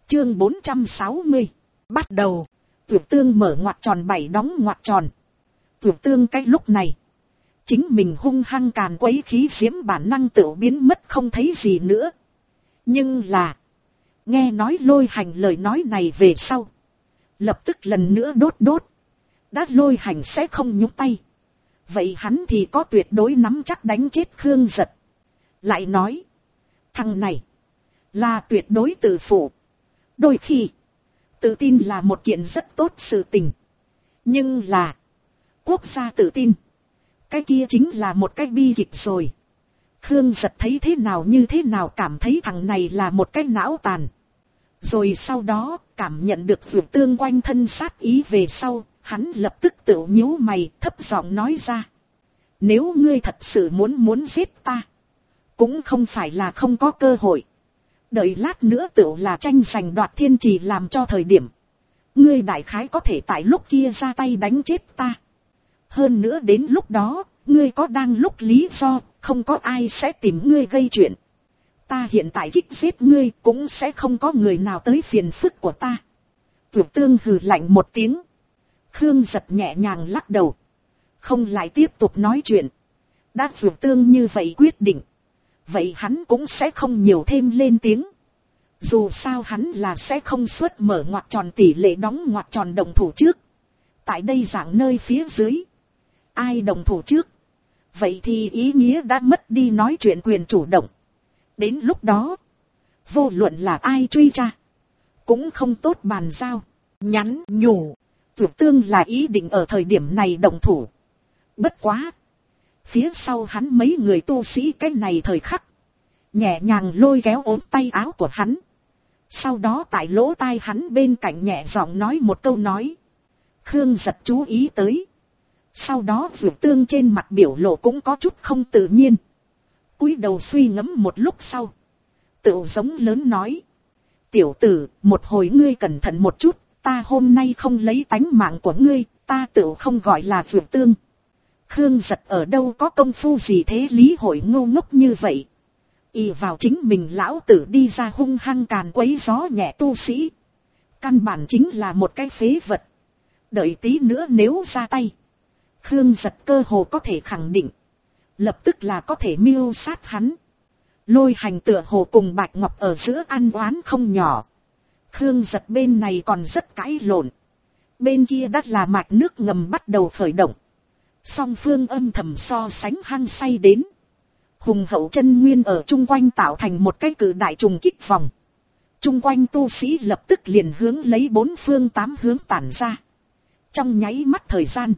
Chương 460. Bắt đầu. Tiểu Tương mở ngoặc tròn 7 đóng ngoặc tròn. Tiểu Tương cái lúc này, chính mình hung hăng càn quấy khí diễm bản năng tự biến mất không thấy gì nữa. Nhưng là, nghe nói Lôi Hành lời nói này về sau, lập tức lần nữa đốt. Đã Lôi Hành sẽ không nhúc tay, vậy hắn thì có tuyệt đối nắm chắc đánh chết Khương Giật. Lại nói, thằng này là tuyệt đối tự phụ. Đôi khi, tự tin là một kiện rất tốt sự tình. Nhưng là, quốc gia tự tin, cái kia chính là một cái bi kịch rồi. Khương Giật thấy thế nào như thế nào cảm thấy thằng này là một cái não tàn. Rồi sau đó, cảm nhận được Vượt Tương quanh thân sát ý về sau, hắn lập tức tự nhíu mày thấp giọng nói ra. Nếu ngươi thật sự muốn giết ta, cũng không phải là không có cơ hội. Đợi lát nữa tự là tranh giành đoạt thiên trì làm cho thời điểm. Ngươi đại khái có thể tại lúc kia ra tay đánh chết ta. Hơn nữa đến lúc đó, ngươi có đang lúc lý do, không có ai sẽ tìm ngươi gây chuyện. Ta hiện tại kích giết ngươi cũng sẽ không có người nào tới phiền phức của ta. Vượt Tương hừ lạnh một tiếng. Khương Giật nhẹ nhàng lắc đầu, không lại tiếp tục nói chuyện. Đã Vượt Tương như vậy quyết định, vậy hắn cũng sẽ không nhiều thêm lên tiếng. Dù sao hắn là sẽ không xuất mở ngoặc tròn tỷ lệ đóng ngoặc tròn đồng thủ trước. Tại đây dạng nơi phía dưới, ai đồng thủ trước, vậy thì ý nghĩa đã mất đi nói chuyện quyền chủ động. Đến lúc đó, vô luận là ai truy tra, cũng không tốt bàn giao. Nhắn nhủ, Vượt Tương là ý định ở thời điểm này đồng thủ. Bất quá, phía sau hắn mấy người tu sĩ cái này thời khắc, nhẹ nhàng lôi kéo ốm tay áo của hắn. Sau đó tại lỗ tai hắn bên cạnh nhẹ giọng nói một câu nói. Khương Giật chú ý tới. Sau đó Vượt Tương trên mặt biểu lộ cũng có chút không tự nhiên. Cúi đầu suy ngẫm một lúc sau, tự giống lớn nói. Tiểu tử, một hồi ngươi cẩn thận một chút, ta hôm nay không lấy tánh mạng của ngươi, ta tự không gọi là Vượt Tương. Khương Giật ở đâu có công phu gì thế lý hội ngu ngốc như vậy. Ỷ vào chính mình lão tử đi ra hung hăng càn quấy gió nhẹ tu sĩ. Căn bản chính là một cái phế vật. Đợi tí nữa nếu ra tay, Khương Giật cơ hồ có thể khẳng định, lập tức là có thể mưu sát hắn. Lôi Hành tựa hồ cùng Bạch Ngọc ở giữa ăn oán không nhỏ. Khương Giật bên này còn rất cãi lộn. Bên kia đắt là mạch nước ngầm bắt đầu khởi động. Song phương âm thầm so sánh hăng say đến. Hùng hậu chân nguyên ở chung quanh tạo thành một cái cự đại trùng kích vòng. Chung quanh tu sĩ lập tức liền hướng lấy 4 phương 8 hướng tản ra. Trong nháy mắt thời gian,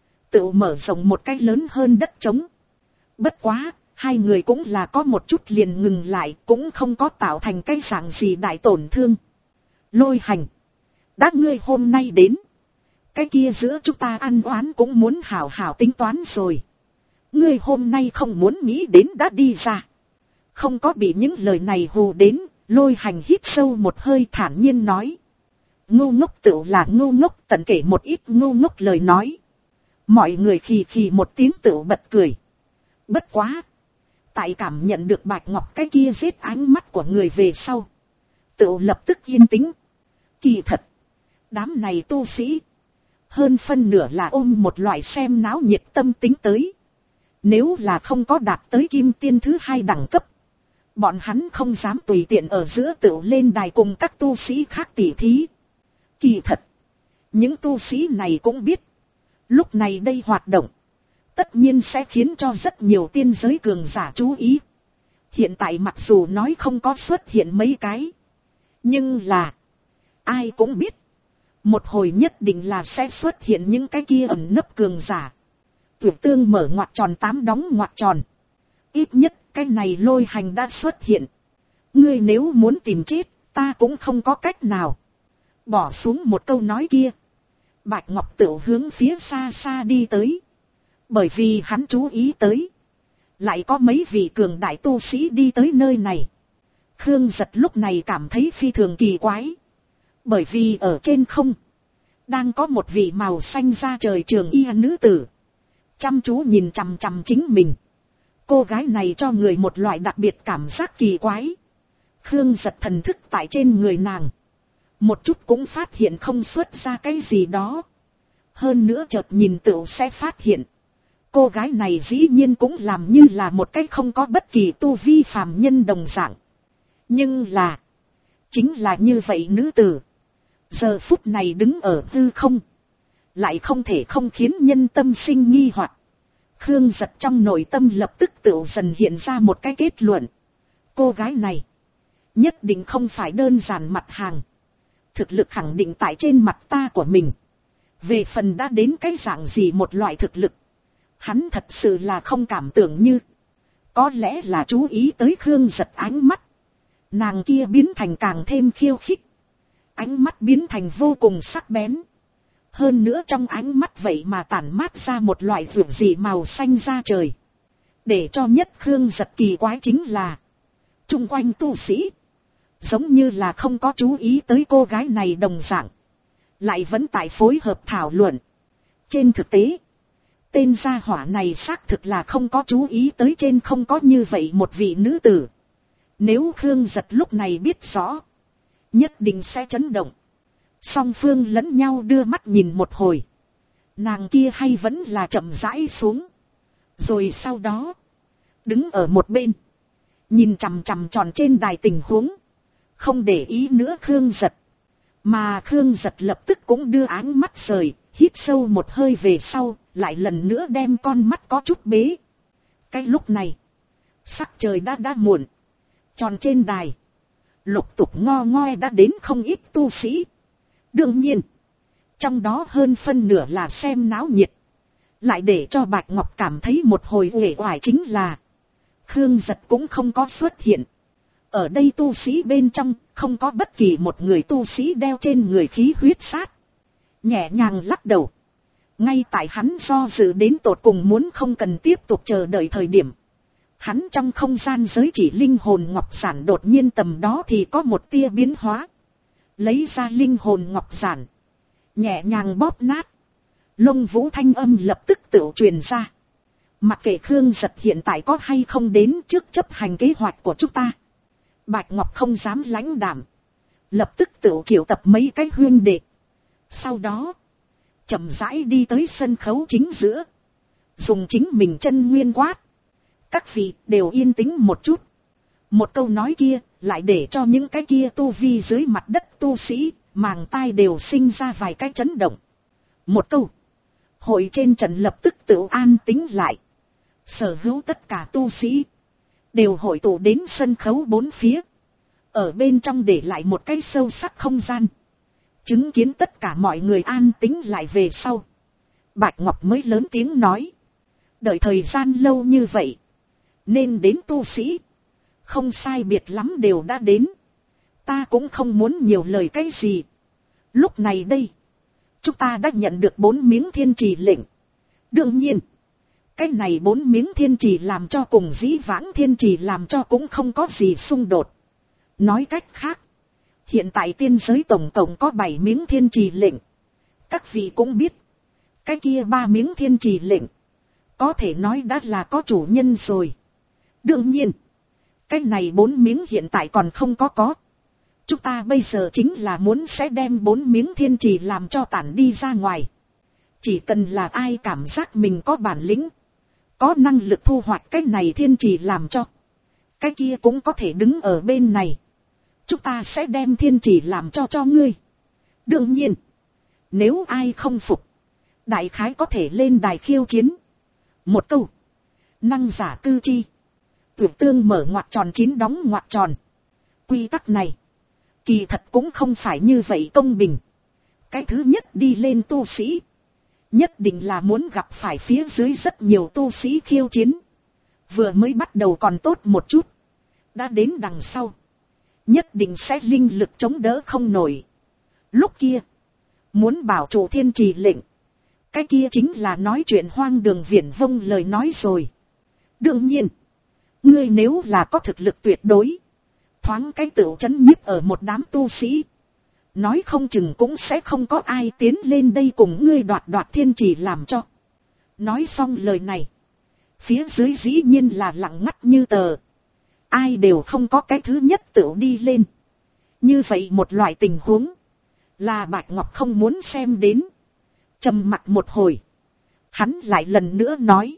tự mở rộng một cái lớn hơn đất trống. Bất quá, hai người cũng là có một chút liền ngừng lại, cũng không có tạo thành cái dạng gì đại tổn thương. Lôi Hành, đã ngươi hôm nay đến, cái kia giữa chúng ta ăn oán cũng muốn hảo hảo tính toán rồi. Ngươi hôm nay không muốn nghĩ đến đã đi ra. Không có bị những lời này hù đến, Lôi Hành hít sâu một hơi thản nhiên nói. Ngu ngốc tự là ngu ngốc, tận kể một ít ngu ngốc lời nói. Mọi người khì khì một tiếng tự bật cười. Bất quá, tại cảm nhận được Bạch Ngọc cái kia giết ánh mắt của người về sau, tự lập tức yên tĩnh. Kỳ thật, đám này tu sĩ, hơn phân nửa là ôm một loại xem náo nhiệt tâm tính tới. Nếu là không có đạt tới kim tiên thứ 2 đẳng cấp, bọn hắn không dám tùy tiện ở giữa tự lên đài cùng các tu sĩ khác tỉ thí. Kỳ thật, những tu sĩ này cũng biết, lúc này đây hoạt động, tất nhiên sẽ khiến cho rất nhiều tiên giới cường giả chú ý. Hiện tại mặc dù nói không có xuất hiện mấy cái, nhưng là, ai cũng biết, một hồi nhất định là sẽ xuất hiện những cái kia ẩn nấp cường giả. Vượt Tương mở ngoặc tròn 8 đóng ngoặc tròn. Ít nhất cái này Lôi Hành đã xuất hiện. Ngươi nếu muốn tìm chết, ta cũng không có cách nào. Bỏ xuống một câu nói kia, Bạch Ngọc tự hướng phía xa xa đi tới. Bởi vì hắn chú ý tới, lại có mấy vị cường đại tu sĩ đi tới nơi này. Khương Giật lúc này cảm thấy phi thường kỳ quái. Bởi vì ở trên không, đang có một vị màu xanh da trời trường y nữ tử, chăm chú nhìn chằm chằm chính mình. Cô gái này cho người một loại đặc biệt cảm giác kỳ quái. Khương Giật thần thức tại trên người nàng, một chút cũng phát hiện không xuất ra cái gì đó. Hơn nữa chợt nhìn tựu sẽ phát hiện, cô gái này dĩ nhiên cũng làm như là một cái không có bất kỳ tu vi phàm nhân đồng dạng. Nhưng là, chính là như vậy nữ tử, giờ phút này đứng ở hư không, lại không thể không khiến nhân tâm sinh nghi hoặc. Khương Giật trong nội tâm lập tức tựu dần hiện ra một cái kết luận. Cô gái này, nhất định không phải đơn giản mặt hàng. Thực lực khẳng định tại trên mặt ta của mình. Về phần đã đến cái dạng gì một loại thực lực, hắn thật sự là không cảm tưởng như. Có lẽ là chú ý tới Khương Giật ánh mắt. Nàng kia biến thành càng thêm khiêu khích. Ánh mắt biến thành vô cùng sắc bén. Hơn nữa trong ánh mắt vậy mà tản mát ra một loại rượu dị màu xanh da trời. Để cho nhất Khương Giật kỳ quái chính là, chung quanh tu sĩ, giống như là không có chú ý tới cô gái này đồng dạng, lại vẫn tại phối hợp thảo luận. Trên thực tế, tên gia hỏa này xác thực là không có chú ý tới trên không có như vậy một vị nữ tử. Nếu Khương Giật lúc này biết rõ, nhất định sẽ chấn động. Song phương lẫn nhau đưa mắt nhìn một hồi. Nàng kia hay vẫn là chậm rãi xuống. Rồi sau đó, đứng ở một bên, nhìn chằm chằm tròn trên đài tình huống, không để ý nữa Khương Giật. Mà Khương Giật lập tức cũng đưa áng mắt rời, hít sâu một hơi về sau, lại lần nữa đem con mắt có chút bế. Cái lúc này, sắc trời đã muộn. Tròn trên đài, lục tục ngo ngoe đã đến không ít tu sĩ. Đương nhiên, trong đó hơn phân nửa là xem náo nhiệt. Lại để cho Bạch Ngọc cảm thấy một hồi uể oải chính là, Khương Giật cũng không có xuất hiện. Ở đây tu sĩ bên trong, không có bất kỳ một người tu sĩ đeo trên người khí huyết sát. Nhẹ nhàng lắc đầu. Ngay tại hắn do dự đến tột cùng muốn không cần tiếp tục chờ đợi thời điểm, hắn trong không gian giới chỉ linh hồn ngọc giản đột nhiên tầm đó thì có một tia biến hóa. Lấy ra linh hồn ngọc giản, nhẹ nhàng bóp nát. Lông vũ thanh âm lập tức tự truyền ra. Mặc kệ Khương Giật hiện tại có hay không đến trước chấp hành kế hoạch của chúng ta, Bạch Ngọc không dám lãnh đảm, lập tức tự triệu tập mấy cái huyên đệ. Sau đó, chậm rãi đi tới sân khấu chính giữa, dùng chính mình chân nguyên quát. Các vị đều yên tĩnh một chút. Một câu nói kia, lại để cho những cái kia tu vi dưới mặt đất tu sĩ, màng tai đều sinh ra vài cái chấn động. Một câu, hội trên trận lập tức tự an tĩnh lại. Sở hữu tất cả tu sĩ, đều hội tụ đến sân khấu bốn phía. Ở bên trong để lại một cái sâu sắc không gian. Chứng kiến tất cả mọi người an tĩnh lại về sau, Bạch Ngọc mới lớn tiếng nói. Đợi thời gian lâu như vậy, nên đến tu sĩ, không sai biệt lắm đều đã đến. Ta cũng không muốn nhiều lời cái gì. Lúc này đây, chúng ta đã nhận được 4 miếng thiên trì lệnh. Đương nhiên, cái này 4 miếng thiên trì làm cho cùng dĩ vãng thiên trì làm cho cũng không có gì xung đột. Nói cách khác, hiện tại tiên giới tổng cộng có 7 miếng thiên trì lệnh. Các vị cũng biết, cái kia 3 miếng thiên trì lệnh, có thể nói đã là có chủ nhân rồi. Đương nhiên, cái này 4 miếng hiện tại còn không có. Chúng ta bây giờ chính là muốn sẽ đem 4 miếng thiên trì làm cho tản đi ra ngoài. Chỉ cần là ai cảm giác mình có bản lĩnh, có năng lực thu hoạch cái này thiên trì làm cho, cái kia cũng có thể đứng ở bên này. Chúng ta sẽ đem thiên trì làm cho ngươi. Đương nhiên, nếu ai không phục, đại khái có thể lên đài khiêu chiến. Một câu, năng giả cư chi. Tuyệt tương mở ngoặc tròn 9 đóng ngoặc tròn. Quy tắc này, kỳ thật cũng không phải như vậy công bình. Cái thứ nhất đi lên tu sĩ, nhất định là muốn gặp phải phía dưới rất nhiều tu sĩ khiêu chiến. Vừa mới bắt đầu còn tốt một chút, đã đến đằng sau, nhất định sẽ linh lực chống đỡ không nổi. Lúc kia, muốn bảo trụ thiên trì lệnh, cái kia chính là nói chuyện hoang đường viển vông lời nói rồi. Đương nhiên, ngươi nếu là có thực lực tuyệt đối, thoáng cái tựu chấn nhiếp ở một đám tu sĩ, nói không chừng cũng sẽ không có ai tiến lên đây cùng ngươi đoạt thiên trì làm cho. Nói xong lời này, phía dưới dĩ nhiên là lặng ngắt như tờ. Ai đều không có cái thứ nhất tựu đi lên. Như vậy một loại tình huống, Là Bạch Ngọc không muốn xem đến. Trầm mặc một hồi. Hắn lại lần nữa nói.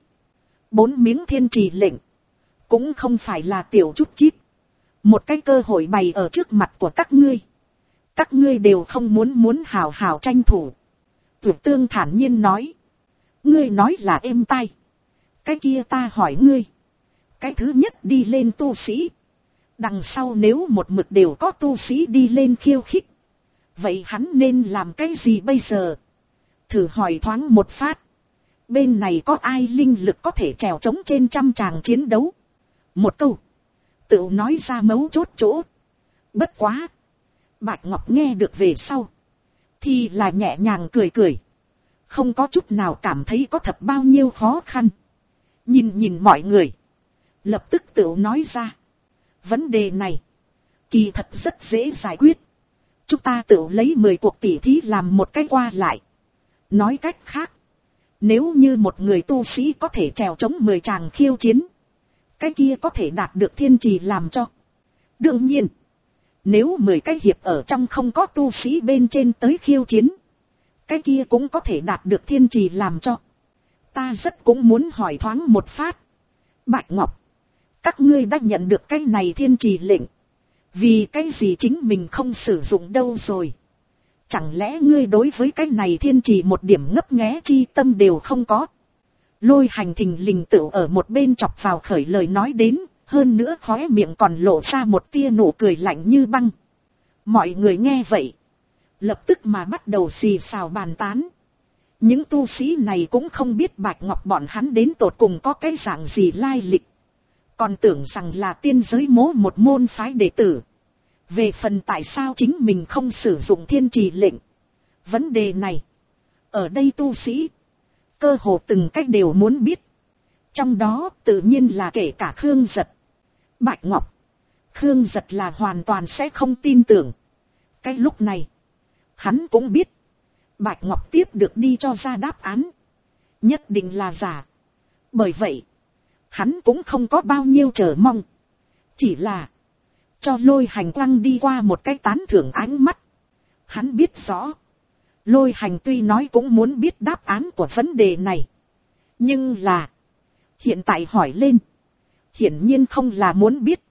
4 miếng thiên trì lệnh. Cũng không phải là tiểu chút chít. Một cái cơ hội bày ở trước mặt của các ngươi. Các ngươi đều không muốn hào hào tranh thủ. Tuyệt Tương thản nhiên nói. Ngươi nói là êm tai. Cái kia ta hỏi ngươi. Cái thứ nhất đi lên tu sĩ. Đằng sau nếu một mực đều có tu sĩ đi lên khiêu khích. Vậy hắn nên làm cái gì bây giờ? Thử hỏi thoáng một phát. Bên này có ai linh lực có thể trèo trống trên trăm tràng chiến đấu? Một câu. Tự nói ra mấu chốt chỗ. Bất quá. Bạch Ngọc nghe được về sau. Thì là nhẹ nhàng cười cười. Không có chút nào cảm thấy có thật bao nhiêu khó khăn. Nhìn mọi người. Lập tức tự nói ra. Vấn đề này. Kỳ thật rất dễ giải quyết. Chúng ta tự lấy 10 cuộc tỉ thí làm một cái qua lại. Nói cách khác. Nếu như một người tu sĩ có thể trèo chống 10 tràng khiêu chiến. Cái kia có thể đạt được thiên trì làm cho. Đương nhiên. Nếu 10 cái hiệp ở trong không có tu sĩ bên trên tới khiêu chiến. Cái kia cũng có thể đạt được thiên trì làm cho. Ta rất cũng muốn hỏi thoáng một phát. Bạch Ngọc. Các ngươi đã nhận được cái này thiên trì lệnh. Vì cái gì chính mình không sử dụng đâu rồi. Chẳng lẽ ngươi đối với cái này thiên trì một điểm ngấp nghé chi tâm đều không có. Lôi Hành thình lình tự ở một bên chọc vào khởi lời nói đến. Hơn nữa khóe miệng còn lộ ra một tia nụ cười lạnh như băng. Mọi người nghe vậy. Lập tức mà bắt đầu xì xào bàn tán. Những tu sĩ này cũng không biết Bạch Ngọc bọn hắn đến tột cùng có cái dạng gì lai lịch. Còn tưởng rằng là tiên giới mố một môn phái đệ tử. Về phần tại sao chính mình không sử dụng thiên trì lệnh. Vấn đề này. Ở đây tu sĩ. Cơ hồ từng cách đều muốn biết. Trong đó tự nhiên là kể cả Khương Giật. Bạch Ngọc. Khương Giật là hoàn toàn sẽ không tin tưởng. Cái lúc này. Hắn cũng biết. Bạch Ngọc tiếp được đi cho ra đáp án. Nhất định là giả. Bởi vậy. Hắn cũng không có bao nhiêu chờ mong. Chỉ là. Cho Lôi Hành quăng đi qua một cái tán thưởng ánh mắt. Hắn biết rõ. Lôi Hành tuy nói cũng muốn biết đáp án của vấn đề này. Nhưng là. Hiện tại hỏi lên. Hiển nhiên không là muốn biết.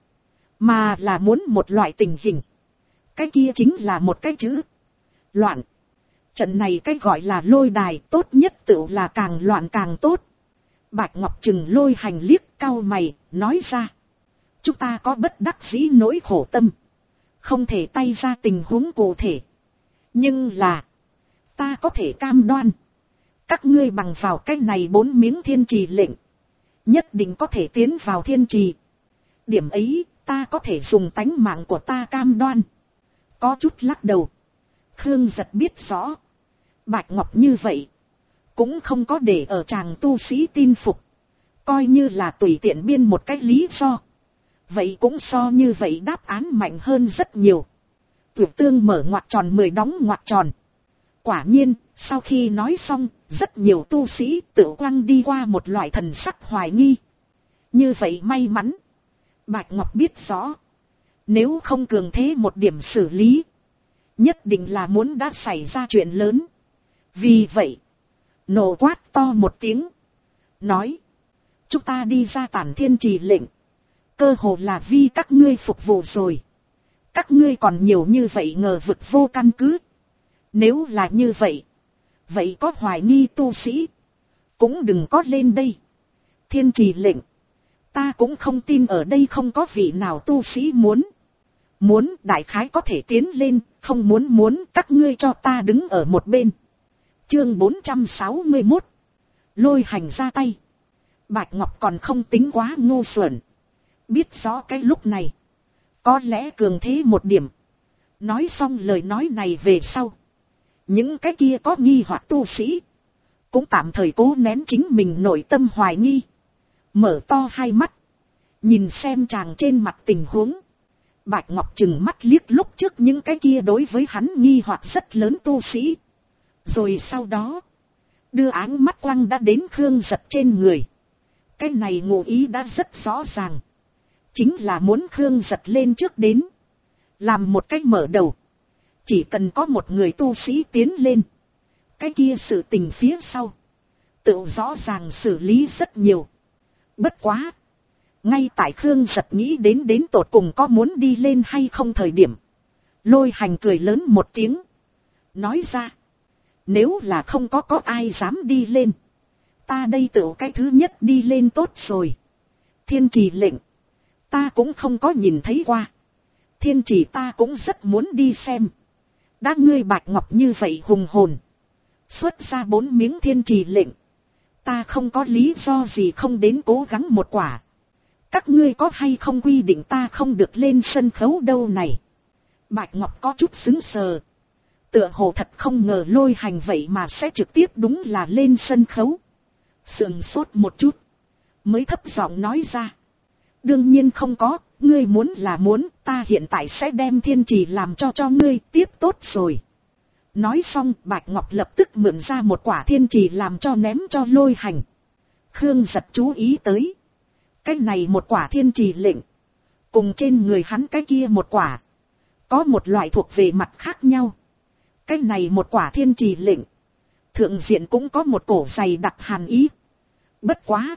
Mà là muốn một loại tình hình. Cái kia chính là một cái chữ. Loạn. Trận này cái gọi là lôi đài tốt nhất tự là càng loạn càng tốt. Bạch Ngọc chừng Lôi Hành liếc cau mày, nói ra. Chúng ta có bất đắc dĩ nỗi khổ tâm. Không thể tay ra tình huống cụ thể. Nhưng là. Ta có thể cam đoan. Các ngươi bằng vào cái này 4 miếng thiên trì lệnh. Nhất định có thể tiến vào thiên trì. Điểm ấy ta có thể dùng tánh mạng của ta cam đoan. Có chút lắc đầu. Khương Giật biết rõ. Bạch Ngọc như vậy. Cũng không có để ở chàng tu sĩ tin phục. Coi như là tùy tiện biên một cách lý do. Vậy cũng so như vậy đáp án mạnh hơn rất nhiều. Tuyệt Tương mở ngoặc tròn 10 đóng ngoặc tròn. Quả nhiên, sau khi nói xong, rất nhiều tu sĩ tự quăng đi qua một loại thần sắc hoài nghi. Như vậy may mắn. Bạch Ngọc biết rõ. Nếu không cường thế một điểm xử lý. Nhất định là muốn đã xảy ra chuyện lớn. Vì vậy. Nổ quát to một tiếng. Nói. Chúng ta đi ra tản thiên trì lệnh. Cơ hồ là vì các ngươi phục vụ rồi. Các ngươi còn nhiều như vậy ngờ vực vô căn cứ. Nếu là như vậy. Vậy có hoài nghi tu sĩ. Cũng đừng có lên đây. Thiên trì lệnh. Ta cũng không tin ở đây không có vị nào tu sĩ muốn. Muốn đại khái có thể tiến lên. Không muốn các ngươi cho ta đứng ở một bên. Chương 461. Lôi Hành ra tay. Bạch Ngọc còn không tính quá ngu xuẩn. Biết rõ cái lúc này. Có lẽ cường thế một điểm. Nói xong lời nói này về sau. Những cái kia có nghi hoặc tu sĩ. Cũng tạm thời cố nén chính mình nội tâm hoài nghi. Mở to hai mắt. Nhìn xem chàng trên mặt tình huống. Bạch Ngọc chừng mắt liếc lúc trước những cái kia đối với hắn nghi hoặc rất lớn tu sĩ. Rồi sau đó. Đưa áng mắt quăng đã đến Khương Giật trên người. Cái này ngụ ý đã rất rõ ràng. Chính là muốn Khương Giật lên trước đến. Làm một cách mở đầu. Chỉ cần có một người tu sĩ tiến lên, cái kia sự tình phía sau, tự rõ ràng xử lý rất nhiều. Bất quá, ngay tại Khương Giật nghĩ đến tột cùng có muốn đi lên hay không thời điểm, Lôi Hành cười lớn một tiếng, nói ra, nếu là không có ai dám đi lên, ta đây tự cái thứ nhất đi lên tốt rồi. Thiên trì lệnh, ta cũng không có nhìn thấy qua, thiên trì ta cũng rất muốn đi xem. Đã ngươi Bạch Ngọc như vậy hùng hồn, xuất ra 4 miếng thiên trì lệnh, ta không có lý do gì không đến cố gắng một quả. Các ngươi có hay không quy định ta không được lên sân khấu đâu này? Bạch Ngọc có chút sững sờ, tựa hồ thật không ngờ Lôi Hành vậy mà sẽ trực tiếp đúng là lên sân khấu. Sườn sốt một chút, mới thấp giọng nói ra, đương nhiên không có, ngươi muốn là muốn, ta hiện tại sẽ đem thiên trì làm cho ngươi tiếp tốt rồi. Nói xong Bạch Ngọc lập tức mượn ra một quả thiên trì làm cho ném cho Lôi Hành. Khương Giật chú ý tới, cái này một quả thiên trì lệnh, cùng trên người hắn cái kia một quả, có một loại thuộc về mặt khác nhau. Cái này một quả thiên trì lệnh, thượng diện cũng có một cổ dày đặc hàn ý. Bất quá,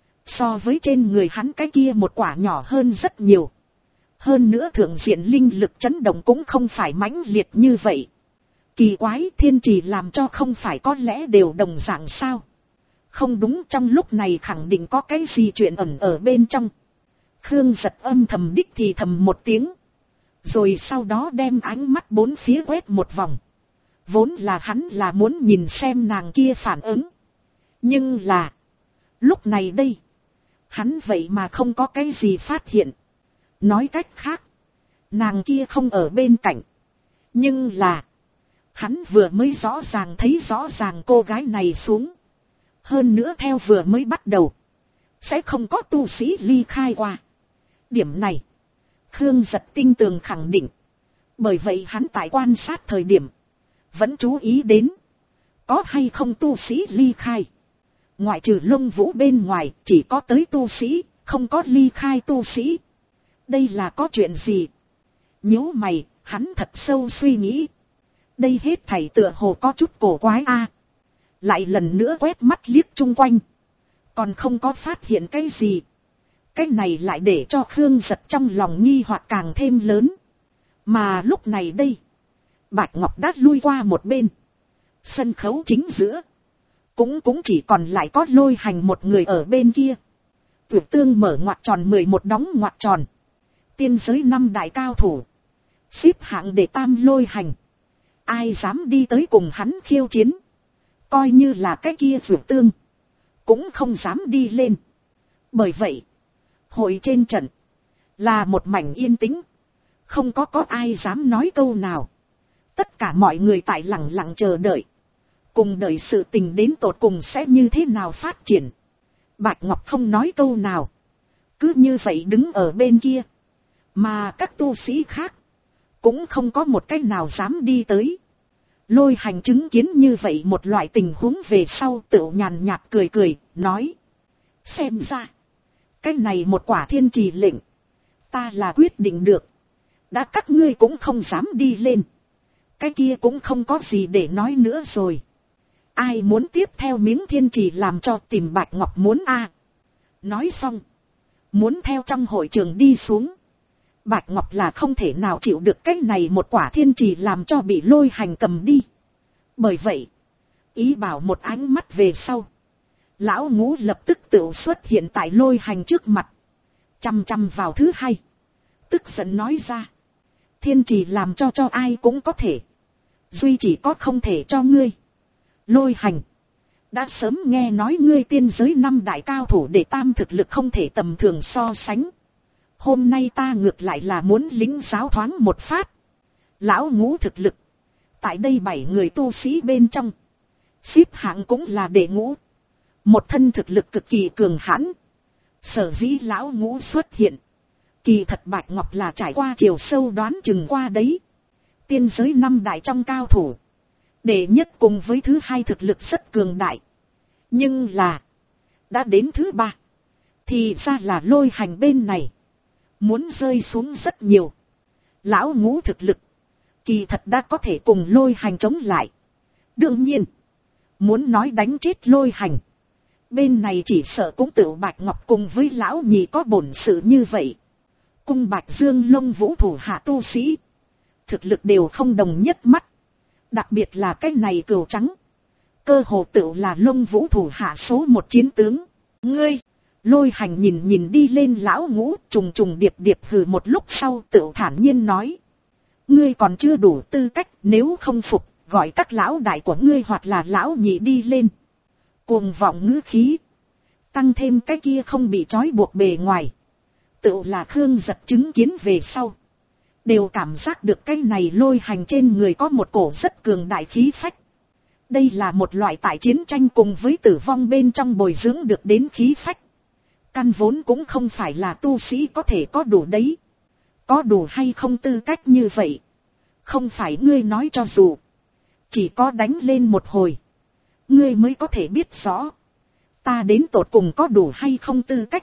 so với trên người hắn cái kia một quả nhỏ hơn rất nhiều. Hơn nữa thượng diện linh lực chấn động cũng không phải mãnh liệt như vậy. Kỳ quái, thiên trì làm cho không phải có lẽ đều đồng dạng sao? Không đúng, trong lúc này khẳng định có cái gì chuyện ẩn ở bên trong. Khương Giật âm thầm đích thì thầm một tiếng, rồi sau đó đem ánh mắt bốn phía quét một vòng. Vốn là hắn là muốn nhìn xem nàng kia phản ứng, nhưng là lúc này đây, hắn vậy mà không có cái gì phát hiện. Nói cách khác, nàng kia không ở bên cạnh. Nhưng là, hắn vừa mới rõ ràng thấy rõ ràng cô gái này xuống. Hơn nữa theo vừa mới bắt đầu, sẽ không có tu sĩ ly khai qua. Điểm này, Khương Giật tinh tường khẳng định. Bởi vậy hắn tại quan sát thời điểm, vẫn chú ý đến, có hay không tu sĩ ly khai. Ngoại trừ Lông Vũ bên ngoài, chỉ có tới tu sĩ, không có ly khai tu sĩ. Đây là có chuyện gì? Nhíu mày, hắn thật sâu suy nghĩ. Đây hết thảy tựa hồ có chút cổ quái a. Lại lần nữa quét mắt liếc chung quanh, còn không có phát hiện cái gì. Cái này lại để cho Khương Giật trong lòng nghi hoặc càng thêm lớn. Mà lúc này đây, Bạch Ngọc đã lui qua một bên. Sân khấu chính giữa, cũng chỉ còn lại có Lôi Hành một người ở bên kia. Tuyệt Tương mở ngoặc tròn 11 đóng ngoặc tròn. Tiên giới 5 đại cao thủ, xếp hạng để tam Lôi Hành. Ai dám đi tới cùng hắn khiêu chiến, coi như là cái kia Tuyệt Tương, cũng không dám đi lên. Bởi vậy, hội trên trận là một mảnh yên tĩnh, không có ai dám nói câu nào. Tất cả mọi người tại lặng lặng chờ đợi, cùng đợi sự tình đến tột cùng sẽ như thế nào phát triển. Bạch Ngọc không nói câu nào, cứ như vậy đứng ở bên kia. Mà các tu sĩ khác, cũng không có một cái nào dám đi tới. Lôi Hành chứng kiến như vậy một loại tình huống về sau, tựu nhàn nhạt cười, nói. Xem ra, cái này một quả thiên trì lệnh, ta là quyết định được. Đã các ngươi cũng không dám đi lên, cái kia cũng không có gì để nói nữa rồi. Ai muốn tiếp theo miếng thiên trì làm cho tìm Bạch Ngọc muốn a. Nói xong, muốn theo trong hội trường đi xuống. Bạch Ngọc là không thể nào chịu được cái này một quả thiên trì làm cho bị Lôi Hành cầm đi. Bởi vậy, ý bảo một ánh mắt về sau, lão Ngũ lập tức tự xuất hiện tại Lôi Hành trước mặt, chăm chăm vào thứ hai, tức giận nói ra. Thiên trì làm cho ai cũng có thể, duy chỉ có không thể cho ngươi. Lôi Hành, đã sớm nghe nói ngươi tiên giới 5 đại cao thủ để tam thực lực không thể tầm thường so sánh. Hôm nay ta ngược lại là muốn lĩnh giáo thoáng một phát. Lão Ngũ thực lực, tại đây 7 người tu sĩ bên trong, xếp hạng cũng là đệ ngũ. Một thân thực lực cực kỳ cường hãn. Sở dĩ lão Ngũ xuất hiện, kỳ thật Bạch Ngọc là trải qua chiều sâu đoán chừng qua đấy. Tiên giới 5 đại trong cao thủ, đệ nhất cùng với thứ hai thực lực rất cường đại. Nhưng là, đã đến thứ 3, thì ra là Lôi Hành bên này muốn rơi xuống rất nhiều. Lão Ngũ thực lực, kỳ thật đã có thể cùng Lôi Hành chống lại. Đương nhiên, muốn nói đánh chết Lôi Hành, bên này chỉ sợ cũng tự Bạch Ngọc cùng với lão nhị có bổn sự như vậy. Cung Bạch Dương Lông Vũ thủ hạ tu sĩ, thực lực đều không đồng nhất mắt. Đặc biệt là cái này Cừu Trắng, cơ hồ tự là Lông Vũ thủ hạ số một chiến tướng. Ngươi, Lôi Hành nhìn đi lên lão Ngũ, trùng trùng điệp điệp hừ một lúc sau tự thản nhiên nói. Ngươi còn chưa đủ tư cách, nếu không phục, gọi các lão đại của ngươi hoặc là lão nhị đi lên. Cuồng vọng ngữ khí, tăng thêm cái kia không bị trói buộc bề ngoài. Tự là Khương Giật chứng kiến về sau, đều cảm giác được cái này Lôi Hành trên người có một cổ rất cường đại khí phách. Đây là một loại tại chiến tranh cùng với tử vong bên trong bồi dưỡng được đến khí phách. Căn vốn cũng không phải là tu sĩ có thể có đủ đấy. Có đủ hay không tư cách như vậy, không phải ngươi nói cho dù. Chỉ có đánh lên một hồi, ngươi mới có thể biết rõ ta đến tột cùng có đủ hay không tư cách.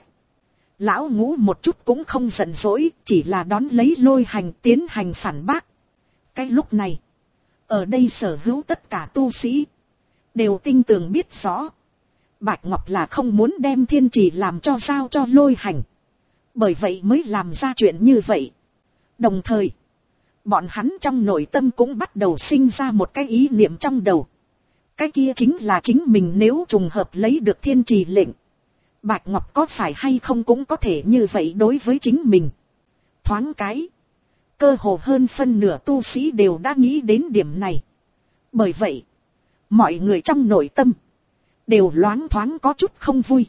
Lão Ngũ một chút cũng không giận dỗi, chỉ là đón lấy Lôi Hành tiến hành phản bác. Cái lúc này, ở đây sở hữu tất cả tu sĩ đều tinh tường biết rõ, Bạch Ngọc là không muốn đem thiên trì làm cho giao cho Lôi Hành, bởi vậy mới làm ra chuyện như vậy. Đồng thời, bọn hắn trong nội tâm cũng bắt đầu sinh ra một cái ý niệm trong đầu. Cái kia chính là chính mình nếu trùng hợp lấy được thiên trì lệnh, Bạch Ngọc có phải hay không cũng có thể như vậy đối với chính mình. Thoáng cái, cơ hồ hơn phân nửa tu sĩ đều đã nghĩ đến điểm này. Bởi vậy, mọi người trong nội tâm đều loáng thoáng có chút không vui.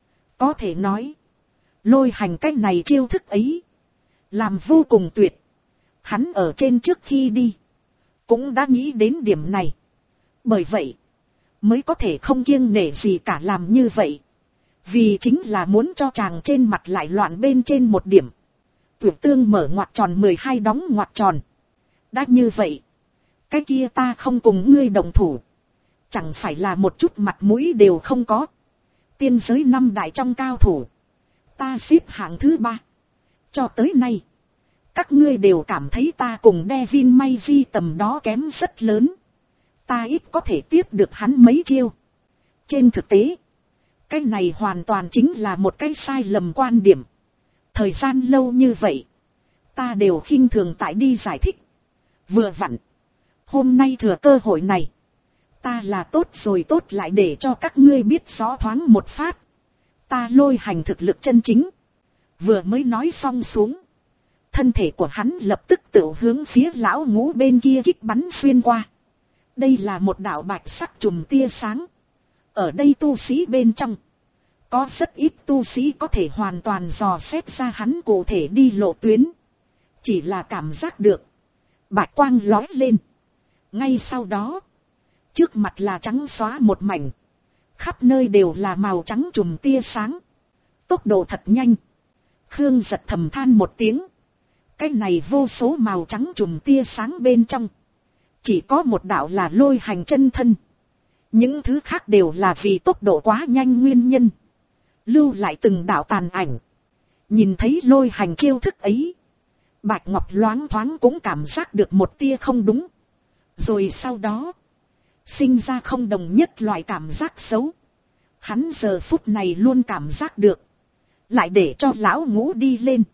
Có thể nói, Lôi Hành cái này chiêu thức ấy làm vô cùng tuyệt. Hắn ở trên trước khi đi cũng đã nghĩ đến điểm này, bởi vậy mới có thể không kiêng nể gì cả làm như vậy. Vì chính là muốn cho chàng trên mặt lại loạn bên trên một điểm. Tuyệt Tương mở ngoặc tròn 12 đóng ngoặc tròn. Đã như vậy, cái kia ta không cùng ngươi đồng thủ, chẳng phải là một chút mặt mũi đều không có. Tiên giới 5 đại trong cao thủ, ta xếp hạng thứ 3. Cho tới nay, các ngươi đều cảm thấy ta cùng Devin May tầm đó kém rất lớn. Ta ít có thể tiếp được hắn mấy chiêu. Trên thực tế, cái này hoàn toàn chính là một cái sai lầm quan điểm. Thời gian lâu như vậy, ta đều khinh thường tại đi giải thích. Vừa vặn, hôm nay thừa cơ hội này, ta là tốt rồi tốt lại để cho các ngươi biết rõ thoáng một phát. Ta Lôi Hành thực lực chân chính. Vừa mới nói xong xuống, thân thể của hắn lập tức tự hướng phía lão Ngũ bên kia kích bắn xuyên qua. Đây là một đạo bạch sắc chùm tia sáng. Ở đây tu sĩ bên trong, có rất ít tu sĩ có thể hoàn toàn dò xét ra hắn cụ thể đi lộ tuyến. Chỉ là cảm giác được bạch quang lói lên. Ngay sau đó, trước mặt là trắng xóa một mảnh, khắp nơi đều là màu trắng chùm tia sáng. Tốc độ thật nhanh. Khương Giật thầm than một tiếng. Cái này vô số màu trắng chùm tia sáng bên trong, chỉ có một đạo là Lôi Hành chân thân. Những thứ khác đều là vì tốc độ quá nhanh nguyên nhân, lưu lại từng đạo tàn ảnh. Nhìn thấy Lôi Hành chiêu thức ấy, Bạch Ngọc loáng thoáng cũng cảm giác được một tia không đúng. Rồi sau đó, sinh ra không đồng nhất loại cảm giác xấu. Hắn giờ phút này luôn cảm giác được, lại để cho lão Ngũ đi lên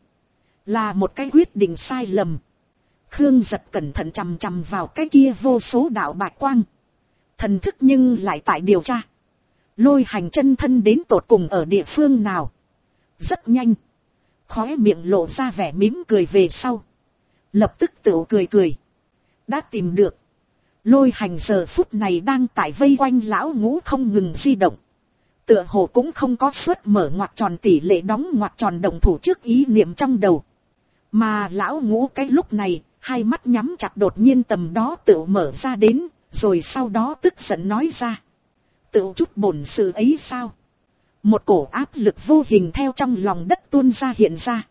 là một cái quyết định sai lầm. Khương Giật cẩn thận chằm chằm vào cái kia vô số đạo bạch quang, thần thức nhưng lại tại điều tra Lôi Hành chân thân đến tột cùng ở địa phương nào. Rất nhanh, khóe miệng lộ ra vẻ mỉm cười về sau, lập tức tự cười. Đã tìm được. Lôi Hành giờ phút này đang tại vây quanh lão Ngũ không ngừng di động, tựa hồ cũng không có suất mở ngoặc tròn tỷ lệ đóng ngoặc tròn động thủ trước ý niệm trong đầu. Mà lão Ngũ cái lúc này, hai mắt nhắm chặt đột nhiên tầm đó tự mở ra đến, rồi sau đó tức giận nói ra. Tự chút bổn sự ấy sao? Một cổ áp lực vô hình theo trong lòng đất tuôn ra hiện ra.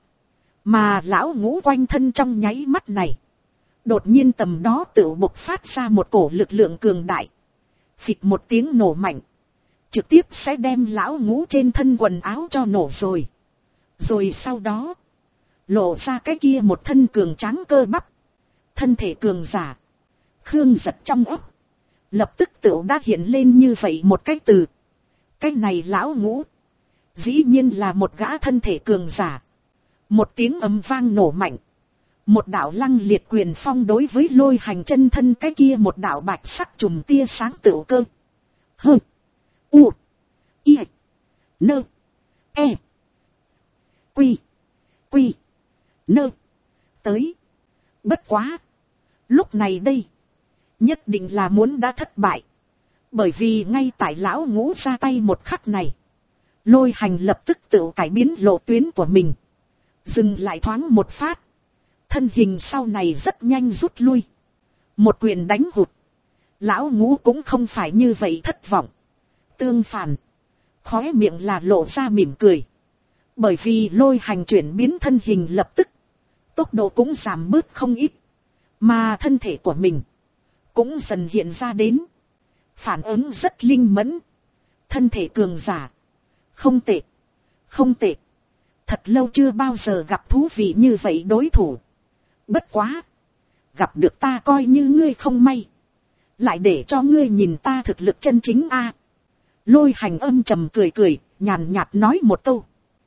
Mà lão Ngũ quanh thân trong nháy mắt này, đột nhiên tầm đó tự bộc phát ra một cổ lực lượng cường đại. Phịch một tiếng nổ mạnh, trực tiếp sẽ đem lão Ngũ trên thân quần áo cho nổ rồi. Rồi sau đó, lộ ra cái kia một thân cường tráng cơ bắp. Thân thể cường giả. Khương Giật trong óc lập tức tựu đã hiện lên như vậy một cái từ. Cái này lão ngũ dĩ nhiên là một gã thân thể cường giả. Một tiếng ầm vang nổ mạnh. Một đạo lăng liệt quyền phong đối với Lôi Hành chân thân cái kia một đạo bạch sắc chùm tia sáng tựu cơ. Hơ. U. I. Nơ. E. Quy. Quy. Nơ. Tới. Bất quá. Lúc này đây. Nhất định là muốn đã thất bại. Bởi vì ngay tại lão ngũ ra tay một khắc này. Lôi Hành lập tức tự cải biến lộ tuyến của mình. Dừng lại thoáng một phát. Thân hình sau này rất nhanh rút lui. Một quyền đánh hụt. Lão ngũ cũng không phải như vậy thất vọng. Tương phản. Khóe miệng là lộ ra mỉm cười. Bởi vì Lôi Hành chuyển biến thân hình lập tức. Tốc độ cũng giảm bớt không ít. Mà thân thể của mình cũng dần hiện ra đến. Phản ứng rất linh mẫn. Thân thể cường giả. Không tệ. Không tệ. Thật lâu chưa bao giờ gặp thú vị như vậy đối thủ. Bất quá. Gặp được ta coi như ngươi không may. Lại để cho ngươi nhìn ta thực lực chân chính a. Lôi Hành âm trầm cười cười, nhàn nhạt nói một câu.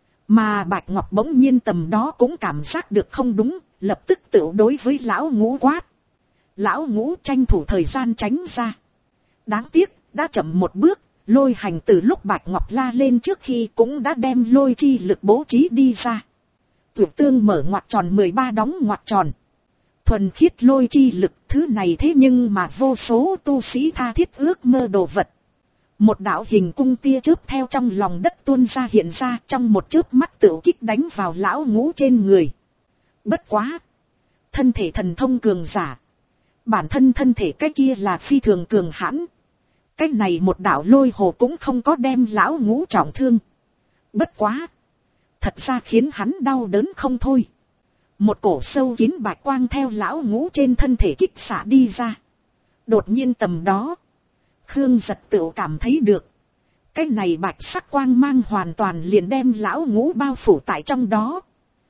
Mà Bạch Ngọc bỗng nhiên tầm đó cũng cảm giác được không đúng, lập tức tự đối với lão ngũ quát. Lão ngũ tranh thủ thời gian tránh ra. Đáng tiếc, đã chậm một bước, Lôi Hành từ lúc Bạch Ngọc la lên trước khi cũng đã đem lôi chi lực bố trí đi ra. Tuyệt tương mở ngoặc tròn 13 đóng ngoặc tròn. Thuần khiết lôi chi lực, thứ này thế nhưng mà vô số tu sĩ tha thiết ước mơ đồ vật. Một đạo hình cung tia chớp theo trong lòng đất tuôn ra hiện ra trong một chớp mắt tự kích đánh vào lão ngũ trên người. Bất quá. Thân thể thần thông cường giả. Bản thân thân thể cái kia là phi thường cường hãn. Cái này một đạo lôi hồ cũng không có đem lão ngũ trọng thương. Bất quá. Thật ra khiến hắn đau đớn không thôi. Một cổ sâu kín bạch quang theo lão ngũ trên thân thể kích xạ đi ra. Đột nhiên tầm đó. Khương Giật tự cảm thấy được. Cái này bạch sắc quang mang hoàn toàn liền đem lão ngũ bao phủ tại trong đó.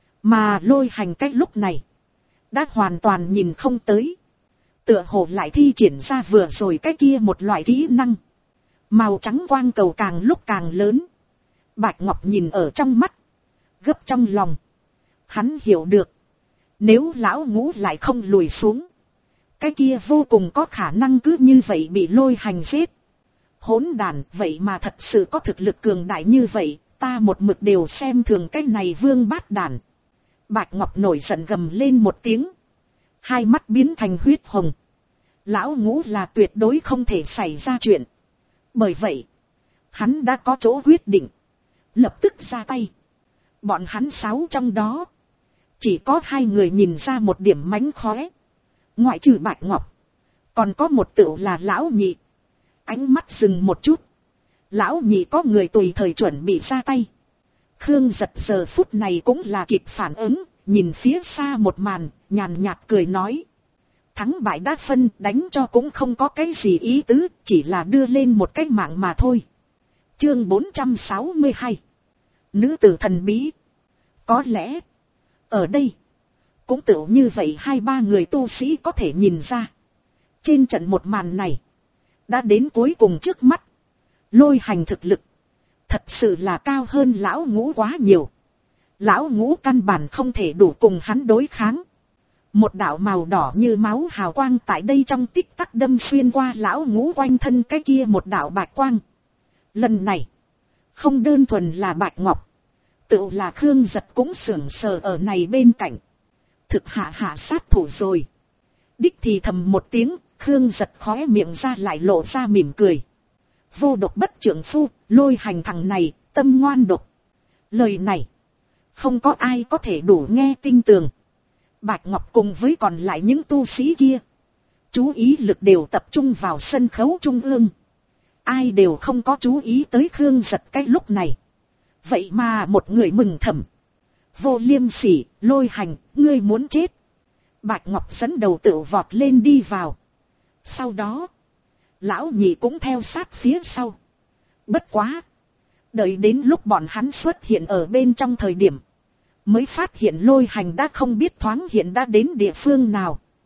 Mà Lôi Hành cái lúc này. Đã hoàn toàn nhìn không tới. Tựa hồ lại thi triển ra vừa rồi cái kia một loại kỹ năng. Màu trắng quang cầu càng lúc càng lớn. Bạch Ngọc nhìn ở trong mắt. Gấp trong lòng. Hắn hiểu được. Nếu lão ngũ lại không lùi xuống. Cái kia vô cùng có khả năng cứ như vậy bị Lôi Hành giết. Hỗn đàn, vậy mà thật sự có thực lực cường đại như vậy, ta một mực đều xem thường cái này vương bát đàn. Bạch Ngọc nổi giận gầm lên một tiếng. Hai mắt biến thành huyết hồng. Lão ngũ là tuyệt đối không thể xảy ra chuyện. Bởi vậy, hắn đã có chỗ quyết định. Lập tức ra tay. Bọn hắn 6 trong đó. Chỉ có 2 người nhìn ra một điểm mánh khóe. Ngoại trừ Bạch Ngọc. Còn có một tựu là lão nhị. Ánh mắt dừng một chút. Lão nhị có người tùy thời chuẩn bị ra tay. Khương Giật giờ phút này cũng là kịp phản ứng. Nhìn phía xa một màn, nhàn nhạt cười nói. Thắng bại đã phân, đánh cho cũng không có cái gì ý tứ, chỉ là đưa lên một cái mạng mà thôi. Chương 462. Nữ tử thần bí. Có lẽ, ở đây, cũng tựu như vậy 2-3 người tu sĩ có thể nhìn ra. Trên trận một màn này, đã đến cuối cùng trước mắt. Lôi Hành thực lực, thật sự là cao hơn lão ngũ quá nhiều. Lão ngũ căn bản không thể đủ cùng hắn đối kháng. Một đạo màu đỏ như máu hào quang tại đây trong tích tắc đâm xuyên qua lão ngũ quanh thân cái kia một đạo bạch quang. Lần này, không đơn thuần là Bạch Ngọc. Tự là Khương Giật cũng sưởng sờ ở này bên cạnh. Thực hạ sát thủ rồi. Đích thì thầm một tiếng, Khương Giật khóe miệng ra lại lộ ra mỉm cười. Vô độc bất trưởng phu, Lôi Hành thằng này, tâm ngoan độc. Lời này, không có ai có thể đủ nghe tinh tường. Bạch Ngọc cùng với còn lại những tu sĩ kia. Chú ý lực đều tập trung vào sân khấu trung ương. Ai đều không có chú ý tới Khương Giật cái lúc này. Vậy mà một người mừng thầm. Vô liêm sỉ, Lôi Hành, ngươi muốn chết. Bạch Ngọc dẫn đầu tự vọt lên đi vào. Sau đó, lão nhị cũng theo sát phía sau. Bất quá. Đợi đến lúc bọn hắn xuất hiện ở bên trong thời điểm. Mới phát hiện Lôi Hành đã không biết thoáng hiện đã đến địa phương nào.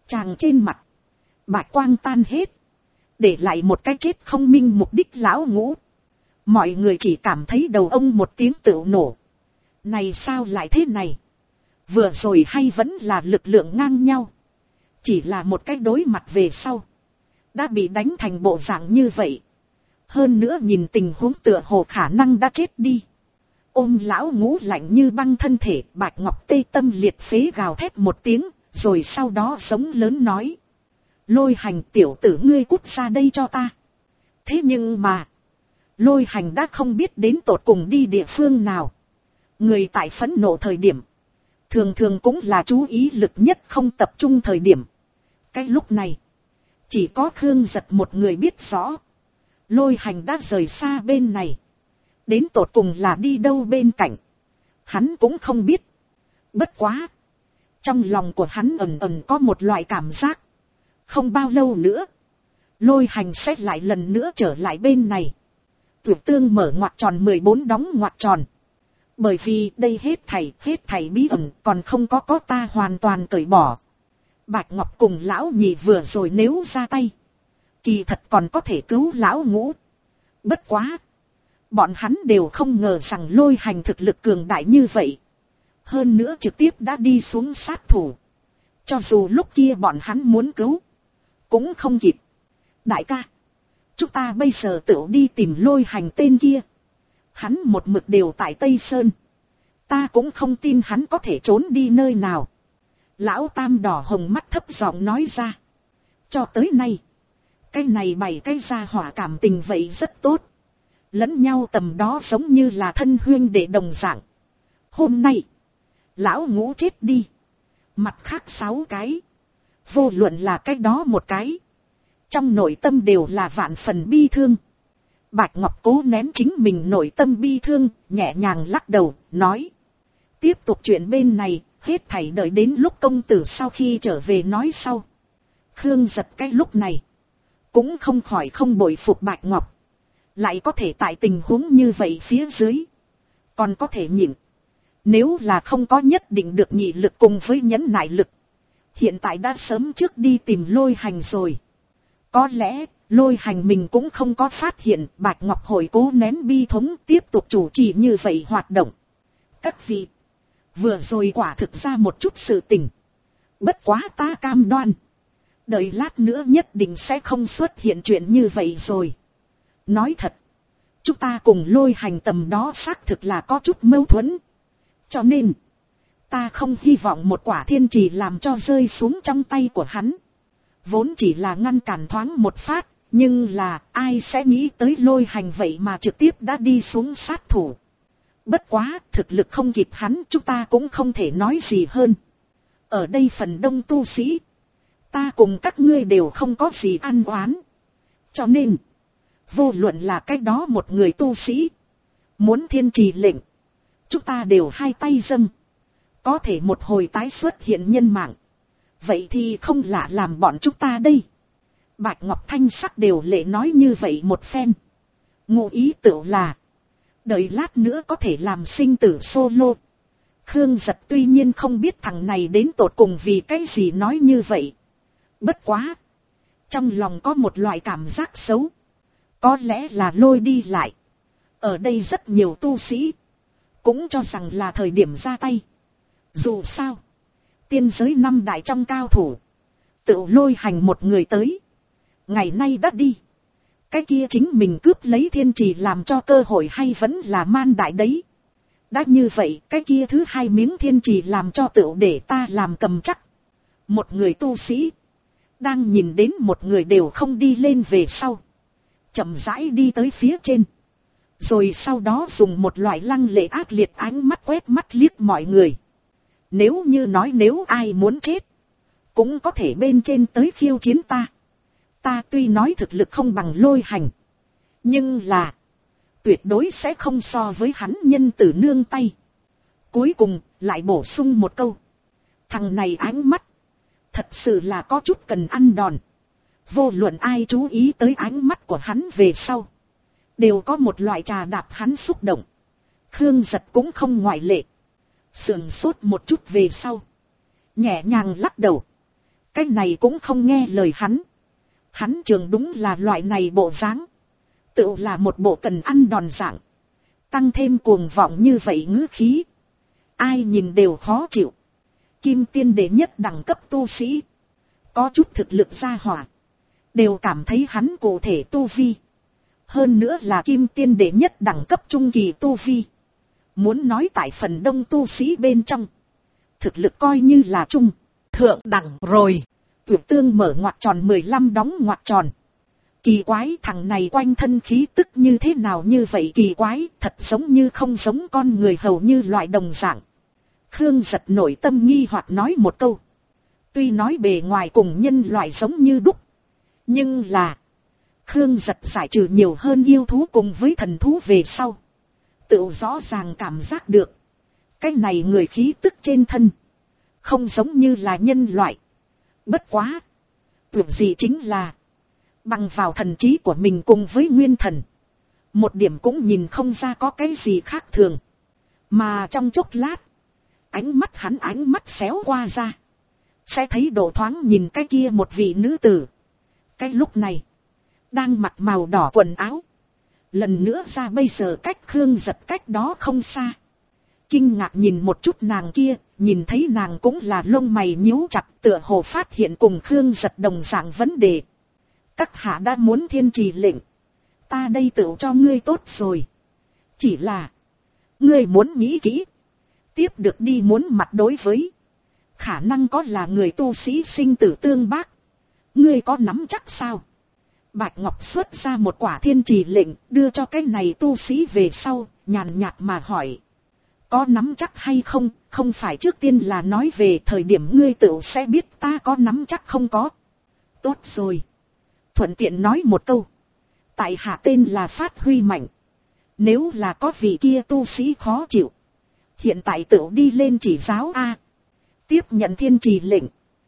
Chàng trên mặt, bạch quang tan hết, để lại một cái chết không minh mục đích lão Ngũ. Mọi người chỉ cảm thấy đầu ông một tiếng tựu nổ. Này sao lại thế này? Vừa rồi hay vẫn là lực lượng ngang nhau. Chỉ là một cái đối mặt về sau, đã bị đánh thành bộ dạng như vậy. Hơn nữa nhìn tình huống tựa hồ khả năng đã chết đi. Ôm lão Ngũ lạnh như băng thân thể, Bạch Ngọc tê tâm liệt phế gào thét một tiếng, rồi sau đó sống lớn nói. Lôi Hành tiểu tử ngươi cút ra đây cho ta. Thế nhưng mà, Lôi Hành đã không biết đến tột cùng đi địa phương nào. Người tại phẫn nộ thời điểm, thường thường cũng là chú ý lực nhất không tập trung thời điểm. Cái lúc này, chỉ có Khương Giật một người biết rõ. Lôi Hành đã rời xa bên này. Đến tột cùng là đi đâu bên cạnh, hắn cũng không biết. Bất quá, trong lòng của hắn ẩn ẩn có một loại cảm giác. Không bao lâu nữa, Lôi Hành sẽ lại lần nữa trở lại bên này. Tuyệt tương mở ngoặc tròn 14 đóng ngoặc tròn. Bởi vì đây hết thảy bí ẩn còn không có ta hoàn toàn cởi bỏ. Bạch Ngọc cùng lão nhị vừa rồi nếu ra tay, kỳ thật còn có thể cứu lão Ngũ. Bất quá, bọn hắn đều không ngờ rằng Lôi Hành thực lực cường đại như vậy. Hơn nữa trực tiếp đã đi xuống sát thủ. Cho dù lúc kia bọn hắn muốn cứu, cũng không kịp. Đại ca, chúng ta bây giờ tự đi tìm Lôi Hành tên kia. Hắn một mực đều tại Tây Sơn. Ta cũng không tin hắn có thể trốn đi nơi nào. Lão Tam đỏ hồng mắt thấp giọng nói ra. Cho tới nay, cái này 7 cái gia hỏa cảm tình vậy rất tốt. Lẫn nhau tầm đó giống như là thân huynh đệ đồng dạng. Hôm nay, lão Ngũ chết đi. Mặt khác 6 cái. Vô luận là cái đó một cái. Trong nội tâm đều là vạn phần bi thương. Bạch Ngọc cố nén chính mình nội tâm bi thương, nhẹ nhàng lắc đầu, nói. Tiếp tục chuyện bên này, hết thảy đợi đến lúc công tử sau khi trở về nói sau. Khương Giật cái lúc này, cũng không khỏi không bội phục Bạch Ngọc. Lại có thể tại tình huống như vậy phía dưới, còn có thể nhịn. Nếu là không có nhất định được nhị lực cùng với nhẫn nại lực, hiện tại đã sớm trước đi tìm Lôi Hành rồi. Có lẽ, Lôi Hành mình cũng không có phát hiện. Bạch Ngọc hồi cố nén bi thống tiếp tục chủ trì như vậy hoạt động. Các vị, vừa rồi quả thực ra một chút sự tình. Bất quá ta cam đoan, đợi lát nữa nhất định sẽ không xuất hiện chuyện như vậy rồi. Nói thật, chúng ta cùng Lôi Hành tầm đó xác thực là có chút mâu thuẫn. Cho nên, ta không hy vọng một quả thiên trì làm cho rơi xuống trong tay của hắn. Vốn chỉ là ngăn cản thoáng một phát, nhưng là ai sẽ nghĩ tới Lôi Hành vậy mà trực tiếp đã đi xuống sát thủ. Bất quá, thực lực không kịp hắn, chúng ta cũng không thể nói gì hơn. Ở đây phần đông tu sĩ, ta cùng các ngươi đều không có gì ăn oán. Cho nên, vô luận là cái đó một người tu sĩ, muốn thiên trì lệnh, chúng ta đều hai tay dâng. Có thể một hồi tái xuất hiện nhân mạng, vậy thì không lạ làm bọn chúng ta đây. Bạch Ngọc thanh sắc đều lệ nói như vậy một phen. Ngụ ý tựu là, đợi lát nữa có thể làm sinh tử solo. Khương Giật tuy nhiên không biết thằng này đến tột cùng vì cái gì nói như vậy. Bất quá, trong lòng có một loại cảm giác xấu. Có lẽ là Lôi đi lại. Ở đây rất nhiều tu sĩ cũng cho rằng là thời điểm ra tay. Dù sao, tiên giới 5 đại trong cao thủ, tự Lôi Hành một người tới. Ngày nay đã đi, cái kia chính mình cướp lấy thiên trì làm cho cơ hội hay vẫn là man đại đấy. Đã như vậy, cái kia thứ 2 miếng thiên trì làm cho tự để ta làm cầm chắc. Một người tu sĩ đang nhìn đến một người đều không đi lên về sau, chậm rãi đi tới phía trên. Rồi sau đó dùng một loại lăng lệ ác liệt ánh mắt quét mắt liếc mọi người. Nếu như nói nếu ai muốn chết, cũng có thể bên trên tới khiêu chiến ta. Ta tuy nói thực lực không bằng Lôi Hành, nhưng là tuyệt đối sẽ không so với hắn nhân tử nương tay. Cuối cùng lại bổ sung một câu. Thằng này ánh mắt thật sự là có chút cần ăn đòn. Vô luận ai chú ý tới ánh mắt của hắn về sau, đều có một loại trà đạp hắn xúc động. Khương Giật cũng không ngoại lệ. Sườn sốt một chút về sau, nhẹ nhàng lắc đầu. Cái này cũng không nghe lời hắn. Hắn trường đúng là loại này bộ dáng. Tự là một bộ cần ăn đòn dạng. Tăng thêm cuồng vọng như vậy ngữ khí. Ai nhìn đều khó chịu. Kim tiên đệ nhất đẳng cấp tu sĩ. Có chút thực lực gia hỏa. Đều cảm thấy hắn cụ thể tu vi. Hơn nữa là kim tiên đệ nhất đẳng cấp trung kỳ tu vi. Muốn nói tại phần đông tu sĩ bên trong. Thực lực coi như là trung, thượng đẳng rồi. Tuyệt tương mở ngoặc tròn 15 đóng ngoặc tròn. Kỳ quái, thằng này quanh thân khí tức như thế nào như vậy kỳ quái, thật giống như không giống con người hầu như loại đồng dạng. Khương Giật nội tâm nghi hoặc nói một câu. Tuy nói bề ngoài cùng nhân loại giống như đúc. Nhưng là Khương Giật giải trừ nhiều hơn yêu thú cùng với thần thú về sau. Tự rõ ràng cảm giác được. Cái này người khí tức trên thân. Không giống như là nhân loại. Bất quá. Tuyệt gì chính là. Bằng vào thần trí của mình cùng với nguyên thần. Một điểm cũng nhìn không ra có cái gì khác thường. Mà trong chốc lát. Ánh mắt xéo qua ra. Sẽ thấy độ thoáng nhìn cái kia một vị nữ tử. Cái lúc này. Đang mặc màu đỏ quần áo. Lần nữa ra bây giờ cách Khương Giật cách đó không xa. Kinh ngạc nhìn một chút nàng kia. Nhìn thấy nàng cũng là lông mày nhíu chặt, tựa hồ phát hiện cùng Khương Giật đồng dạng vấn đề. Các hạ đã muốn thiên trì lệnh. Ta đây tự cho ngươi tốt rồi. Chỉ là. Ngươi muốn nghĩ kỹ. Tiếp được đi muốn mặt đối với. Khả năng có là người tu sĩ sinh tử tương bác. Ngươi có nắm chắc sao? Bạch Ngọc xuất ra một quả thiên trì lệnh, đưa cho cái này tu sĩ về sau, nhàn nhạt mà hỏi. Có nắm chắc hay không, không phải trước tiên là nói về thời điểm ngươi tự sẽ biết ta có nắm chắc không có. Tốt rồi. Thuận tiện nói một câu. Tại hạ tên là Phát Huy Mạnh. Nếu là có vị kia tu sĩ khó chịu. Hiện tại tự đi lên chỉ giáo A. Tiếp nhận thiên trì lệnh.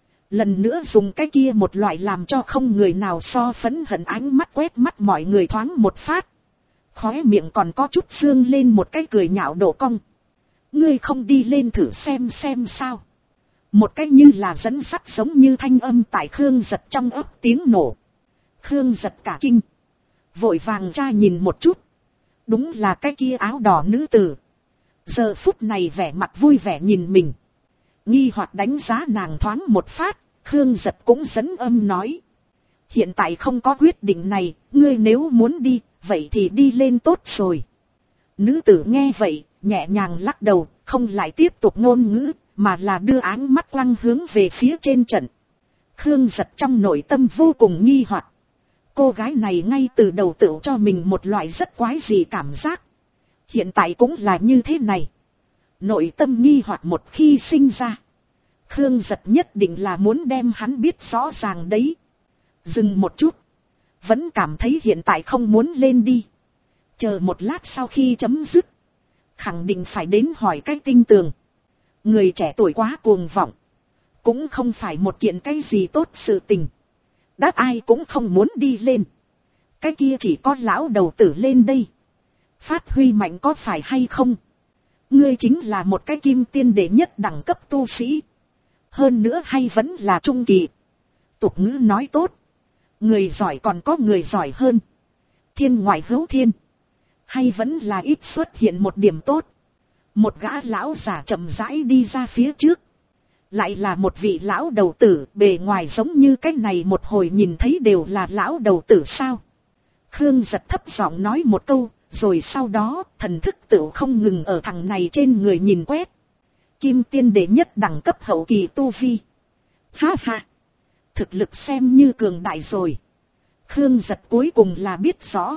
Lần nữa dùng cái kia một loại làm cho không người nào so phẫn hận ánh mắt quét mắt mọi người thoáng một phát. Khóe miệng còn có chút dương lên một cái cười nhạo độ cong. Ngươi không đi lên thử xem sao. Một cái như là dẫn sắt giống như thanh âm tại Khương Giật trong ấp tiếng nổ. Khương Giật cả kinh. Vội vàng tra nhìn một chút. Đúng là cái kia áo đỏ nữ tử. Giờ phút này vẻ mặt vui vẻ nhìn mình. Nghi hoặc đánh giá nàng thoáng một phát. Khương Giật cũng dẫn âm nói. Hiện tại không có quyết định này. Ngươi nếu muốn đi. Vậy thì đi lên tốt rồi. Nữ tử nghe vậy. Nhẹ nhàng lắc đầu. Không lại tiếp tục ngôn ngữ. Mà là đưa áng mắt lăng hướng về phía trên trận. Khương Giật trong nội tâm vô cùng nghi hoặc. Cô gái này ngay từ đầu tự cho mình một loại rất quái dị cảm giác. Hiện tại cũng là như thế này. Nội tâm nghi hoặc một khi sinh ra. Khương Giật nhất định là muốn đem hắn biết rõ ràng đấy. Dừng một chút. Vẫn cảm thấy hiện tại không muốn lên đi. Chờ một lát sau khi chấm dứt. Khẳng định phải đến hỏi cái tinh tường. Người trẻ tuổi quá cuồng vọng. Cũng không phải một kiện cái gì tốt sự tình. Đã ai cũng không muốn đi lên. Cái kia chỉ có lão đầu tử lên đây. Phát Huy Mạnh có phải hay không? Ngươi chính là một cái kim tiên đệ nhất đẳng cấp tu sĩ. Hơn nữa hay vẫn là trung kỳ. Tục ngữ nói tốt. Người giỏi còn có người giỏi hơn. Thiên ngoại hữu thiên. Hay vẫn là ít xuất hiện một điểm tốt. Một gã lão già chậm rãi đi ra phía trước. Lại là một vị lão đầu tử, bề ngoài giống như cái này một hồi nhìn thấy đều là lão đầu tử sao. Khương Giật thấp giọng nói một câu, rồi sau đó thần thức tự không ngừng ở thằng này trên người nhìn quét. Kim tiên đệ nhất đẳng cấp hậu kỳ tu vi. Ha ha, thực lực xem như cường đại rồi. Khương Giật cuối cùng là biết rõ.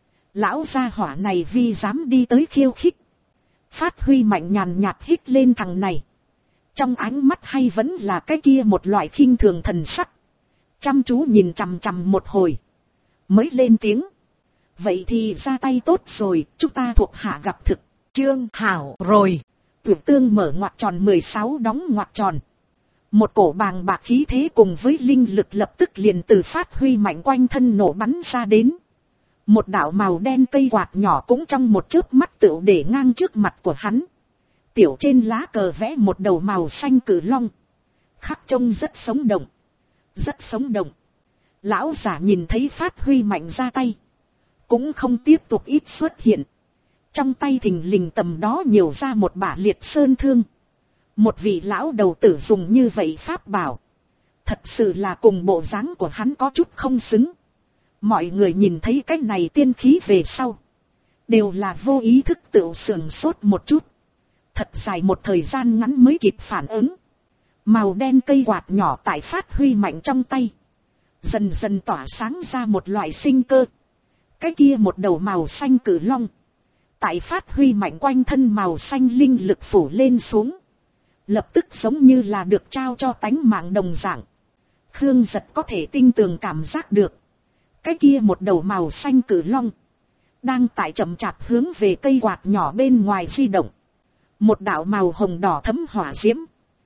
Lão gia hỏa này vì dám đi tới khiêu khích. Phát Huy Mạnh nhàn nhạt hít lên thằng này. Trong ánh mắt hay vẫn là cái kia một loại khinh thường thần sắc. Chăm chú nhìn chằm chằm một hồi. Mới lên tiếng. Vậy thì ra tay tốt rồi, chúng ta thuộc hạ gặp thực. Trương hảo rồi. Tuyệt tương mở ngoặc tròn 16 đóng ngoặc tròn. Một cổ bàng bạc khí thế cùng với linh lực lập tức liền từ Phát Huy Mạnh quanh thân nổ bắn ra đến. Một đạo màu đen cây quạt nhỏ cũng trong một chớp mắt tựu để ngang trước mặt của hắn. Tiểu trên lá cờ vẽ một đầu màu xanh cử long. Khắc trông rất sống động. rất sống động. Lão giả nhìn thấy phát huy mạnh ra tay, cũng không tiếp tục ít xuất hiện. Trong tay thình lình tầm đó nhiều ra một bả liệt sơn thương. Một vị lão đầu tử dùng như vậy pháp bảo, thật sự là cùng bộ dáng của hắn có chút không xứng. Mọi người nhìn thấy cái này tiên khí về sau, đều là vô ý thức tự sườn sốt một chút. Thật dài một thời gian ngắn mới kịp phản ứng. Màu đen cây quạt nhỏ tại phát huy mạnh trong tay, dần dần tỏa sáng ra một loại sinh cơ. Cái kia một đầu màu xanh cử long, tại phát huy mạnh quanh thân màu xanh linh lực phủ lên xuống, lập tức giống như là được trao cho tánh mạng đồng dạng. Khương Giật có thể tinh tường cảm giác được, cái kia một đầu màu xanh cử long đang tại chậm chạp hướng về cây quạt nhỏ bên ngoài di động. Một đạo màu hồng đỏ thấm hỏa diễm,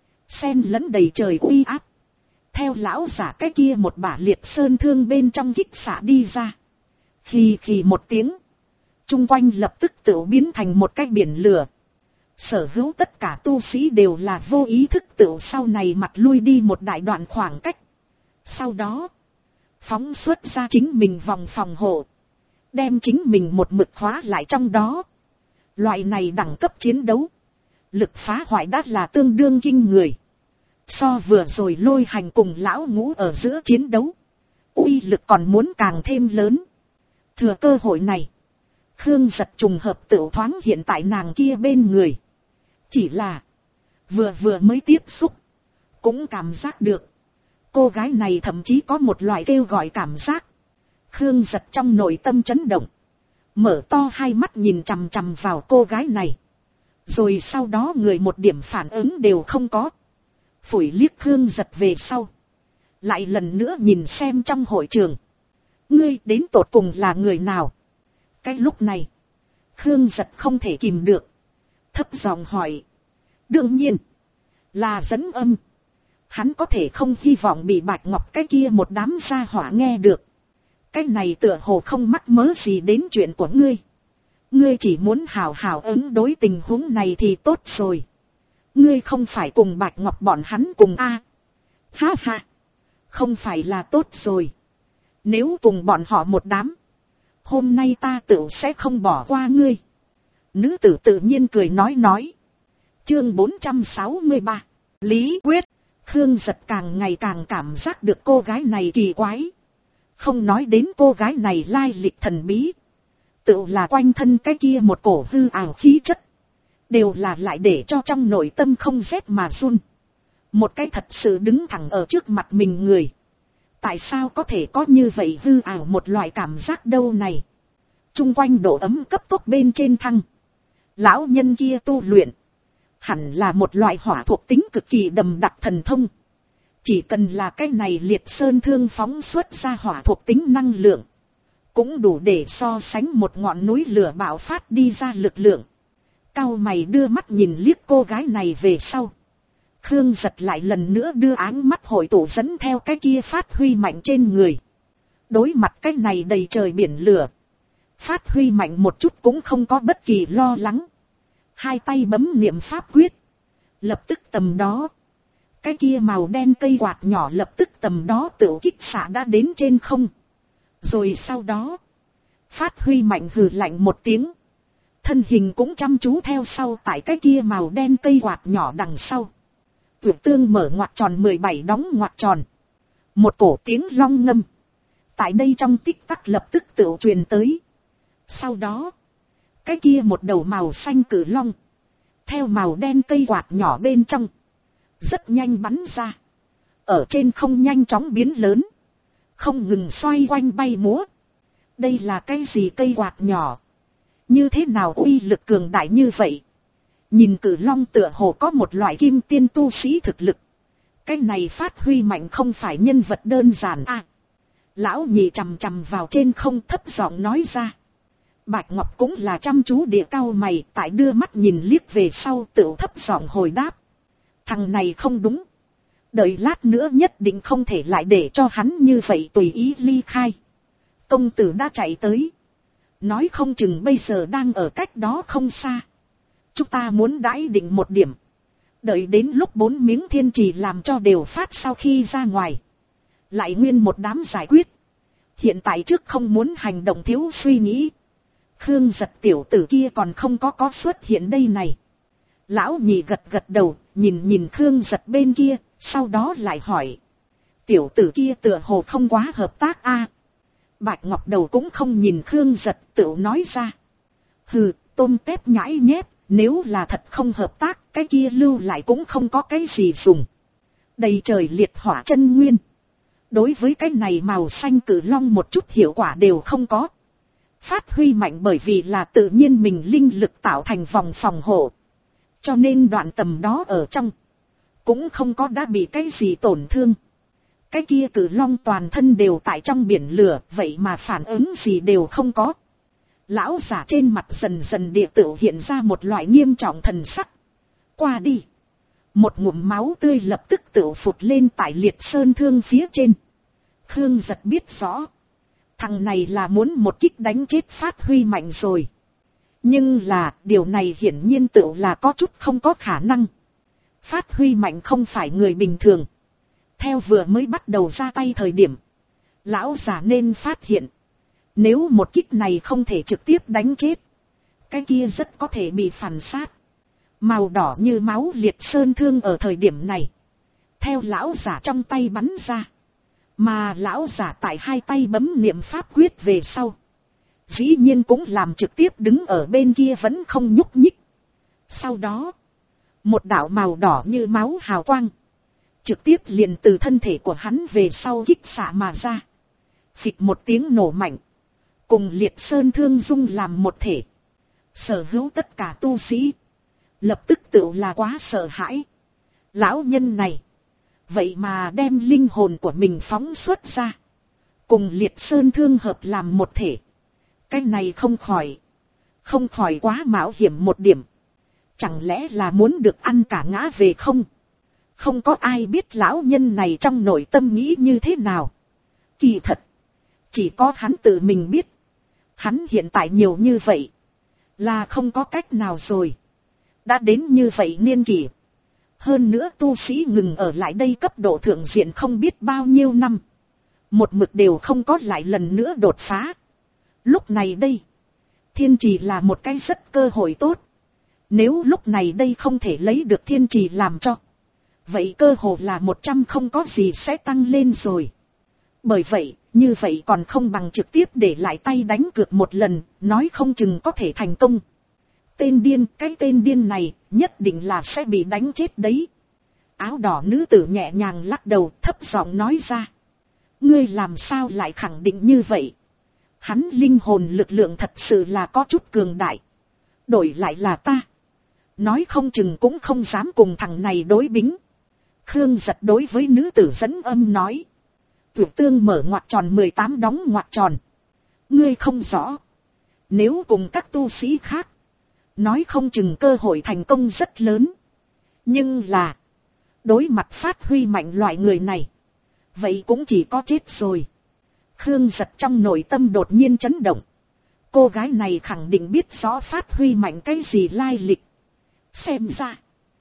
xen lẫn đầy trời uy áp, theo lão giả cái kia một bả liệt sơn thương bên trong kích xạ đi ra. Khì khì một tiếng, chung quanh lập tức tự biến thành một cái biển lửa. Sở hữu tất cả tu sĩ đều là vô ý thức tự sau này mặt lui đi một đại đoạn khoảng cách. Sau đó, phóng xuất ra chính mình vòng phòng hộ, đem chính mình một mực khóa lại trong đó. Loại này đẳng cấp chiến đấu, lực phá hoại đã là tương đương kinh người. So vừa rồi Lôi Hành cùng lão Ngũ ở giữa chiến đấu, uy lực còn muốn càng thêm lớn. Thừa cơ hội này, Khương Giật trùng hợp tự thoáng hiện tại nàng kia bên người. Chỉ là vừa mới tiếp xúc, cũng cảm giác được cô gái này thậm chí có một loại kêu gọi cảm giác. Khương Giật trong nội tâm chấn động, mở to hai mắt nhìn chằm chằm vào cô gái này. Rồi sau đó người một điểm phản ứng đều không có. Phủi liếc Khương Giật về sau, lại lần nữa nhìn xem trong hội trường, ngươi đến tột cùng là người nào? Cái lúc này, Khương Giật không thể kìm được, thấp giọng hỏi. Đương nhiên là Dẫn Âm. Hắn có thể không hy vọng bị Bạch Ngọc cái kia một đám gia hỏa nghe được. Cái này tựa hồ không mắc mớ gì đến chuyện của ngươi. Ngươi chỉ muốn hào hào ứng đối tình huống này thì tốt rồi. Ngươi không phải cùng Bạch Ngọc bọn hắn cùng a? Ha ha, không phải là tốt rồi. Nếu cùng bọn họ một đám, hôm nay ta tự sẽ không bỏ qua ngươi. Nữ tử tự nhiên cười nói. Chương 463, Lý Quyết. Khương Giật càng ngày càng cảm giác được cô gái này kỳ quái. Không nói đến cô gái này lai lịch thần bí, tự là quanh thân cái kia một cổ hư ảo khí chất, đều là lại để cho trong nội tâm không rét mà run. Một cái thật sự đứng thẳng ở trước mặt mình người, tại sao có thể có như vậy hư ảo một loại cảm giác đâu này? Trung quanh độ ấm cấp tốc bên trên thăng. Lão nhân kia tu luyện, hẳn là một loại hỏa thuộc tính cực kỳ đậm đặc thần thông. Chỉ cần là cái này liệt sơn thương phóng xuất ra hỏa thuộc tính năng lượng, cũng đủ để so sánh một ngọn núi lửa bạo phát đi ra lực lượng. Cao mày đưa mắt nhìn liếc cô gái này về sau, Khương Giật lại lần nữa đưa áng mắt hội tụ dẫn theo cái kia phát huy mạnh trên người. Đối mặt cái này đầy trời biển lửa, phát huy mạnh một chút cũng không có bất kỳ lo lắng. Hai tay bấm niệm pháp quyết, lập tức tầm đó, cái kia màu đen cây quạt nhỏ lập tức tầm đó tự kích xạ đã đến trên không. Rồi sau đó, phát huy mạnh hừ lạnh một tiếng, thân hình cũng chăm chú theo sau tại cái kia màu đen cây quạt nhỏ đằng sau. Tuyệt tương mở ngoặc tròn 17 đóng ngoặc tròn. Một cổ tiếng long ngâm tại đây trong tích tắc lập tức tự truyền tới. Sau đó, cái kia một đầu màu xanh cử long, theo màu đen cây quạt nhỏ bên trong, rất nhanh bắn ra. Ở trên không nhanh chóng biến lớn, không ngừng xoay quanh bay múa. Đây là cái gì cây quạt nhỏ? Như thế nào uy lực cường đại như vậy? Nhìn cử long tựa hồ có một loại kim tiên tu sĩ thực lực. Cái này phát huy mạnh không phải nhân vật đơn giản à? Lão nhị chằm chằm vào trên không thấp giọng nói ra. Bạch Ngọc cũng là chăm chú địa cao mày, tại đưa mắt nhìn liếc về sau tự thấp giọng hồi đáp. Thằng này không đúng. Đợi lát nữa nhất định không thể lại để cho hắn như vậy tùy ý ly khai. Công tử đã chạy tới. Nói không chừng bây giờ đang ở cách đó không xa. Chúng ta muốn đãi định một điểm. Đợi đến lúc 4 miếng thiên trì làm cho đều phát sau khi ra ngoài, lại nguyên một đám giải quyết. Hiện tại trước không muốn hành động thiếu suy nghĩ. Khương Giật tiểu tử kia còn không có xuất hiện đây này. Lão nhị gật gật đầu, nhìn Khương Giật bên kia, sau đó lại hỏi. Tiểu tử kia tựa hồ không quá hợp tác a. Bạch Ngọc Đầu cũng không nhìn Khương Giật, tự nói ra. Hừ, tôm tép nhãi nhép, nếu là thật không hợp tác, cái kia lưu lại cũng không có cái gì dùng. Đầy trời liệt hỏa chân nguyên. Đối với cái này màu xanh cử long một chút hiệu quả đều không có. Phát huy mạnh bởi vì là tự nhiên mình linh lực tạo thành vòng phòng hộ. Cho nên đoạn tầm đó ở trong, cũng không có đã bị cái gì tổn thương. Cái kia cử long toàn thân đều tại trong biển lửa, vậy mà phản ứng gì đều không có. Lão giả trên mặt dần dần địa tự hiện ra một loại nghiêm trọng thần sắc. Qua đi. Một ngụm máu tươi lập tức tự phụt lên tại liệt sơn thương phía trên. Khương Giật biết rõ. Thằng này là muốn một kích đánh chết phát huy mạnh rồi. Nhưng là điều này hiển nhiên tự là có chút không có khả năng. Phát huy mạnh không phải người bình thường. Theo vừa mới bắt đầu ra tay thời điểm. Lão giả nên phát hiện. Nếu một kích này không thể trực tiếp đánh chết. Cái kia rất có thể bị phản sát. Màu đỏ như máu liệt sơn thương ở thời điểm này. Theo lão giả trong tay bắn ra. Mà lão giả tại hai tay bấm niệm pháp quyết về sau. Dĩ nhiên cũng làm trực tiếp đứng ở bên kia vẫn không nhúc nhích. Sau đó. Một đạo màu đỏ như máu hào quang. Trực tiếp liền từ thân thể của hắn về sau kích xạ mà ra. Phịch một tiếng nổ mạnh. Cùng liệt sơn thương dung làm một thể. Sở hữu tất cả tu sĩ. Lập tức tự là quá sợ hãi. Lão nhân này. Vậy mà đem linh hồn của mình phóng xuất ra. Cùng liệt sơn thương hợp làm một thể. Cái này không khỏi quá mạo hiểm một điểm. Chẳng lẽ là muốn được ăn cả ngã về không? Không có ai biết lão nhân này trong nội tâm nghĩ như thế nào. Kỳ thật. Chỉ có hắn tự mình biết. Hắn hiện tại nhiều như vậy. Là không có cách nào rồi. Đã đến như vậy niên kỷ. Hơn nữa tu sĩ ngừng ở lại đây cấp độ thượng diện không biết bao nhiêu năm. Một mực đều không có lại lần nữa đột phá. Lúc này đây. Thiên trì là một cái rất cơ hội tốt. Nếu lúc này đây không thể lấy được thiên trì làm cho. Vậy cơ hồ là 100 không có gì sẽ tăng lên rồi. Bởi vậy, như vậy còn không bằng trực tiếp để lại tay đánh cược một lần, nói không chừng có thể thành công. Tên điên, cái tên điên này, nhất định là sẽ bị đánh chết đấy. Áo đỏ nữ tử nhẹ nhàng lắc đầu, thấp giọng nói ra. Ngươi làm sao lại khẳng định như vậy? Hắn linh hồn lực lượng thật sự là có chút cường đại. Đổi lại là ta. Nói không chừng cũng không dám cùng thằng này đối bính. Khương Giật đối với nữ tử dẫn âm nói. Tuyệt tương mở ngoặc tròn 18 đóng ngoặc tròn. Ngươi không rõ. Nếu cùng các tu sĩ khác. Nói không chừng cơ hội thành công rất lớn. Nhưng là. Đối mặt phát huy mạnh loại người này. Vậy cũng chỉ có chết rồi. Khương Giật trong nội tâm đột nhiên chấn động. Cô gái này khẳng định biết rõ phát huy mạnh cái gì lai lịch. Xem ra.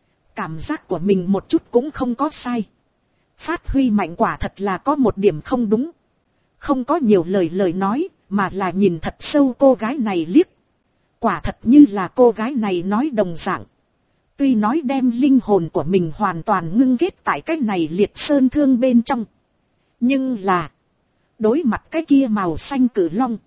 Cảm giác của mình một chút cũng không có sai. Phát huy mạnh quả thật là có một điểm không đúng. Không có nhiều lời nói, mà là nhìn thật sâu cô gái này liếc. Quả thật như là cô gái này nói đồng dạng. Tuy nói đem linh hồn của mình hoàn toàn ngưng kết tại cái này liệt sơn thương bên trong. Nhưng là. Đối mặt cái kia màu xanh cử long.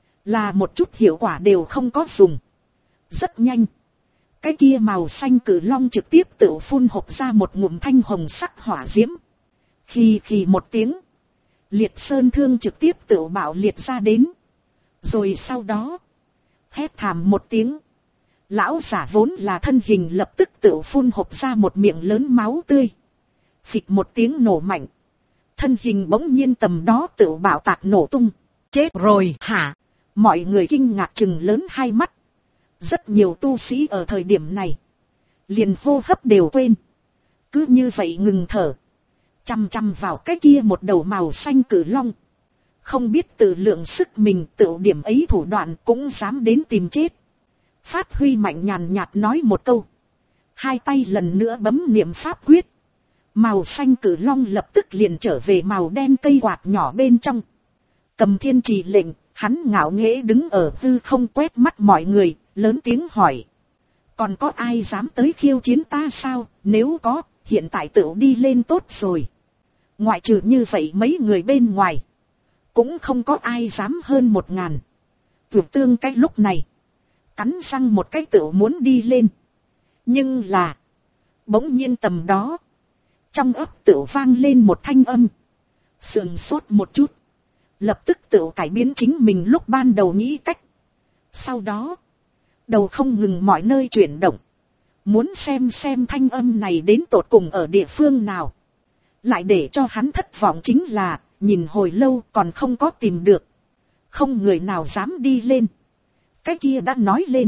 Là một chút hiệu quả đều không có dùng. Rất nhanh. Cái kia màu xanh cử long trực tiếp tự phun hộc ra một ngụm thanh hồng sắc hỏa diễm. Khi một tiếng. Liệt sơn thương trực tiếp tự bạo liệt ra đến. Rồi sau đó. Hét thảm một tiếng. Lão giả vốn là thân hình lập tức tự phun hộc ra một miệng lớn máu tươi. Phịch một tiếng nổ mạnh. Thân hình bỗng nhiên tầm đó tự bạo tạc nổ tung. Chết rồi hả? Mọi người kinh ngạc trừng lớn hai mắt. Rất nhiều tu sĩ ở thời điểm này. Liền hô hấp đều quên. Cứ như vậy ngừng thở. Chăm chăm vào cái kia một đầu màu xanh cử long. Không biết tự lượng sức mình tự điểm ấy thủ đoạn cũng dám đến tìm chết. Phát huy mạnh nhàn nhạt nói một câu. Hai tay lần nữa bấm niệm pháp quyết. Màu xanh cử long lập tức liền trở về màu đen cây quạt nhỏ bên trong. Cầm thiên trì lệnh, hắn ngạo nghễ đứng ở hư không quét mắt mọi người, lớn tiếng hỏi. Còn có ai dám tới khiêu chiến ta sao? Nếu có, hiện tại tựu đi lên tốt rồi. Ngoại trừ như vậy mấy người bên ngoài, cũng không có ai dám hơn 1000. Vượt tương cái lúc này, cắn răng một cái tựu muốn đi lên. Nhưng là, bỗng nhiên tầm đó, trong ấp tựu vang lên một thanh âm. Sườn sốt một chút, lập tức tựu cải biến chính mình lúc ban đầu nghĩ cách. Sau đó, đầu không ngừng mọi nơi chuyển động, muốn xem thanh âm này đến tột cùng ở địa phương nào. Lại để cho hắn thất vọng chính là, nhìn hồi lâu còn không có tìm được. Không người nào dám đi lên. Cái kia đã nói lên.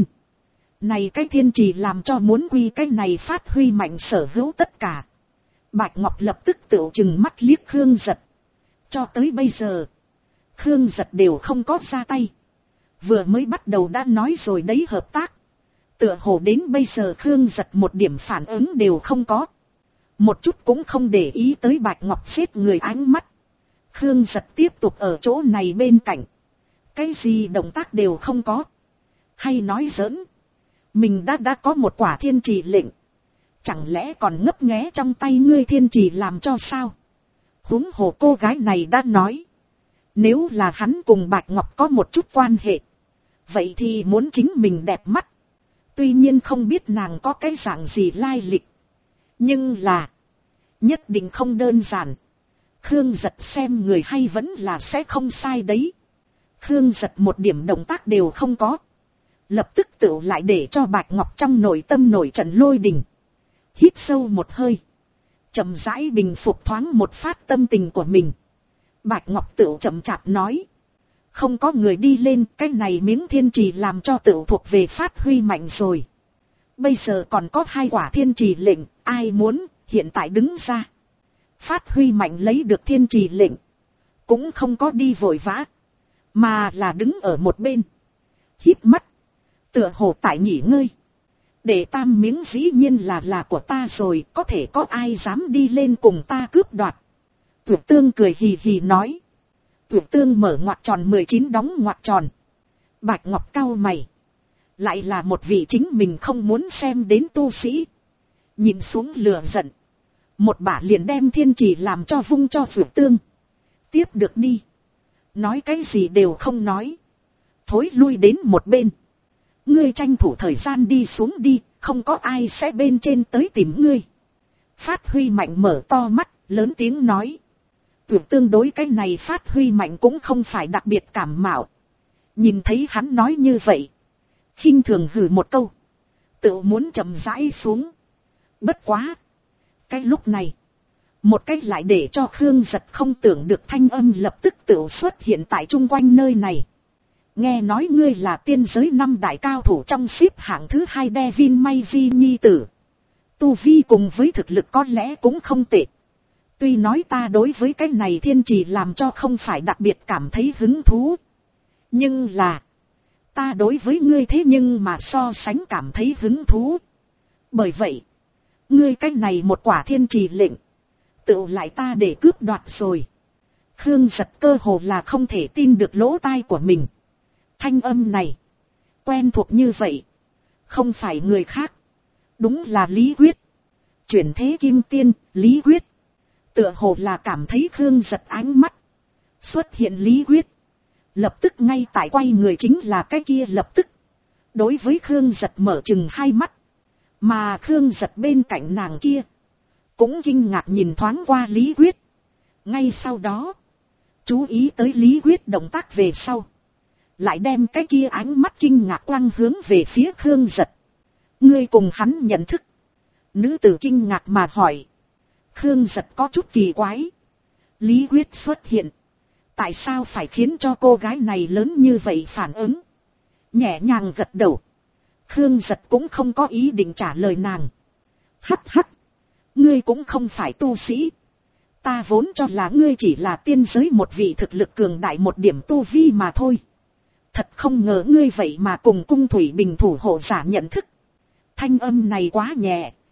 Này cái thiên trì làm cho muốn quy cái này phát huy mạnh sở hữu tất cả. Bạch Ngọc lập tức tự chừng mắt liếc Khương Giật. Cho tới bây giờ, Khương Giật đều không có ra tay. Vừa mới bắt đầu đã nói rồi đấy hợp tác. Tựa hồ đến bây giờ Khương Giật một điểm phản ứng đều không có. Một chút cũng không để ý tới Bạch Ngọc xếp người ánh mắt. Khương Giật tiếp tục ở chỗ này bên cạnh. Cái gì động tác đều không có. Hay nói giỡn. Mình đã có một quả thiên trì lệnh. Chẳng lẽ còn ngấp nghé trong tay ngươi thiên trì làm cho sao? Huống hồ cô gái này đã nói. Nếu là hắn cùng Bạch Ngọc có một chút quan hệ. Vậy thì muốn chính mình đẹp mắt. Tuy nhiên không biết nàng có cái dạng gì lai lịch. Nhưng là. Nhất định không đơn giản. Khương Giật xem người hay vẫn là sẽ không sai đấy. Khương Giật một điểm động tác đều không có. Lập tức tự lại để cho Bạch Ngọc trong nội tâm nổi trận lôi đình. Hít sâu một hơi. Chậm rãi bình phục thoáng một phát tâm tình của mình. Bạch Ngọc tự chậm chạp nói. Không có người đi lên, cái này miếng thiên trì làm cho tự thuộc về phát huy mạnh rồi. Bây giờ còn có 2 quả thiên trì lệnh, ai muốn, hiện tại đứng ra. Phát huy mạnh lấy được thiên trì lệnh. Cũng không có đi vội vã. Mà là đứng ở một bên. Híp mắt. Tựa hồ tại nghỉ ngơi. Để tam miếng dĩ nhiên là của ta rồi. Có thể có ai dám đi lên cùng ta cướp đoạt. Tuyệt tương cười hì hì nói. Tuyệt tương mở ngoặc tròn 19 đóng ngoặc tròn. Bạch Ngọc cau mày. Lại là một vị chính mình không muốn xem đến tu sĩ. Nhìn xuống lửa giận. Một bả liền đem thiên trì làm cho vung cho Tuyệt tương. Tiếp được đi. Nói cái gì đều không nói. Thối lui đến một bên. Ngươi tranh thủ thời gian đi xuống đi. Không có ai sẽ bên trên tới tìm ngươi. Phát huy mạnh mở to mắt. Lớn tiếng nói. Tuyệt tương đối cái này phát huy mạnh cũng không phải đặc biệt cảm mạo. Nhìn thấy hắn nói như vậy. Khinh thường hừ một câu. Tự muốn chậm rãi xuống. Bất quá. Cái lúc này. Một cách lại để cho Khương Giật không tưởng được thanh âm lập tức tự xuất hiện tại chung quanh nơi này. Nghe nói ngươi là tiên giới 5 đại cao thủ trong xếp hạng thứ 2 Devin Mayji nhi tử. Tu vi cùng với thực lực có lẽ cũng không tệ. Tuy nói ta đối với cái này thiên trì làm cho không phải đặc biệt cảm thấy hứng thú. Nhưng là. Ta đối với ngươi thế nhưng mà so sánh cảm thấy hứng thú. Bởi vậy. Ngươi cái này một quả thiên trì lệnh. Tự lại ta để cướp đoạt rồi. Khương Giật cơ hồ là không thể tin được lỗ tai của mình. Thanh âm này. Quen thuộc như vậy. Không phải người khác. Đúng là Lý Quyết. Chuyển thế kim tiên, Lý Quyết. Tựa hồ là cảm thấy Khương Giật ánh mắt. Xuất hiện Lý Quyết. Lập tức ngay tại quay người chính là cái kia lập tức. Đối với Khương Giật mở chừng 2 mắt. Mà Khương Giật bên cạnh nàng kia. Cũng kinh ngạc nhìn thoáng qua Lý Quyết. Ngay sau đó. Chú ý tới Lý Quyết động tác về sau. Lại đem cái kia ánh mắt kinh ngạc quăng hướng về phía Khương Giật. Ngươi cùng hắn nhận thức. Nữ tử kinh ngạc mà hỏi. Khương Giật có chút kỳ quái. Lý Quyết xuất hiện. Tại sao phải khiến cho cô gái này lớn như vậy phản ứng? Nhẹ nhàng gật đầu. Khương Giật cũng không có ý định trả lời nàng. Hắc hắc. Ngươi cũng không phải tu sĩ. Ta vốn cho là ngươi chỉ là tiên giới một vị thực lực cường đại một điểm tu vi mà thôi. Thật không ngờ ngươi vậy mà cùng cung thủy bình thủ hộ giả nhận thức. Thanh âm này quá nhẹ,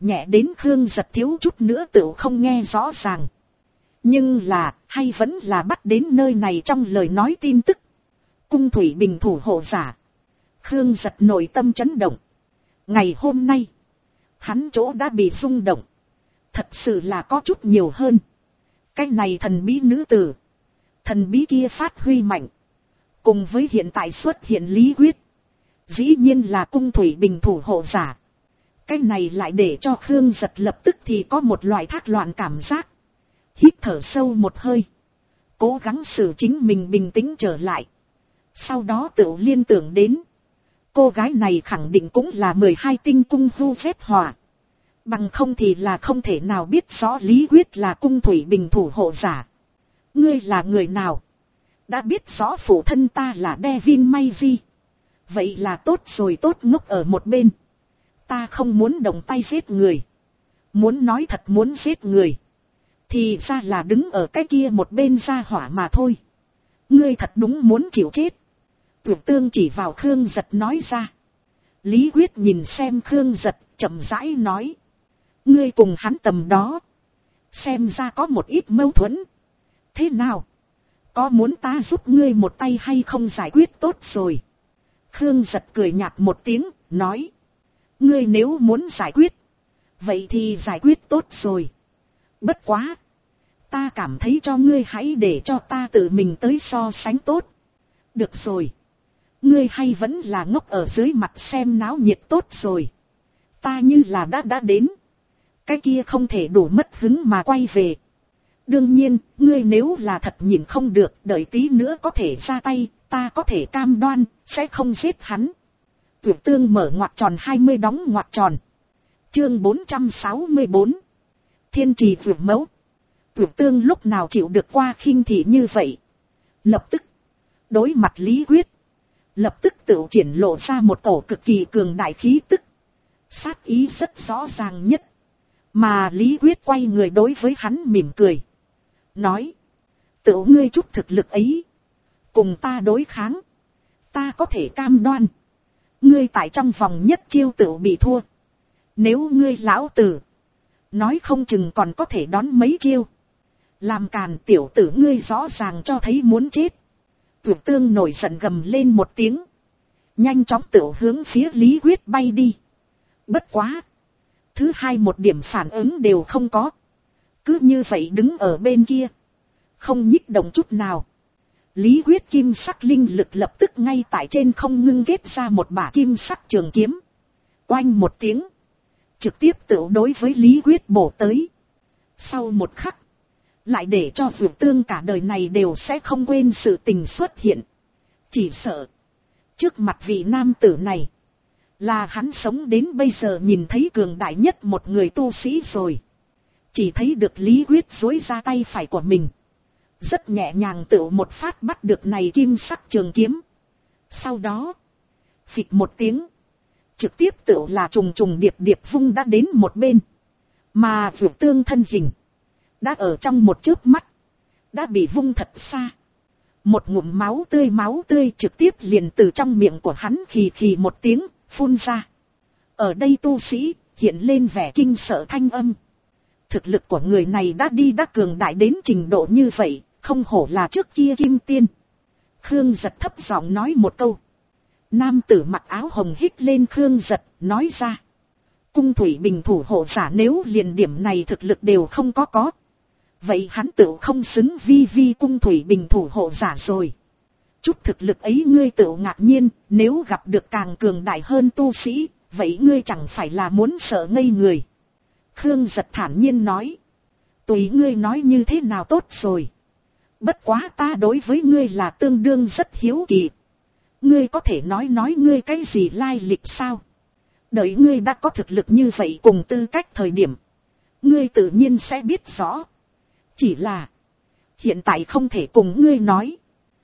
nhẹ đến Khương Giật thiếu chút nữa tựu không nghe rõ ràng. Nhưng là, hay vẫn là bắt đến nơi này trong lời nói tin tức. Cung Thủy Bình thủ hộ giả. Khương Giật nội tâm chấn động. Ngày hôm nay, hắn chỗ đã bị rung động. Thật sự là có chút nhiều hơn. Cái này thần bí nữ tử. Thần bí kia phát huy mạnh. Cùng với hiện tại xuất hiện Lý Quyết. Dĩ nhiên là Cung Thủy Bình thủ hộ giả. Cái này lại để cho Khương Giật lập tức thì có một loại thác loạn cảm giác. Hít thở sâu một hơi. Cố gắng xử chính mình bình tĩnh trở lại. Sau đó tự liên tưởng đến. Cô gái này khẳng định cũng là 12 tinh cung vu phép hòa. Bằng không thì là không thể nào biết rõ Lý Quyết là Cung Thủy Bình thủ hộ giả. Ngươi là người nào? Đã biết rõ phụ thân ta là Devin Mayji. Vậy là tốt rồi, tốt ngốc ở một bên. Ta không muốn động tay giết người. Muốn nói thật muốn giết người. Thì ra là đứng ở cái kia một bên ra hỏa mà thôi. Ngươi thật đúng muốn chịu chết. Tuyệt Tương chỉ vào Khương Giật nói ra. Lý Quyết nhìn xem Khương Giật, chậm rãi nói. Ngươi cùng hắn tầm đó. Xem ra có một ít mâu thuẫn. Thế nào? Có muốn ta giúp ngươi một tay hay không giải quyết tốt rồi? Khương Giật cười nhạt một tiếng, nói. Ngươi nếu muốn giải quyết. Vậy thì giải quyết tốt rồi. Bất quá. Ta cảm thấy cho ngươi hãy để cho ta tự mình tới so sánh tốt. Được rồi. Ngươi hay vẫn là ngốc ở dưới mặt xem náo nhiệt tốt rồi. Ta như là đã đến. Cái kia không thể đủ mất hứng mà quay về. Đương nhiên, ngươi nếu là thật nhìn không được, đợi tí nữa có thể ra tay, ta có thể cam đoan, sẽ không giết hắn. Tuyệt Tương mở ngoặc tròn 20 đóng ngoặc tròn. Chương 464. Thiên trì vượt mẫu. Tuyệt Tương lúc nào chịu được qua khinh thị như vậy. Lập tức, đối mặt Lý Quyết. Lập tức tự triển lộ ra một cổ cực kỳ cường đại khí tức. Sát ý rất rõ ràng nhất. Mà Lý Quyết quay người đối với hắn mỉm cười. Nói. Tự ngươi chút thực lực ấy. Cùng ta đối kháng. Ta có thể cam đoan. Ngươi tại trong vòng nhất chiêu tự bị thua. Nếu ngươi lão tử. Nói không chừng còn có thể đón mấy chiêu. Làm càn tiểu tử ngươi rõ ràng cho thấy muốn chết. Tuyệt Tương nổi giận gầm lên một tiếng. Nhanh chóng tự hướng phía Lý Quyết bay đi. Bất quá. Thứ hai một điểm phản ứng đều không có. Cứ như vậy đứng ở bên kia. Không nhích động chút nào. Lý Quyết kim sắc linh lực lập tức ngay tại trên không ngưng ghét ra một bả kim sắc trường kiếm. Oanh một tiếng. Trực tiếp tự đối với Lý Quyết bổ tới. Sau một khắc. Lại để cho Tuyệt Tương cả đời này đều sẽ không quên sự tình xuất hiện. Chỉ sợ. Trước mặt vị nam tử này. Là hắn sống đến bây giờ nhìn thấy cường đại nhất một người tu sĩ rồi. Chỉ thấy được Lý Quyết duỗi ra tay phải của mình. Rất nhẹ nhàng tự một phát bắt được này kim sắc trường kiếm. Sau đó. Phịch một tiếng. Trực tiếp tự là trùng trùng điệp điệp vung đã đến một bên. Mà Tuyệt Tương thân hình. Đã ở trong một chớp mắt. Đã bị vung thật xa. Một ngụm máu tươi trực tiếp liền từ trong miệng của hắn khì khì một tiếng. Phun ra. Ở đây tu sĩ hiện lên vẻ kinh sợ thanh âm. Thực lực của người này đã cường đại đến trình độ như vậy. Không hổ là trước kia kim tiên. Khương Giật thấp giọng nói một câu. Nam tử mặc áo hồng hít lên Khương Giật nói ra. Cung Thủy Bình thủ hộ giả nếu liền điểm này thực lực đều không có. Vậy hắn tự không xứng vi Cung Thủy Bình thủ hộ giả rồi. Chút thực lực ấy ngươi tự ngạc nhiên, nếu gặp được càng cường đại hơn tu sĩ, vậy ngươi chẳng phải là muốn sợ ngây người. Khương Giật thản nhiên nói. Tùy ngươi nói như thế nào tốt rồi. Bất quá ta đối với ngươi là tương đương rất hiếu kỳ. Ngươi có thể nói ngươi cái gì lai lịch sao? Đợi ngươi đã có thực lực như vậy cùng tư cách thời điểm. Ngươi tự nhiên sẽ biết rõ. Chỉ là. Hiện tại không thể cùng ngươi nói.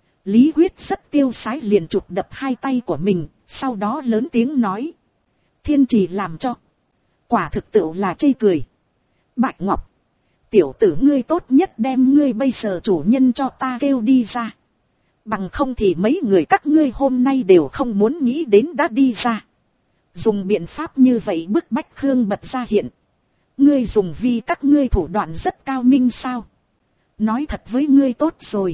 Lý Quyết rất tiêu sái liền chụp đập hai tay của mình. Sau đó lớn tiếng nói. Thiên trì làm cho. Quả thực tự là chê cười. Bạch Ngọc. Tiểu tử ngươi tốt nhất đem ngươi bây giờ chủ nhân cho ta kêu đi ra. Bằng không thì mấy người các ngươi hôm nay đều không muốn nghĩ đến đã đi ra. Dùng biện pháp như vậy bức bách Khương Bật ra hiện. Ngươi dùng vì các ngươi thủ đoạn rất cao minh sao? Nói thật với ngươi tốt rồi.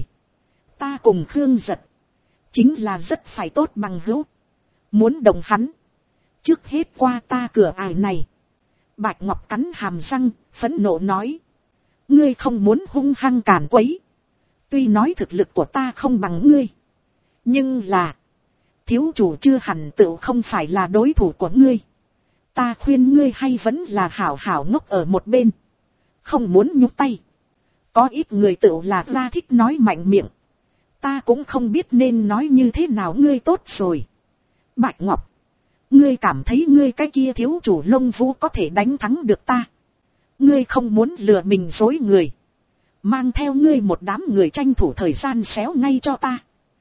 Ta cùng Khương Giật. Chính là rất phải tốt bằng hữu. Muốn đồng hắn. Trước hết qua ta cửa ải này. Bạch Ngọc cắn hàm răng, phẫn nộ nói. Ngươi không muốn hung hăng càn quấy. Tuy nói thực lực của ta không bằng ngươi. Nhưng là. Thiếu chủ chưa hẳn tựu không phải là đối thủ của ngươi. Ta khuyên ngươi hay vẫn là hảo hảo ngốc ở một bên. Không muốn nhúc tay. Có ít người tựu là ra thích nói mạnh miệng. Ta cũng không biết nên nói như thế nào ngươi tốt rồi. Bạch Ngọc. Ngươi cảm thấy ngươi cái kia thiếu chủ Lông Vũ có thể đánh thắng được ta. Ngươi không muốn lừa mình dối người. Mang theo ngươi một đám người tranh thủ thời gian xéo ngay cho ta.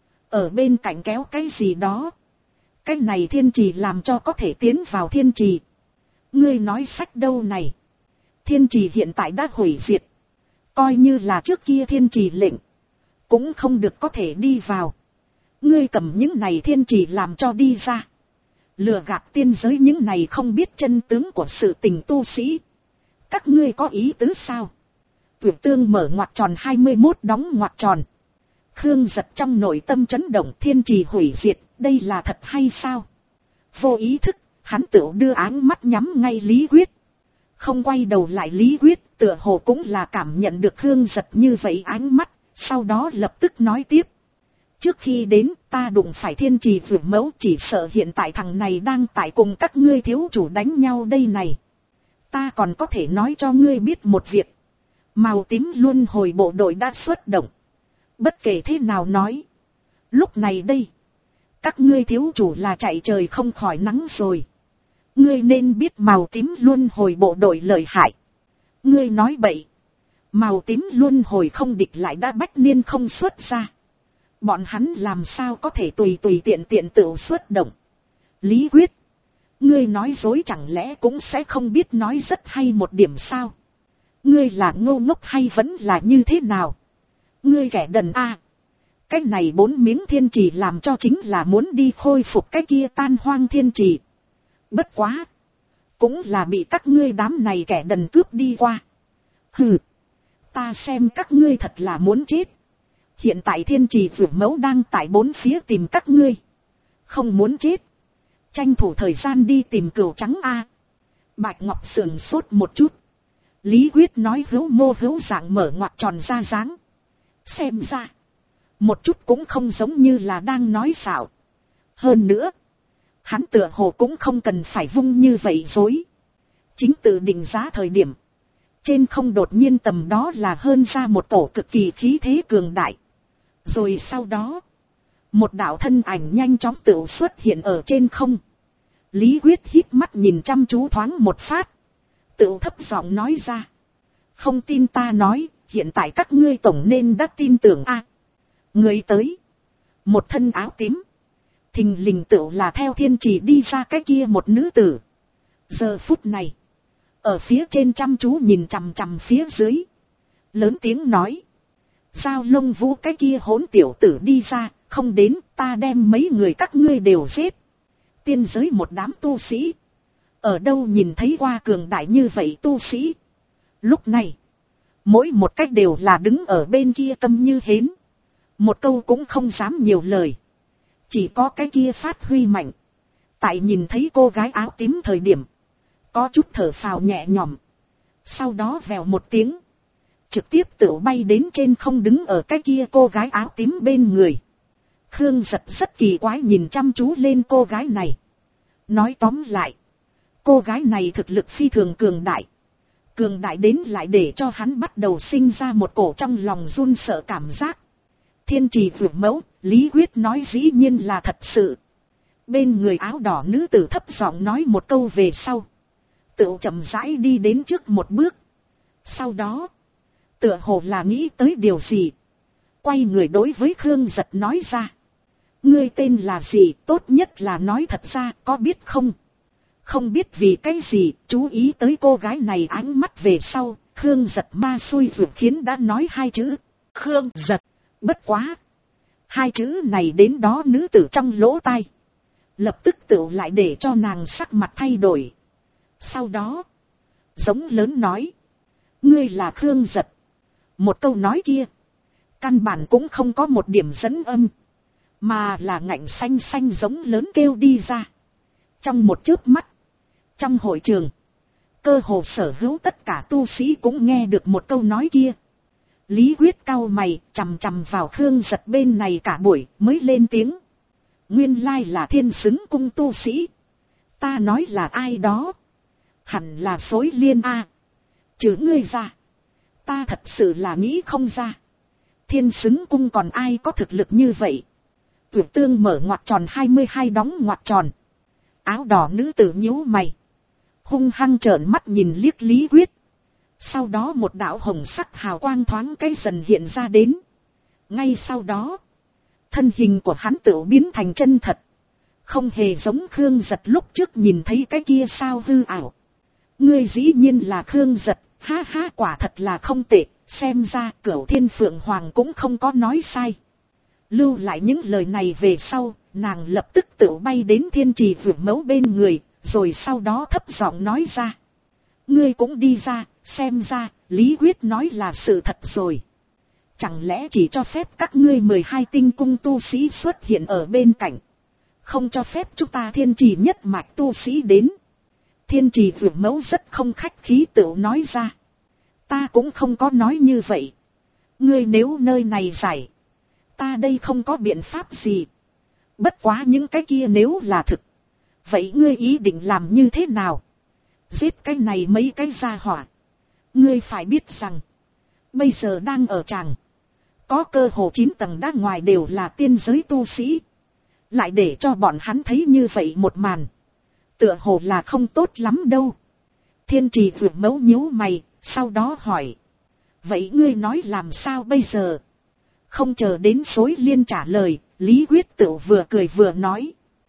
Ở bên cạnh kéo cái gì đó. Cái này thiên trì làm cho có thể tiến vào thiên trì. Ngươi nói sách đâu này. Thiên trì hiện tại đã hủy diệt. Coi như là trước kia thiên trì lệnh. Cũng không được có thể đi vào. Ngươi cầm những này thiên trì làm cho đi ra. Lừa gạt tiên giới những này không biết chân tướng của sự tình tu sĩ. Các ngươi có ý tứ sao? Tuyệt tương mở ngoặc tròn 21 đóng ngoặc tròn. Khương Giật trong nội tâm chấn động, thiên trì hủy diệt, đây là thật hay sao? Vô ý thức, hắn tự đưa áng mắt nhắm ngay Lý Quyết. Không quay đầu lại Lý Quyết, tựa hồ cũng là cảm nhận được Khương Giật như vậy ánh mắt, sau đó lập tức nói tiếp. Trước khi đến ta đụng phải thiên trì vượt mẫu, chỉ sợ hiện tại thằng này đang tại cùng các ngươi thiếu chủ đánh nhau đây này. Ta còn có thể nói cho ngươi biết một việc. Màu tím luân hồi bộ đội đã xuất động. Bất kể thế nào nói. Lúc này đây. Các ngươi thiếu chủ là chạy trời không khỏi nắng rồi. Ngươi nên biết màu tím luân hồi bộ đội lợi hại. Ngươi nói bậy. Màu tím luân hồi không địch lại đã bách niên không xuất ra. Bọn hắn làm sao có thể tùy tiện tự xuất động. Lý Quyết. Ngươi nói dối chẳng lẽ cũng sẽ không biết nói rất hay một điểm sao. Ngươi là ngô ngốc hay vẫn là như thế nào? Ngươi kẻ đần a. Cái này 4 miếng thiên trì làm cho chính là muốn đi khôi phục cái kia tan hoang thiên trì. Bất quá. Cũng là bị các ngươi đám này kẻ đần cướp đi qua. Hừ. Ta xem các ngươi thật là muốn chết. Hiện tại thiên trì vượt mẫu đang tại 4 phía tìm các ngươi. Không muốn chết. Tranh thủ thời gian đi tìm cừu trắng a. Bạch Ngọc sườn sốt một chút. Lý Quyết nói hữu mô hữu dạng mở ngoặc tròn ra dáng. Xem ra. Một chút cũng không giống như là đang nói xạo. Hơn nữa. Hắn tựa hồ cũng không cần phải vung như vậy dối. Chính tự định giá thời điểm. Trên không đột nhiên tầm đó là hơn ra một tổ cực kỳ khí thế cường đại. Rồi sau đó. Một đạo thân ảnh nhanh chóng tự xuất hiện ở trên không. Lý Quyết hít mắt nhìn chăm chú thoáng một phát. Tự thấp giọng nói ra. Không tin ta nói, hiện tại các ngươi tổng nên đã tin tưởng a. Người tới. Một thân áo tím. Thình lình tự là theo thiên trì đi ra cái kia một nữ tử. Giờ phút này. Ở phía trên chăm chú nhìn chằm phía dưới. Lớn tiếng nói. Sao Lông Vũ cái kia hỗn tiểu tử đi ra, không đến ta đem mấy người các ngươi đều giết. Tiên giới một đám tu sĩ. Ở đâu nhìn thấy qua cường đại như vậy tu sĩ. Lúc này. Mỗi một cách đều là đứng ở bên kia câm như hến. Một câu cũng không dám nhiều lời. Chỉ có cái kia phát huy mạnh. Tại nhìn thấy cô gái áo tím thời điểm. Có chút thở phào nhẹ nhõm. Sau đó vèo một tiếng. Trực tiếp tự bay đến trên không đứng ở cái kia cô gái áo tím bên người. Khương Giật rất kỳ quái nhìn chăm chú lên cô gái này. Nói tóm lại. Cô gái này thực lực phi thường cường đại. Cường đại đến lại để cho hắn bắt đầu sinh ra một cổ trong lòng run sợ cảm giác. Thiên trì vượt mẫu, Lý Quyết nói dĩ nhiên là thật sự. Bên người áo đỏ nữ tử thấp giọng nói một câu về sau. Tự chậm rãi đi đến trước một bước. Sau đó. Tựa hồ là nghĩ tới điều gì. Quay người đối với Khương Giật nói ra. Ngươi tên là gì, tốt nhất là nói thật ra, có biết không? Không biết vì cái gì, chú ý tới cô gái này ánh mắt về sau, Khương Giật ma xui vượt khiến đã nói 2 chữ. Khương Giật, bất quá. 2 chữ này đến đó nữ tử trong lỗ tai. Lập tức tự lại để cho nàng sắc mặt thay đổi. Sau đó, giống lớn nói. Ngươi là Khương Giật. Một câu nói kia, căn bản cũng không có một điểm dẫn âm, mà là ngạnh xanh xanh giống lớn kêu đi ra. Trong một chớp mắt, trong hội trường, cơ hồ sở hữu tất cả tu sĩ cũng nghe được một câu nói kia. Lý Quyết cau mày, chằm chằm vào Khương Giật bên này cả buổi mới lên tiếng. Nguyên lai là Thiên Xứng Cung tu sĩ. Ta nói là ai đó? Hẳn là Xối Liên a. Chứ ngươi ra, ta thật sự là nghĩ không ra. Thiên Xứng Cung còn ai có thực lực như vậy? Tuyệt Tương mở ngoặc tròn 22 đóng ngoặc tròn. Áo đỏ nữ tử nhíu mày, hung hăng trợn mắt nhìn liếc Lý Quyết. Sau đó một đạo hồng sắc hào quang thoáng cái dần hiện ra đến. Ngay sau đó, thân hình của hắn tự biến thành chân thật, không hề giống Khương Giật lúc trước nhìn thấy cái kia sao hư ảo. Ngươi dĩ nhiên là Khương Giật, ha ha, quả thật là không tệ, xem ra Cửu Thiên Phượng Hoàng cũng không có nói sai. Lưu lại những lời này về sau, nàng lập tức tự bay đến Thiên Trì Vượng Mẫu bên người, rồi sau đó thấp giọng nói ra. Ngươi cũng đi ra, xem ra, Lý Quyết nói là sự thật rồi. Chẳng lẽ chỉ cho phép các ngươi 12 tinh cung tu sĩ xuất hiện ở bên cạnh, không cho phép chúng ta Thiên Trì nhất mạch tu sĩ đến? Thiên Trì Vượng Mẫu rất không khách khí tự nói ra. Ta cũng không có nói như vậy. Ngươi nếu nơi này giải, ta đây không có biện pháp gì. Bất quá những cái kia nếu là thực, vậy ngươi ý định làm như thế nào? Giết cái này mấy cái gia hỏa. Ngươi phải biết rằng, bây giờ đang ở tràng, có cơ hồ 9 tầng đá ngoài đều là tiên giới tu sĩ. Lại để cho bọn hắn thấy như vậy một màn, tựa hồ là không tốt lắm đâu. Thiên Trì Vượng Mẫu nhíu mày, sau đó hỏi. Vậy ngươi nói làm sao bây giờ? Không chờ đến Xối Liên trả lời, Lý Quyết tự vừa cười vừa nói.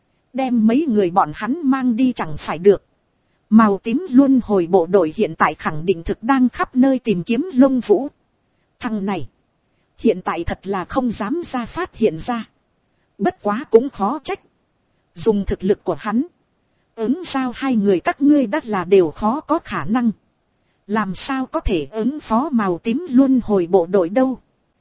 Đem mấy người bọn hắn mang đi chẳng phải được. Màu tím luân hồi bộ đội hiện tại khẳng định thực đang khắp nơi tìm kiếm Lông Vũ. Thằng này, hiện tại thật là không dám ra phát hiện ra. Bất quá cũng khó trách. Dùng thực lực của hắn, ứng giao hai người các ngươi đắt là đều khó có khả năng. Làm sao có thể ứng phó màu tím luân hồi bộ đội đâu?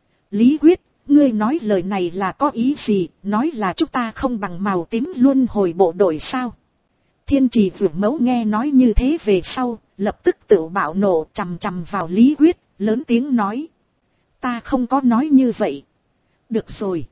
Lý Quyết, ngươi nói lời này là có ý gì? Nói là chúng ta không bằng màu tím luân hồi bộ đội sao? Thiên Trì Vượng Mẫu nghe nói như thế về sau, lập tức tự bạo nộ, chằm chằm vào Lý Quyết, lớn tiếng nói. Ta không có nói như vậy. Được rồi.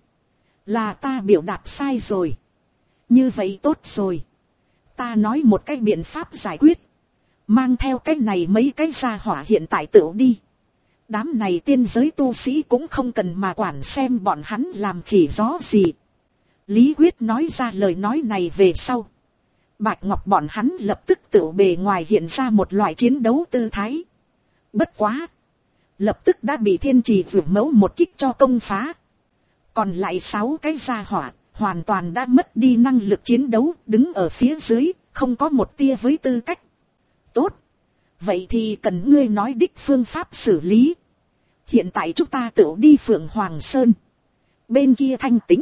Là ta biểu đạt sai rồi. Như vậy tốt rồi. Ta nói một cái biện pháp giải quyết. Mang theo cái này mấy cái gia hỏa hiện tại tựu đi. Đám này tiên giới tu sĩ cũng không cần mà quản xem bọn hắn làm khỉ gió gì. Lý Quyết nói ra lời nói này về sau, Bạch Ngọc bọn hắn lập tức tự bề ngoài hiện ra một loại chiến đấu tư thái. Bất quá, lập tức đã bị Thiên Trì Vượng Mẫu một kích cho công phá. Còn lại 6 cái gia hỏa hoàn toàn đã mất đi năng lực chiến đấu, đứng ở phía dưới, không có một tia với tư cách. Tốt, vậy thì cần ngươi nói đích phương pháp xử lý. Hiện tại chúng ta tự đi Phượng Hoàng Sơn. Bên kia thanh tĩnh.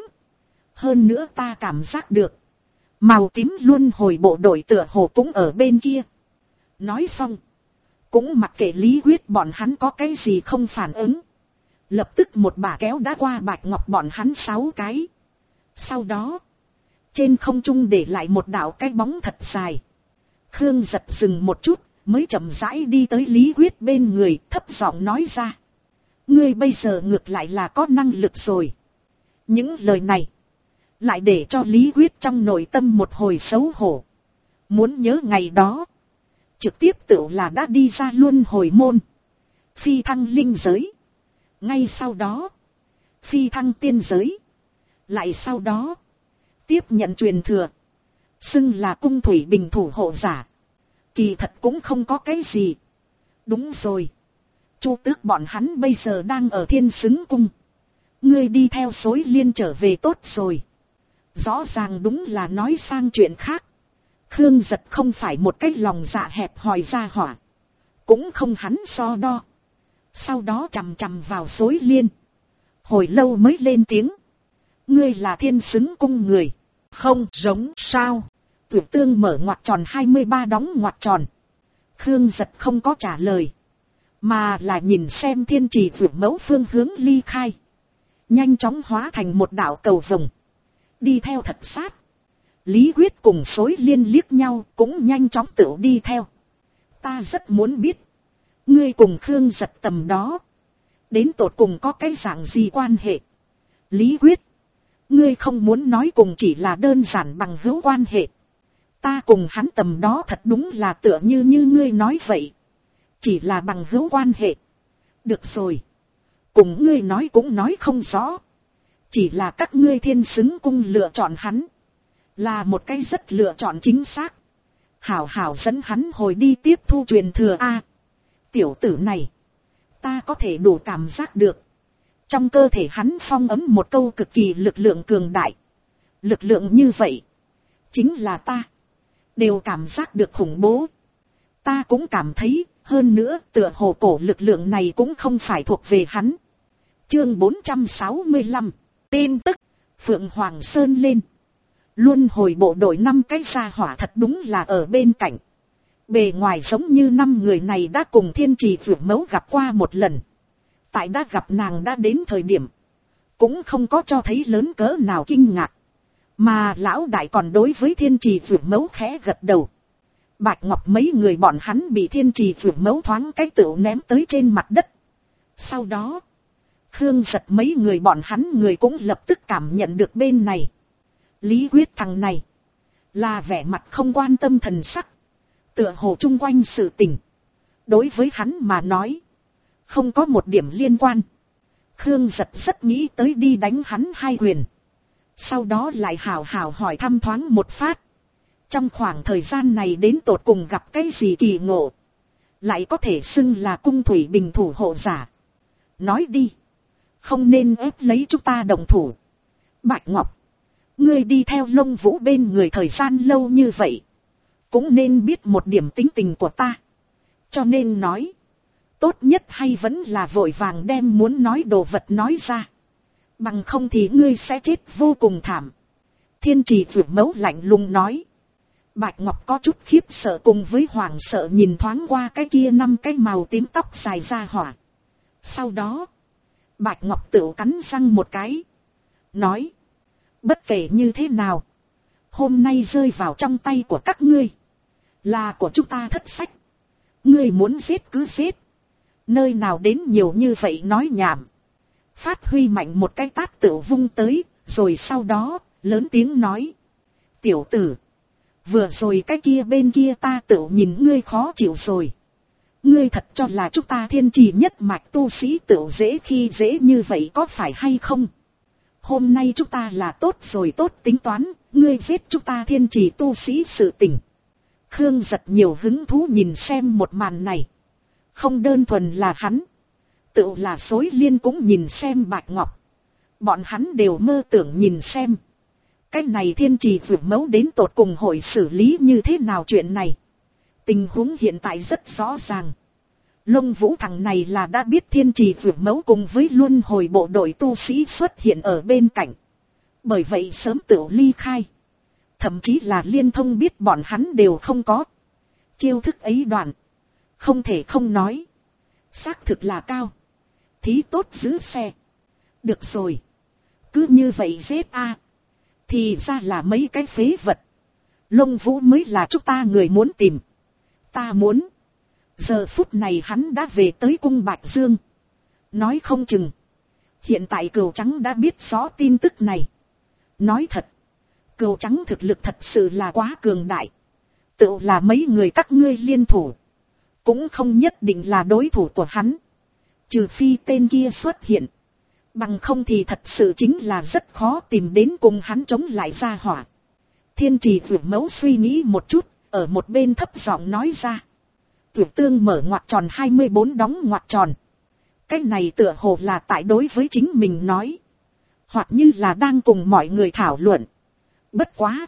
Hơn nữa ta cảm giác được, màu tím luân hồi bộ đội tựa hồ cũng ở bên kia. Nói xong, cũng mặc kệ Lý Quyết bọn hắn có cái gì không phản ứng. Lập tức một bà kéo đã qua Bạch Ngọc bọn hắn 6 cái. Sau đó, trên không trung để lại một đạo cái bóng thật dài. Khương Giật dừng một chút, mới chậm rãi đi tới Lý Quyết bên người, thấp giọng nói ra. Ngươi bây giờ ngược lại là có năng lực rồi. Những lời này lại để cho Lý Quyết trong nội tâm một hồi xấu hổ. Muốn nhớ ngày đó, trực tiếp tự là đã đi ra luân hồi môn, phi thăng linh giới. Ngay sau đó, phi thăng tiên giới. Lại sau đó, tiếp nhận truyền thừa, xưng là cung thủy bình thủ hộ giả. Kỳ thật cũng không có cái gì. Đúng rồi, Chu Tước bọn hắn bây giờ đang ở Thiên Xứng Cung. Ngươi đi theo Xối Liên trở về tốt rồi. Rõ ràng đúng là nói sang chuyện khác. Khương Giật không phải một cái lòng dạ hẹp hòi ra hỏa, cũng không hắn so đo. Sau đó chằm chằm vào Xối Liên, hồi lâu mới lên tiếng. Ngươi là Thiên Xứng Cung người? Không giống sao? Tuyệt Tương mở ngoặc tròn 23 đóng ngoặc tròn. Khương Giật không có trả lời, mà là nhìn xem thiên trì vượt mẫu phương hướng ly khai. Nhanh chóng hóa thành một đạo cầu vồng. Đi theo thật sát. Lý Quyết cùng Xối Liên liếc nhau cũng nhanh chóng tự đi theo. Ta rất muốn biết. Ngươi cùng Khương Giật tầm đó. Đến tột cùng có cái dạng gì quan hệ? Lý Quyết. Ngươi không muốn nói cùng chỉ là đơn giản bằng hữu quan hệ. Ta cùng hắn tầm đó thật đúng là tựa như ngươi nói vậy. Chỉ là bằng hữu quan hệ. Được rồi. Cùng ngươi nói cũng nói không rõ. Chỉ là các ngươi Thiên Xứng Cung lựa chọn hắn. Là một cái rất lựa chọn chính xác. Hảo hảo dẫn hắn hồi đi tiếp thu truyền thừa a. Tiểu tử này. Ta có thể đủ cảm giác được. Trong cơ thể hắn phong ấm một câu cực kỳ lực lượng cường đại. Lực lượng như vậy. Chính là ta. Đều cảm giác được khủng bố. Ta cũng cảm thấy. Hơn nữa tựa hồ cổ lực lượng này cũng không phải thuộc về hắn. Chương 465. Tin tức. Phượng Hoàng Sơn lên. Luân hồi bộ đội 5 cái gia hỏa thật đúng là ở bên cạnh. Bề ngoài giống như 5 người này đã cùng thiên trì vượt mẫu gặp qua một lần. Tại đã gặp nàng đã đến thời điểm. Cũng không có cho thấy lớn cỡ nào kinh ngạc. Mà lão đại còn đối với thiên trì vượt mẫu khẽ gật đầu. Bạch Ngọc mấy người bọn hắn bị thiên trì vượt mẫu thoáng cái tựu ném tới trên mặt đất. Sau đó. Khương Giật mấy người bọn hắn người cũng lập tức cảm nhận được bên này. Lý Quyết thằng này. Là vẻ mặt không quan tâm thần sắc. Tựa hồ chung quanh sự tình. Đối với hắn mà nói. Không có một điểm liên quan. Khương Giật rất nghĩ tới đi đánh hắn 2 quyền. Sau đó lại hào hào hỏi thăm thoáng một phát. Trong khoảng thời gian này đến tột cùng gặp cái gì kỳ ngộ. Lại có thể xưng là cung thủy bình thủ hộ giả. Nói đi. Không nên ép lấy chúng ta đồng thủ. Bạch Ngọc. Ngươi đi theo Lông Vũ bên người thời gian lâu như vậy. Cũng nên biết một điểm tính tình của ta. Cho nên nói. Tốt nhất hay vẫn là vội vàng đem muốn nói đồ vật nói ra. Bằng không thì ngươi sẽ chết vô cùng thảm. Thiên trì vượt mẫu lạnh lùng nói. Bạch Ngọc có chút khiếp sợ cùng với hoảng sợ nhìn thoáng qua cái kia 5 cái màu tím tóc dài ra hỏa. Sau đó. Bạch Ngọc tự cắn răng một cái. Nói. Bất kể như thế nào. Hôm nay rơi vào trong tay của các ngươi. Là của chúng ta thất sách. Ngươi muốn giết cứ giết. Nơi nào đến nhiều như vậy nói nhảm. Phát Huy mạnh một cái tát tự vung tới. Rồi sau đó lớn tiếng nói. Tiểu tử. Vừa rồi cái kia bên kia ta tự nhìn ngươi khó chịu rồi. Ngươi thật cho là chúng ta thiên trì nhất mạch tu sĩ tự dễ khi dễ như vậy có phải hay không? Hôm nay chúng ta là tốt rồi tốt tính toán, ngươi giết chúng ta thiên trì tu sĩ sự tình. Khương Giật nhiều hứng thú nhìn xem một màn này. Không đơn thuần là hắn. Tự là Xối Liên cũng nhìn xem Bạch Ngọc. Bọn hắn đều mơ tưởng nhìn xem. Cái này thiên trì vượt mẫu đến tột cùng hội xử lý như thế nào chuyện này. Tình huống hiện tại rất rõ ràng. Lông Vũ thằng này là đã biết thiên trì vượt mẫu cùng với luân hồi bộ đội tu sĩ xuất hiện ở bên cạnh. Bởi vậy sớm tự ly khai. Thậm chí là liên thông biết bọn hắn đều không có. Chiêu thức ấy đoạn. Không thể không nói. Xác thực là cao. Thí tốt giữ xe. Được rồi. Cứ như vậy giết a. Thì ra là mấy cái phế vật. Lông Vũ mới là chúng ta người muốn tìm. Ta muốn. Giờ phút này hắn đã về tới cung Bạch Dương. Nói không chừng. Hiện tại Cừu Trắng đã biết rõ tin tức này. Nói thật. Cừu Trắng thực lực thật sự là quá cường đại. Tự là mấy người các ngươi liên thủ. Cũng không nhất định là đối thủ của hắn. Trừ phi tên kia xuất hiện. Bằng không thì thật sự chính là rất khó tìm đến cùng hắn chống lại ra hỏa. Thiên trì vượt mẫu suy nghĩ một chút. Ở một bên thấp giọng nói ra. Vượt Tương mở ngoặc tròn 24 đóng ngoặc tròn. Cái này tựa hồ là tại đối với chính mình nói. Hoặc như là đang cùng mọi người thảo luận. Bất quá.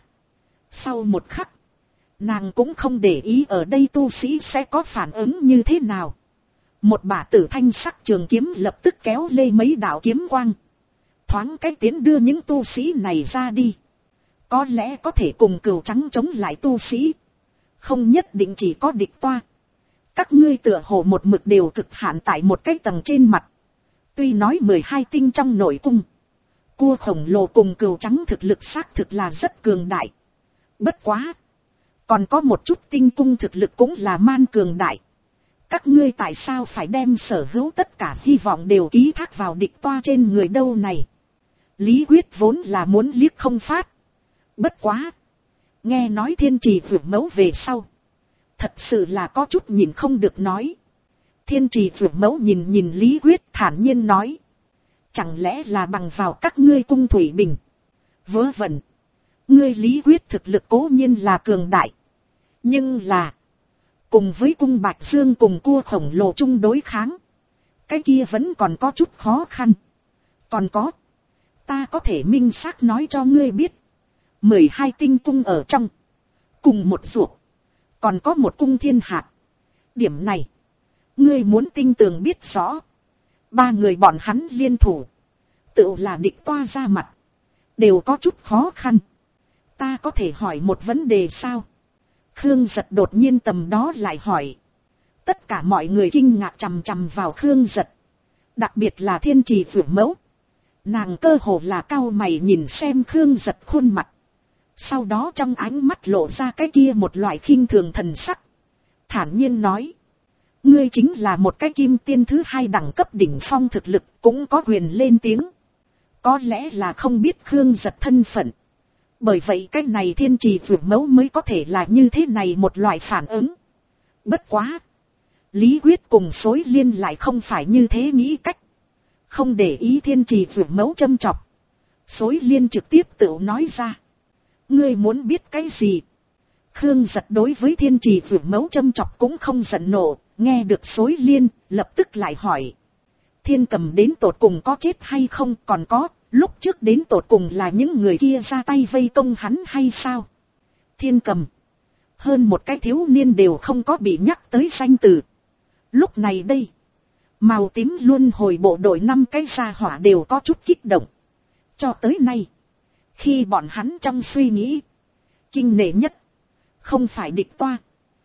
Sau một khắc. Nàng cũng không để ý ở đây tu sĩ sẽ có phản ứng như thế nào. Một bả tử thanh sắc trường kiếm lập tức kéo lê mấy đạo kiếm quang. Thoáng cái tiến đưa những tu sĩ này ra đi. Có lẽ có thể cùng Cừu Trắng chống lại tu sĩ. Không nhất định chỉ có địch toa. Các ngươi tựa hồ một mực đều cực hạn tại một cái tầng trên mặt. Tuy nói 12 tinh trong nội cung, cua khổng lồ cùng cừu trắng thực lực xác thực là rất cường đại. Bất quá, còn có một chút tinh cung thực lực cũng là man cường đại. Các ngươi tại sao phải đem sở hữu tất cả hy vọng đều ký thác vào địch toa trên người đâu này? Lý Quyết vốn là muốn liếc không phát. Bất quá, nghe nói Thiên Trì Vượt Mẫu về sau, thật sự là có chút nhìn không được nói. Thiên Trì Vượt Mẫu nhìn Lý Quyết thản nhiên nói. Chẳng lẽ là bằng vào các ngươi cung thủy bình? Vớ vẩn. Ngươi Lý Quyết thực lực cố nhiên là cường đại. Nhưng là, cùng với cung Bạch Dương cùng cua khổng lồ chung đối kháng, cái kia vẫn còn có chút khó khăn. Còn có, ta có thể minh xác nói cho ngươi biết, 12 tinh cung ở trong, cùng một ruột, còn có một cung thiên hạt. Điểm này, ngươi muốn tinh tường biết rõ. 3 người bọn hắn liên thủ, tự là địch toa ra mặt, đều có chút khó khăn. Ta có thể hỏi một vấn đề sao? Khương Giật đột nhiên tầm đó lại hỏi. Tất cả mọi người kinh ngạc chằm chằm vào Khương Giật. Đặc biệt là Thiên Trì Vượt Mẫu. Nàng cơ hồ là cau mày nhìn xem Khương Giật khuôn mặt. Sau đó trong ánh mắt lộ ra cái kia một loại khinh thường thần sắc. Thản nhiên nói. Ngươi chính là một cái kim tiên thứ 2 đẳng cấp đỉnh phong thực lực, cũng có quyền lên tiếng. Có lẽ là không biết Khương Giật thân phận. Bởi vậy cái này Thiên Trì Vượt Mẫu mới có thể là như thế này một loại phản ứng. Bất quá, Lý Quyết cùng Xối Liên lại không phải như thế nghĩ cách. Không để ý Thiên Trì Vượt Mẫu châm chọc, Xối Liên trực tiếp tự nói ra. Ngươi muốn biết cái gì? Khương Giật đối với Thiên Trì Vượt Mẫu châm chọc cũng không giận nộ, nghe được Xối Liên, lập tức lại hỏi. Thiên Cầm đến tột cùng có chết hay không? Còn có, lúc trước đến tột cùng là những người kia ra tay vây công hắn hay sao? Thiên Cầm, hơn một cái thiếu niên đều không có bị nhắc tới danh từ. Lúc này đây, màu tím luôn hồi bộ đội 5 cái gia hỏa đều có chút kích động. Cho tới nay, khi bọn hắn trong suy nghĩ, kinh nể nhất, không phải địch toa,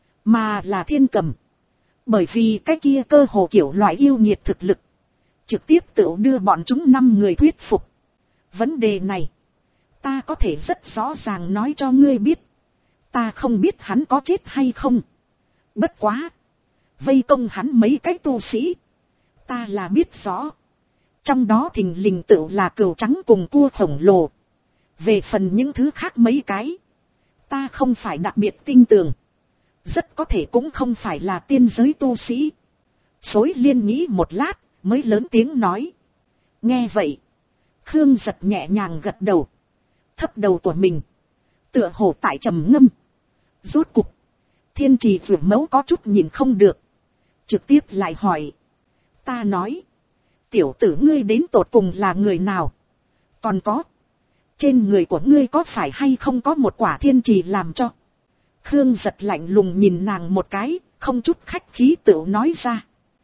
mà là Thiên Cầm. Bởi vì cái kia cơ hồ kiểu loại yêu nghiệt thực lực, trực tiếp tự đưa bọn chúng 5 người thuyết phục. Vấn đề này, ta có thể rất rõ ràng nói cho ngươi biết. Ta không biết hắn có chết hay không. Bất quá, vây công hắn mấy cái tu sĩ, ta là biết rõ. Trong đó thình lình tự là cừu trắng cùng cua khổng lồ. Về phần những thứ khác mấy cái, ta không phải đặc biệt tin tưởng. Rất có thể cũng không phải là tiên giới tu sĩ. Xối Liên nghĩ một lát, mới lớn tiếng nói. Nghe vậy, Khương Giật nhẹ nhàng gật đầu, thấp đầu của mình, tựa hồ tại trầm ngâm. Rốt cục, Thiên Trì Vượt Mẫu có chút nhìn không được, trực tiếp lại hỏi. Ta nói, tiểu tử ngươi đến tột cùng là người nào? Còn có, trên người của ngươi có phải hay không có một quả thiên trì làm cho? Khương Giật lạnh lùng nhìn nàng một cái, không chút khách khí tự nói ra.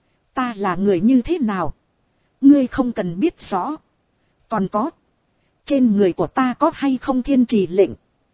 Ta là người như thế nào? Ngươi không cần biết rõ. Còn có, trên người của ta có hay không thiên trì lệnh?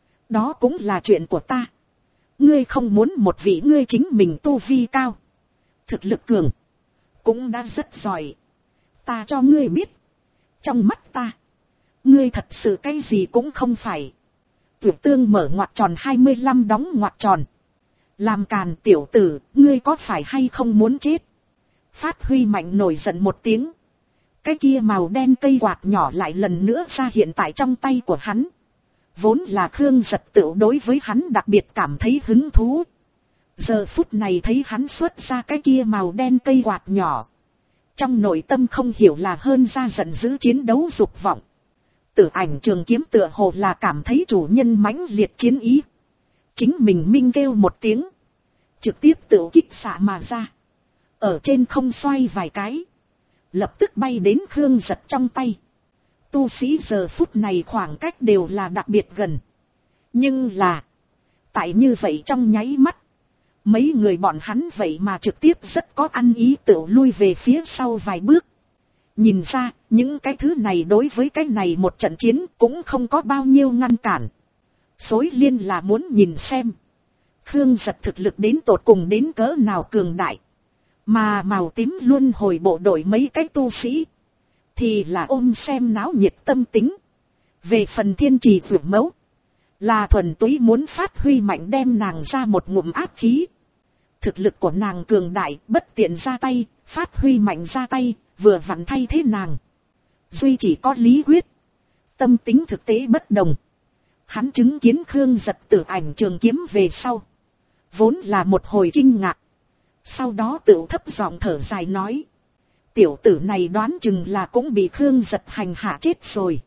Đó cũng là chuyện của ta. Ngươi không muốn một vị ngươi chính mình tu vi cao, thực lực cường, cũng đã rất giỏi. Ta cho ngươi biết, trong mắt ta, ngươi thật sự cái gì cũng không phải. Tuyệt Tương mở ngoặc tròn 25 đóng ngoặc tròn. Làm càn tiểu tử, ngươi có phải hay không muốn chết? Phát Huy mạnh nổi giận một tiếng. Cái kia màu đen cây quạt nhỏ lại lần nữa ra hiện tại trong tay của hắn. Vốn là Khương Giật tự đối với hắn đặc biệt cảm thấy hứng thú. Giờ phút này thấy hắn xuất ra cái kia màu đen cây quạt nhỏ, trong nội tâm không hiểu là hơn ra giận dữ chiến đấu dục vọng. Tử Ảnh Trường Kiếm tựa hồ là cảm thấy chủ nhân mãnh liệt chiến ý. Chính mình minh kêu một tiếng, trực tiếp tự kích xạ mà ra. Ở trên không xoay vài cái, lập tức bay đến Khương Giật trong tay. Tu sĩ giờ phút này khoảng cách đều là đặc biệt gần. Nhưng là, tại như vậy trong nháy mắt, mấy người bọn hắn vậy mà trực tiếp rất có ăn ý tự lui về phía sau vài bước. Nhìn ra, những cái thứ này đối với cái này một trận chiến cũng không có bao nhiêu ngăn cản. Xối Liên là muốn nhìn xem Khương Giật thực lực đến tột cùng đến cỡ nào cường đại. Mà màu tím luôn hồi bộ đội mấy cái tu sĩ. Thì là ôm xem náo nhiệt tâm tính. Về phần Thiên Trì Vượng Mẫu. Là thuần túy muốn phát huy mạnh đem nàng ra một ngụm áp khí. Thực lực của nàng cường đại, bất tiện ra tay, phát huy mạnh ra tay, vừa vặn thay thế nàng. Duy chỉ có Lý Quyết. Tâm tính thực tế bất đồng. Hắn chứng kiến Khương Giật tử ảnh trường kiếm về sau. Vốn là một hồi kinh ngạc. Sau đó tự thấp giọng thở dài nói. Tiểu tử này đoán chừng là cũng bị Khương Giật hành hạ chết rồi.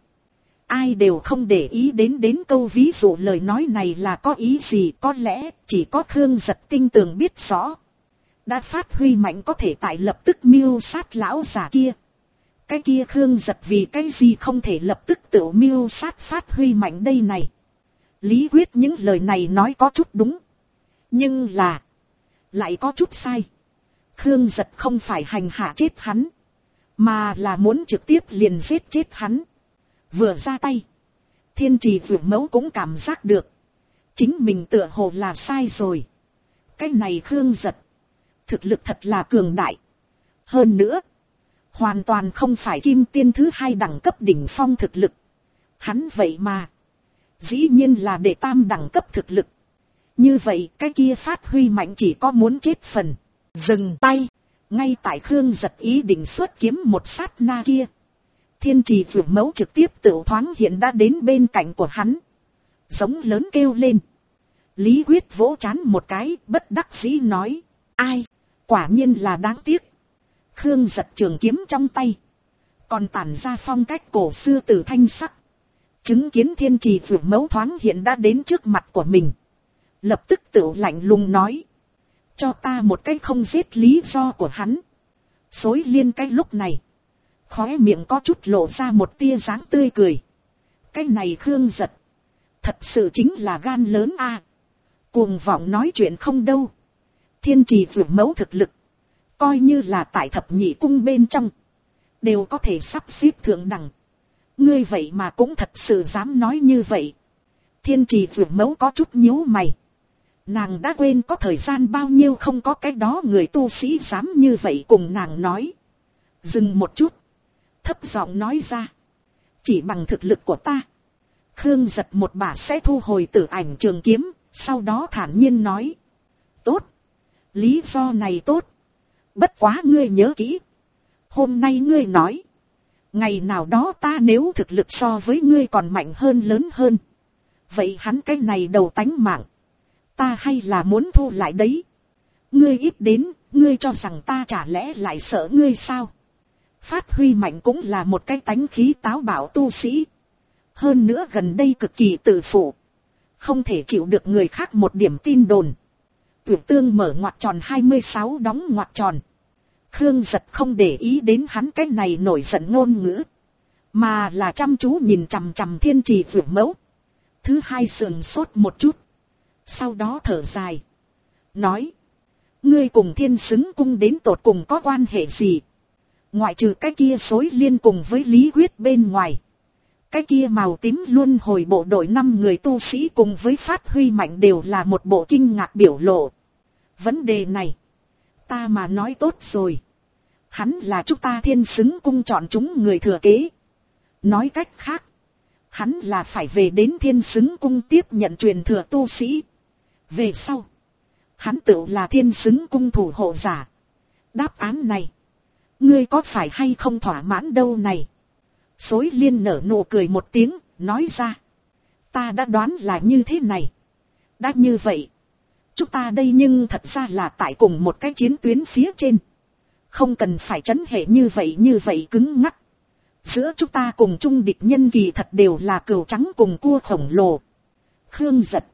Ai đều không để ý đến câu ví dụ lời nói này là có ý gì, có lẽ chỉ có Khương Giật tinh tường biết rõ. Đã phát huy mạnh có thể tại lập tức mưu sát lão già kia. Cái kia Khương Giật vì cái gì không thể lập tức tự mưu sát phát huy mạnh đây này. Lý Quyết những lời này nói có chút đúng. Nhưng là lại có chút sai. Khương Giật không phải hành hạ chết hắn. Mà là muốn trực tiếp liền giết chết hắn. Vừa ra tay. Thiên Trì Vượng Mẫu cũng cảm giác được. Chính mình tựa hồ là sai rồi. Cái này Khương Giật. Thực lực thật là cường đại. Hơn nữa. Hoàn toàn không phải kim tiên thứ 2 đẳng cấp đỉnh phong thực lực. Hắn vậy mà. Dĩ nhiên là đệ tam đẳng cấp thực lực. Như vậy cái kia phát huy mạnh chỉ có muốn chết phần. Dừng tay. Ngay tại Khương Giật ý định xuất kiếm một sát na kia. Thiên Trì Vượng Mẫu trực tiếp tự thoáng hiện đã đến bên cạnh của hắn. Giống lớn kêu lên. Lý Quyết vỗ trán một cái, bất đắc dĩ nói. Ai? Quả nhiên là đáng tiếc. Khương Giật trường kiếm trong tay. Còn tản ra phong cách cổ xưa từ thanh sắc. Chứng kiến Thiên Trì Vượng Mẫu thoáng hiện đã đến trước mặt của mình. Lập tức tự lạnh lùng nói. Cho ta một cái không giết lý do của hắn. Xối Liên cái lúc này. Khóe miệng có chút lộ ra một tia dáng tươi cười. Cái này Khương Giật. Thật sự chính là gan lớn a. Cuồng vọng nói chuyện không đâu. Thiên Trì Vượng Mẫu thực lực. Coi như là tại thập nhị cung bên trong. Đều có thể sắp xếp thượng đẳng. Ngươi vậy mà cũng thật sự dám nói như vậy. Thiên Trì Vượng Mẫu có chút nhíu mày. Nàng đã quên có thời gian bao nhiêu không có cái đó người tu sĩ dám như vậy cùng nàng nói. Dừng một chút. Thấp giọng nói ra. Chỉ bằng thực lực của ta. Khương Giật một bà sẽ thu hồi tử ảnh trường kiếm. Sau đó thản nhiên nói. Tốt. Lý do này tốt. Bất quá ngươi nhớ kỹ. Hôm nay ngươi nói. Ngày nào đó ta nếu thực lực so với ngươi còn mạnh hơn lớn hơn. Vậy hắn cái này đầu tánh mạng. Ta hay là muốn thu lại đấy. Ngươi ít đến, ngươi cho rằng ta chả lẽ lại sợ ngươi sao? Phát huy mạnh cũng là một cái tánh khí táo bạo tu sĩ. Hơn nữa gần đây cực kỳ tự phụ. Không thể chịu được người khác một điểm tin đồn. Tuyển Tương mở ngoặc tròn 26 đóng ngoặc tròn. Khương Giật không để ý đến hắn cái này nổi giận ngôn ngữ. Mà là chăm chú nhìn chằm chằm Thiên Trì Vượng Mẫu. Thứ hai sườn sốt một chút. Sau đó thở dài. Nói. Ngươi cùng Thiên Xứng Cung đến tột cùng có quan hệ gì? Ngoại trừ cái kia Xối Liên cùng với Lý Quyết bên ngoài. Cái kia màu tím luôn hồi bộ đội 5 người tu sĩ cùng với phát huy mạnh đều là một bộ kinh ngạc biểu lộ. Vấn đề này. Ta mà nói tốt rồi. Hắn là chúng ta Thiên Xứng Cung chọn chúng người thừa kế. Nói cách khác. Hắn là phải về đến Thiên Xứng Cung tiếp nhận truyền thừa tu sĩ. Về sau. Hắn tự là Thiên Xứng Cung thủ hộ giả. Đáp án này. Ngươi có phải hay không thỏa mãn đâu này? Xối Liên nở nụ cười một tiếng, nói ra. Ta đã đoán là như thế này. Đã như vậy. Chúng ta đây nhưng thật ra là tại cùng một cái chiến tuyến phía trên. Không cần phải trấn hệ như vậy cứng ngắc. Giữa chúng ta cùng chung địch nhân kỳ thật đều là cừu trắng cùng cua khổng lồ. Khương Giật.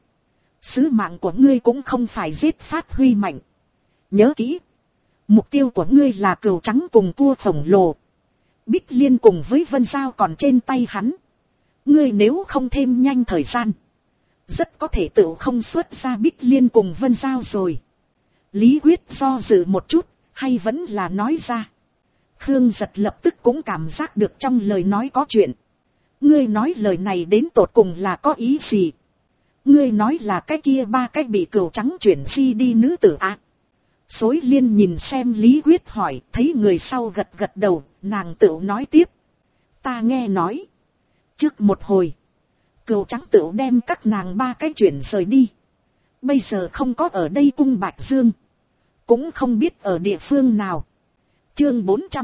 Sứ mạng của ngươi cũng không phải giết phát huy mạnh. Nhớ kỹ. Mục tiêu của ngươi là cừu trắng cùng cua khổng lồ. Bích Liên cùng với Vân Giao còn trên tay hắn. Ngươi nếu không thêm nhanh thời gian. Rất có thể tự không xuất ra Bích Liên cùng Vân Giao rồi. Lý Quyết do dự một chút. Hay vẫn là nói ra. Khương Giật lập tức cũng cảm giác được trong lời nói có chuyện. Ngươi nói lời này đến tột cùng là có ý gì? Ngươi nói là cái kia ba cái bị cừu trắng chuyển si đi nữ tử à? Xối Liên nhìn xem Lý Quyết hỏi, thấy người sau gật gật đầu, nàng tựu nói tiếp. Ta nghe nói. Trước một hồi, cừu trắng tựu đem các nàng ba cái chuyển rời đi. Bây giờ không có ở đây cung Bạch Dương. Cũng không biết ở địa phương nào. Chương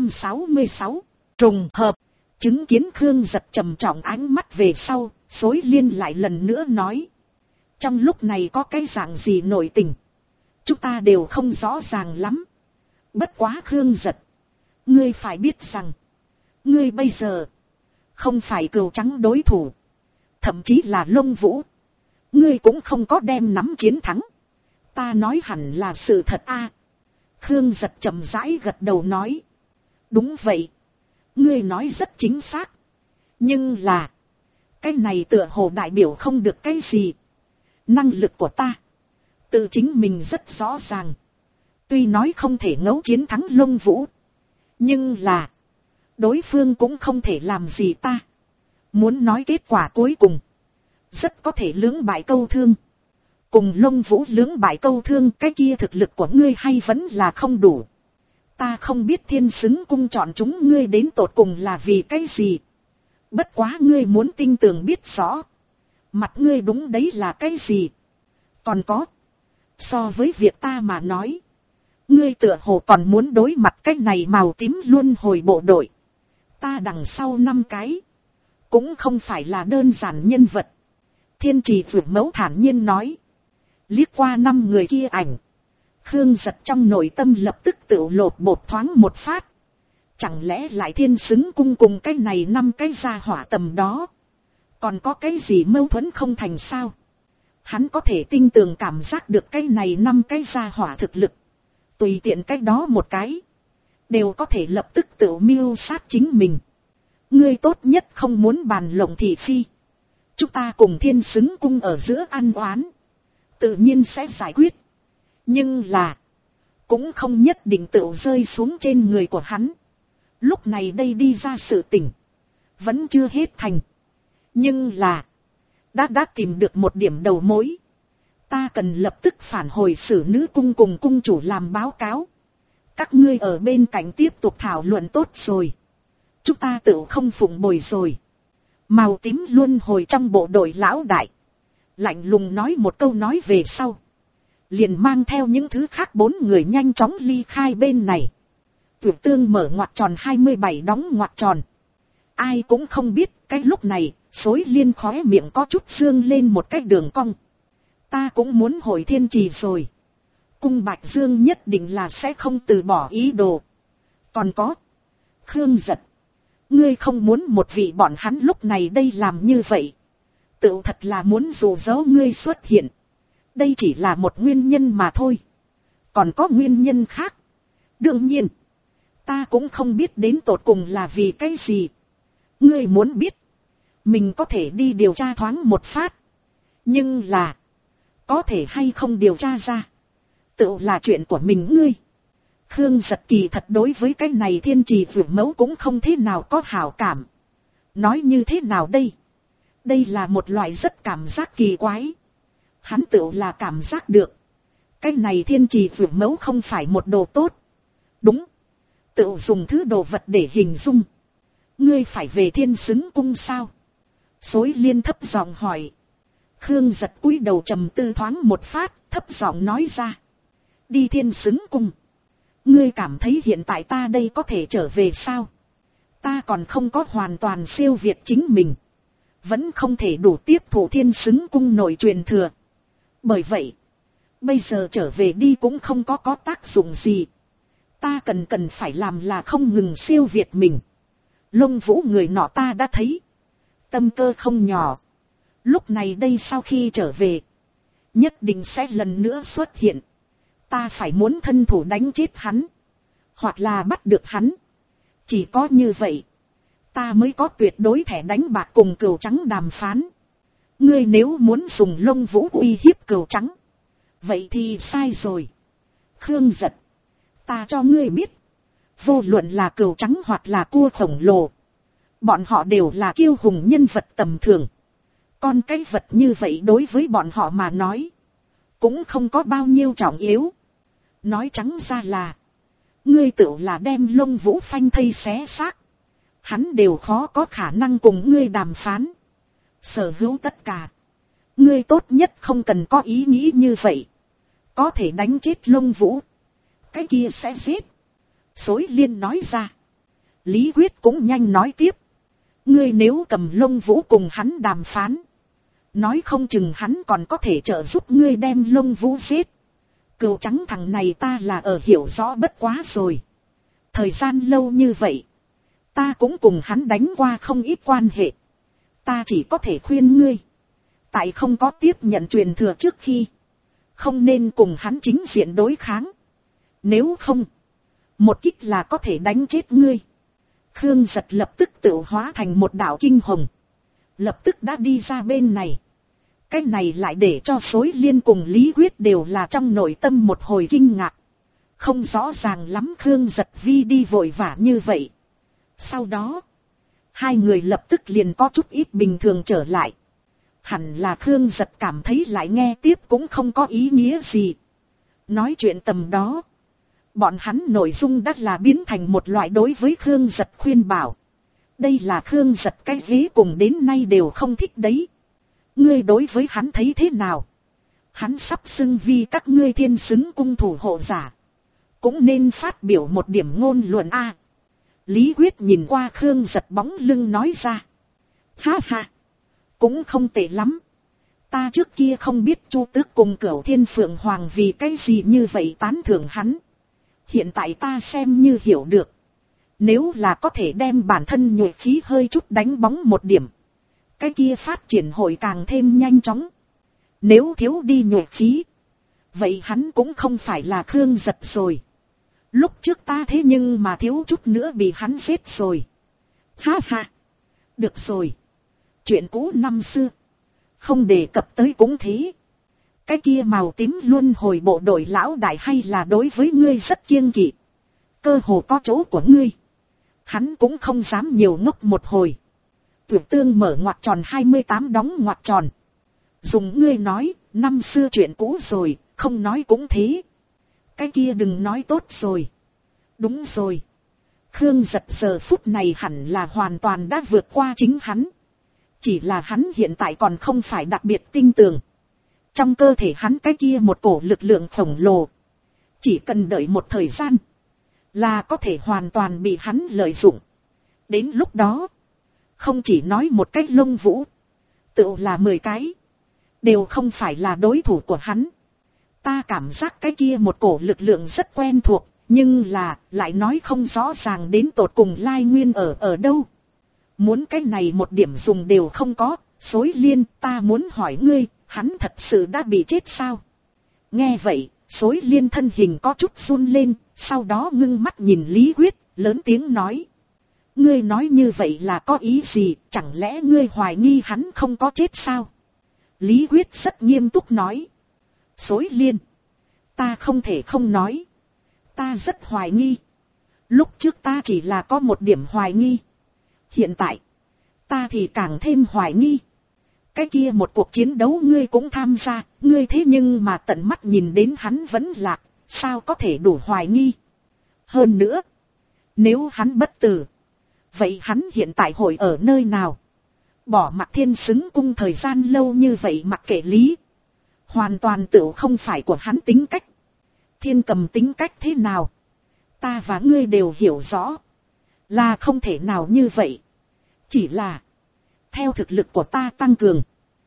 466, trùng hợp. Chứng kiến Khương Giật trầm trọng ánh mắt về sau, Xối Liên lại lần nữa nói. Trong lúc này có cái dạng gì nổi tình, chúng ta đều không rõ ràng lắm. Bất quá Khương Giật, ngươi phải biết rằng, ngươi bây giờ không phải cừu trắng đối thủ, thậm chí là Lông Vũ. Ngươi cũng không có đem nắm chiến thắng. Ta nói hẳn là sự thật a. Khương Giật chậm rãi gật đầu nói. Đúng vậy. Ngươi nói rất chính xác. Nhưng là, cái này tựa hồ đại biểu không được cái gì. Năng lực của ta, tự chính mình rất rõ ràng. Tuy nói không thể ngẫu chiến thắng Lông Vũ, nhưng là, đối phương cũng không thể làm gì ta. Muốn nói kết quả cuối cùng, rất có thể lưỡng bại câu thương. Cùng Lông Vũ lưỡng bại câu thương, cái kia thực lực của ngươi hay vẫn là không đủ. Ta không biết Thiên Xứng Cung chọn chúng ngươi đến tột cùng là vì cái gì. Bất quá ngươi muốn tin tưởng biết rõ. Mặt ngươi đúng đấy là cái gì. Còn có, so với việc ta mà nói, ngươi tựa hồ còn muốn đối mặt cái này màu tím luân hồi bộ đội. Ta đằng sau 5 cái, cũng không phải là đơn giản nhân vật. Thiên Trì Vượt Mẫu thản nhiên nói. Liếc qua 5 người kia ảnh, Khương Giật trong nội tâm lập tức tự lột bột thoáng một phát. Chẳng lẽ lại Thiên Xứng Cung cùng cái này 5 cái gia hỏa tầm đó, còn có cái gì mâu thuẫn không thành sao? Hắn có thể tinh tường cảm giác được cái này 5 cái gia hỏa thực lực. Tùy tiện cái đó một cái, đều có thể lập tức tự mưu sát chính mình. Ngươi tốt nhất không muốn bàn lộng thị phi. Chúng ta cùng Thiên Xứng Cung ở giữa ăn oán, tự nhiên sẽ giải quyết. Nhưng là, cũng không nhất định tự rơi xuống trên người của hắn. Lúc này đây đi ra sự tình, vẫn chưa hết thành. Nhưng là, đã tìm được một điểm đầu mối. Ta cần lập tức phản hồi Sử Nữ Cung cùng cung chủ làm báo cáo. Các ngươi ở bên cạnh tiếp tục thảo luận tốt rồi. Chúng ta tự không phụng bồi rồi. Màu tím luân hồi trong bộ đội lão đại, lạnh lùng nói một câu nói về sau, liền mang theo những thứ khác 4 người nhanh chóng ly khai bên này. Tuyệt Tương mở ngoặc tròn 27 đóng ngoặc tròn. Ai cũng không biết cái lúc này, Xối Liên khóe miệng có chút dương lên một cái đường cong. Ta cũng muốn hồi Thiên Trì rồi. Cung Bạch Dương nhất định là sẽ không từ bỏ ý đồ. Còn có, Khương Giật, ngươi không muốn một vị bọn hắn lúc này đây làm như vậy. Tự thật là muốn dụ dỗ ngươi xuất hiện. Đây chỉ là một nguyên nhân mà thôi. Còn có nguyên nhân khác. Đương nhiên, ta cũng không biết đến tột cùng là vì cái gì. Ngươi muốn biết, mình có thể đi điều tra thoáng một phát. Nhưng là, có thể hay không điều tra ra, tự là chuyện của mình ngươi. Khương Giật kỳ thật đối với cái này Thiên Trì Vượt Mẫu cũng không thế nào có hảo cảm. Nói như thế nào đây? Đây là một loại rất cảm giác kỳ quái. Hắn tự là cảm giác được, cái này Thiên Trì Vượt Mẫu không phải một đồ tốt. Đúng, tự dùng thứ đồ vật để hình dung. Ngươi phải về Thiên Xứng Cung sao? Xối Liên thấp giọng hỏi. Khương Giật cúi đầu trầm tư thoáng một phát, thấp giọng nói ra. Đi Thiên Xứng Cung. Ngươi cảm thấy hiện tại ta đây có thể trở về sao? Ta còn không có hoàn toàn siêu việt chính mình. Vẫn không thể đủ tiếp thụ Thiên Xứng Cung nội truyền thừa. Bởi vậy, bây giờ trở về đi cũng không có tác dụng gì. Ta cần phải làm là không ngừng siêu việt mình. Lông Vũ người nọ ta đã thấy, tâm cơ không nhỏ. Lúc này đây sau khi trở về, nhất định sẽ lần nữa xuất hiện. Ta phải muốn thân thủ đánh chết hắn, hoặc là bắt được hắn. Chỉ có như vậy, ta mới có tuyệt đối thẻ đánh bạc cùng Cừu Trắng đàm phán. Ngươi nếu muốn dùng Lông Vũ uy hiếp Cừu Trắng, vậy thì sai rồi. Khương Giật, ta cho ngươi biết, vô luận là Cừu Trắng hoặc là cua khổng lồ, bọn họ đều là kiêu hùng nhân vật tầm thường. con cái vật như vậy đối với bọn họ mà nói, cũng không có bao nhiêu trọng yếu. Nói trắng ra là, ngươi tự là đem Lông Vũ phanh thây xé xác, hắn đều khó có khả năng cùng ngươi đàm phán, sở hữu tất cả. Ngươi tốt nhất không cần có ý nghĩ như vậy, có thể đánh chết Lông Vũ, cái kia sẽ giết. Xối Liên nói ra. Lý Quyết cũng nhanh nói tiếp, ngươi nếu cầm Lông Vũ cùng hắn đàm phán, nói không chừng hắn còn có thể trợ giúp ngươi đem Lông Vũ giết. Cừu trắng thằng này ta là ở hiểu rõ bất quá rồi. Thời gian lâu như vậy, ta cũng cùng hắn đánh qua không ít quan hệ. Ta chỉ có thể khuyên ngươi, tại không có tiếp nhận truyền thừa trước khi, không nên cùng hắn chính diện đối kháng. Nếu không, một kích là có thể đánh chết ngươi. Khương Giật lập tức tự hóa thành một đạo kinh hồng, lập tức đã đi ra bên này. Cái này lại để cho Xối Liên cùng Lý Quyết đều là trong nội tâm một hồi kinh ngạc. Không rõ ràng lắm Khương Giật vi đi vội vã như vậy. Sau đó, hai người lập tức liền có chút ít bình thường trở lại. Hẳn là Khương Giật cảm thấy lại nghe tiếp cũng không có ý nghĩa gì. Nói chuyện tầm đó, bọn hắn nội dung đã là biến thành một loại đối với Khương Giật khuyên bảo. Đây là Khương Giật cái ghế cùng đến nay đều không thích đấy. Ngươi đối với hắn thấy thế nào? Hắn sắp xưng vi các ngươi thiên xứng cung thủ hộ giả, cũng nên phát biểu một điểm ngôn luận a. Lý Quyết nhìn qua Khương Giật bóng lưng nói ra. Ha ha, cũng không tệ lắm. Ta trước kia không biết Chu Tước cùng Cửu Thiên Phượng Hoàng vì cái gì như vậy tán thưởng hắn. Hiện tại ta xem như hiểu được. Nếu là có thể đem bản thân nhuệ khí hơi chút đánh bóng một điểm, cái kia phát triển hội càng thêm nhanh chóng. Nếu thiếu đi nhuệ khí, vậy hắn cũng không phải là Khương Giật rồi. Lúc trước ta thế nhưng mà thiếu chút nữa bị hắn giết rồi. Ha ha, được rồi. Chuyện cũ năm xưa, không đề cập tới cũng thế. Cái kia màu tím luôn hồi bộ đội lão đại hay là đối với ngươi rất kiêng kỵ. Cơ hồ có chỗ của ngươi, hắn cũng không dám nhiều ngốc một hồi. Tuyệt Tương mở ngoặc tròn 28 đóng ngoặc tròn. Dùng ngươi nói, năm xưa chuyện cũ rồi, không nói cũng thế. Cái kia đừng nói tốt rồi. Đúng rồi. Khương Giật giờ phút này hẳn là hoàn toàn đã vượt qua chính hắn. Chỉ là hắn hiện tại còn không phải đặc biệt tinh tường. Trong cơ thể hắn cái kia một cổ lực lượng khổng lồ, chỉ cần đợi một thời gian, là có thể hoàn toàn bị hắn lợi dụng. Đến lúc đó, không chỉ nói một cái Lông Vũ, tự là 10 cái, đều không phải là đối thủ của hắn. Ta cảm giác cái kia một cổ lực lượng rất quen thuộc, nhưng là, lại nói không rõ ràng đến tột cùng lai nguyên ở đâu. Muốn cái này một điểm dùng đều không có. Xối Liên, ta muốn hỏi ngươi, hắn thật sự đã bị chết sao? Nghe vậy, Xối Liên thân hình có chút run lên, sau đó ngưng mắt nhìn Lý Quyết, lớn tiếng nói. Ngươi nói như vậy là có ý gì, chẳng lẽ ngươi hoài nghi hắn không có chết sao? Lý Quyết rất nghiêm túc nói. Xối Liên, ta không thể không nói. Ta rất hoài nghi. Lúc trước ta chỉ là có một điểm hoài nghi. Hiện tại, ta thì càng thêm hoài nghi. Cái kia một cuộc chiến đấu ngươi cũng tham gia, ngươi thế nhưng mà tận mắt nhìn đến hắn vẫn lạc, sao có thể đủ hoài nghi? Hơn nữa, nếu hắn bất tử, vậy hắn hiện tại hội ở nơi nào? Bỏ mặc thiên xứng cung thời gian lâu như vậy mặc kệ lý, hoàn toàn tự không phải của hắn tính cách. Thiên Cầm tính cách thế nào, ta và ngươi đều hiểu rõ, là không thể nào như vậy. Chỉ là, theo thực lực của ta tăng cường,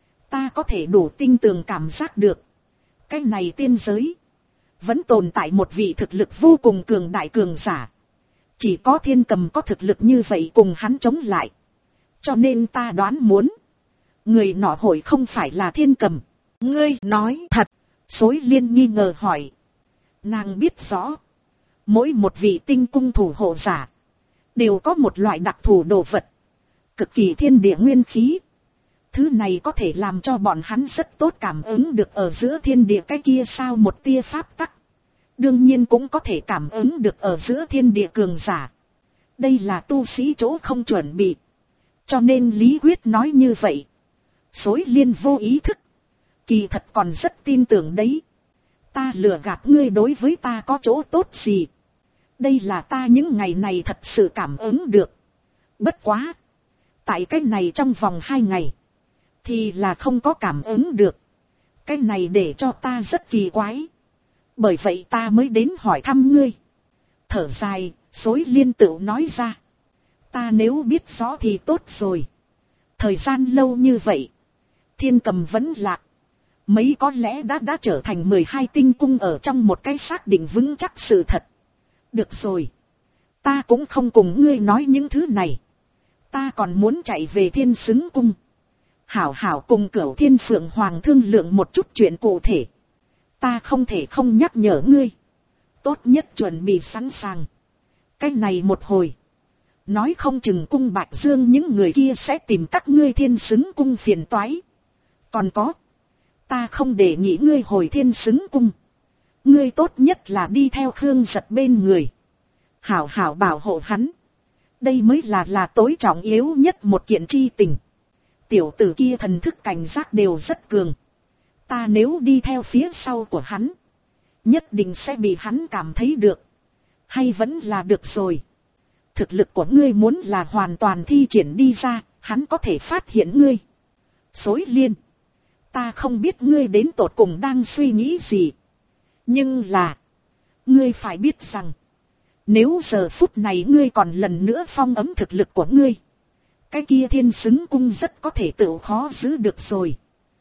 ta có thể đủ tinh tường cảm giác được, cái này tiên giới, vẫn tồn tại một vị thực lực vô cùng cường đại cường giả. Chỉ có Thiên Cầm có thực lực như vậy cùng hắn chống lại. Cho nên ta đoán muốn, người nọ hội không phải là Thiên Cầm. Ngươi nói thật? Xối Liên nghi ngờ hỏi. Nàng biết rõ, mỗi một vị tinh cung thủ hộ giả, đều có một loại đặc thù đồ vật, cực kỳ thiên địa nguyên khí. Thứ này có thể làm cho bọn hắn rất tốt cảm ứng được ở giữa thiên địa cái kia sao một tia pháp tắc. Đương nhiên cũng có thể cảm ứng được ở giữa thiên địa cường giả. Đây là tu sĩ chỗ không chuẩn bị. Cho nên Lý Quyết nói như vậy. Xối Liên vô ý thức. Kỳ thật còn rất tin tưởng đấy. Ta lừa gạt ngươi đối với ta có chỗ tốt gì. Đây là ta những ngày này thật sự cảm ứng được. Bất quá. Tại cái này trong vòng 2 ngày. Thì là không có cảm ứng được. Cái này để cho ta rất kỳ quái. Bởi vậy ta mới đến hỏi thăm ngươi. Thở dài, Xối Liên tự nói ra. Ta nếu biết rõ thì tốt rồi. Thời gian lâu như vậy. Thiên Cầm vẫn lạc. Mấy có lẽ đã trở thành 12 tinh cung ở trong một cái xác định vững chắc sự thật. Được rồi. Ta cũng không cùng ngươi nói những thứ này. Ta còn muốn chạy về Thiên Xứng cung. Hảo hảo cùng Cửu Thiên Phượng Hoàng thương lượng một chút chuyện cụ thể. Ta không thể không nhắc nhở ngươi. Tốt nhất chuẩn bị sẵn sàng. Cái này một hồi. Nói không chừng cung Bạch Dương những người kia sẽ tìm các ngươi Thiên Xứng cung phiền toái. Còn có. Ta không để nghĩ ngươi hồi Thiên Xứng cung. Ngươi tốt nhất là đi theo Khương Giật bên người. Hảo hảo bảo hộ hắn. Đây mới là tối trọng yếu nhất một kiện chi tình. Tiểu tử kia thần thức cảnh giác đều rất cường. Ta nếu đi theo phía sau của hắn. Nhất định sẽ bị hắn cảm thấy được. Hay vẫn là được rồi. Thực lực của ngươi muốn là hoàn toàn thi triển đi ra. Hắn có thể phát hiện ngươi. Xối Liên. Ta không biết ngươi đến tột cùng đang suy nghĩ gì. Nhưng là. Ngươi phải biết rằng. Nếu giờ phút này ngươi còn lần nữa phong ấm thực lực của ngươi. Cái kia Thiên Xứng cung rất có thể tự khó giữ được rồi.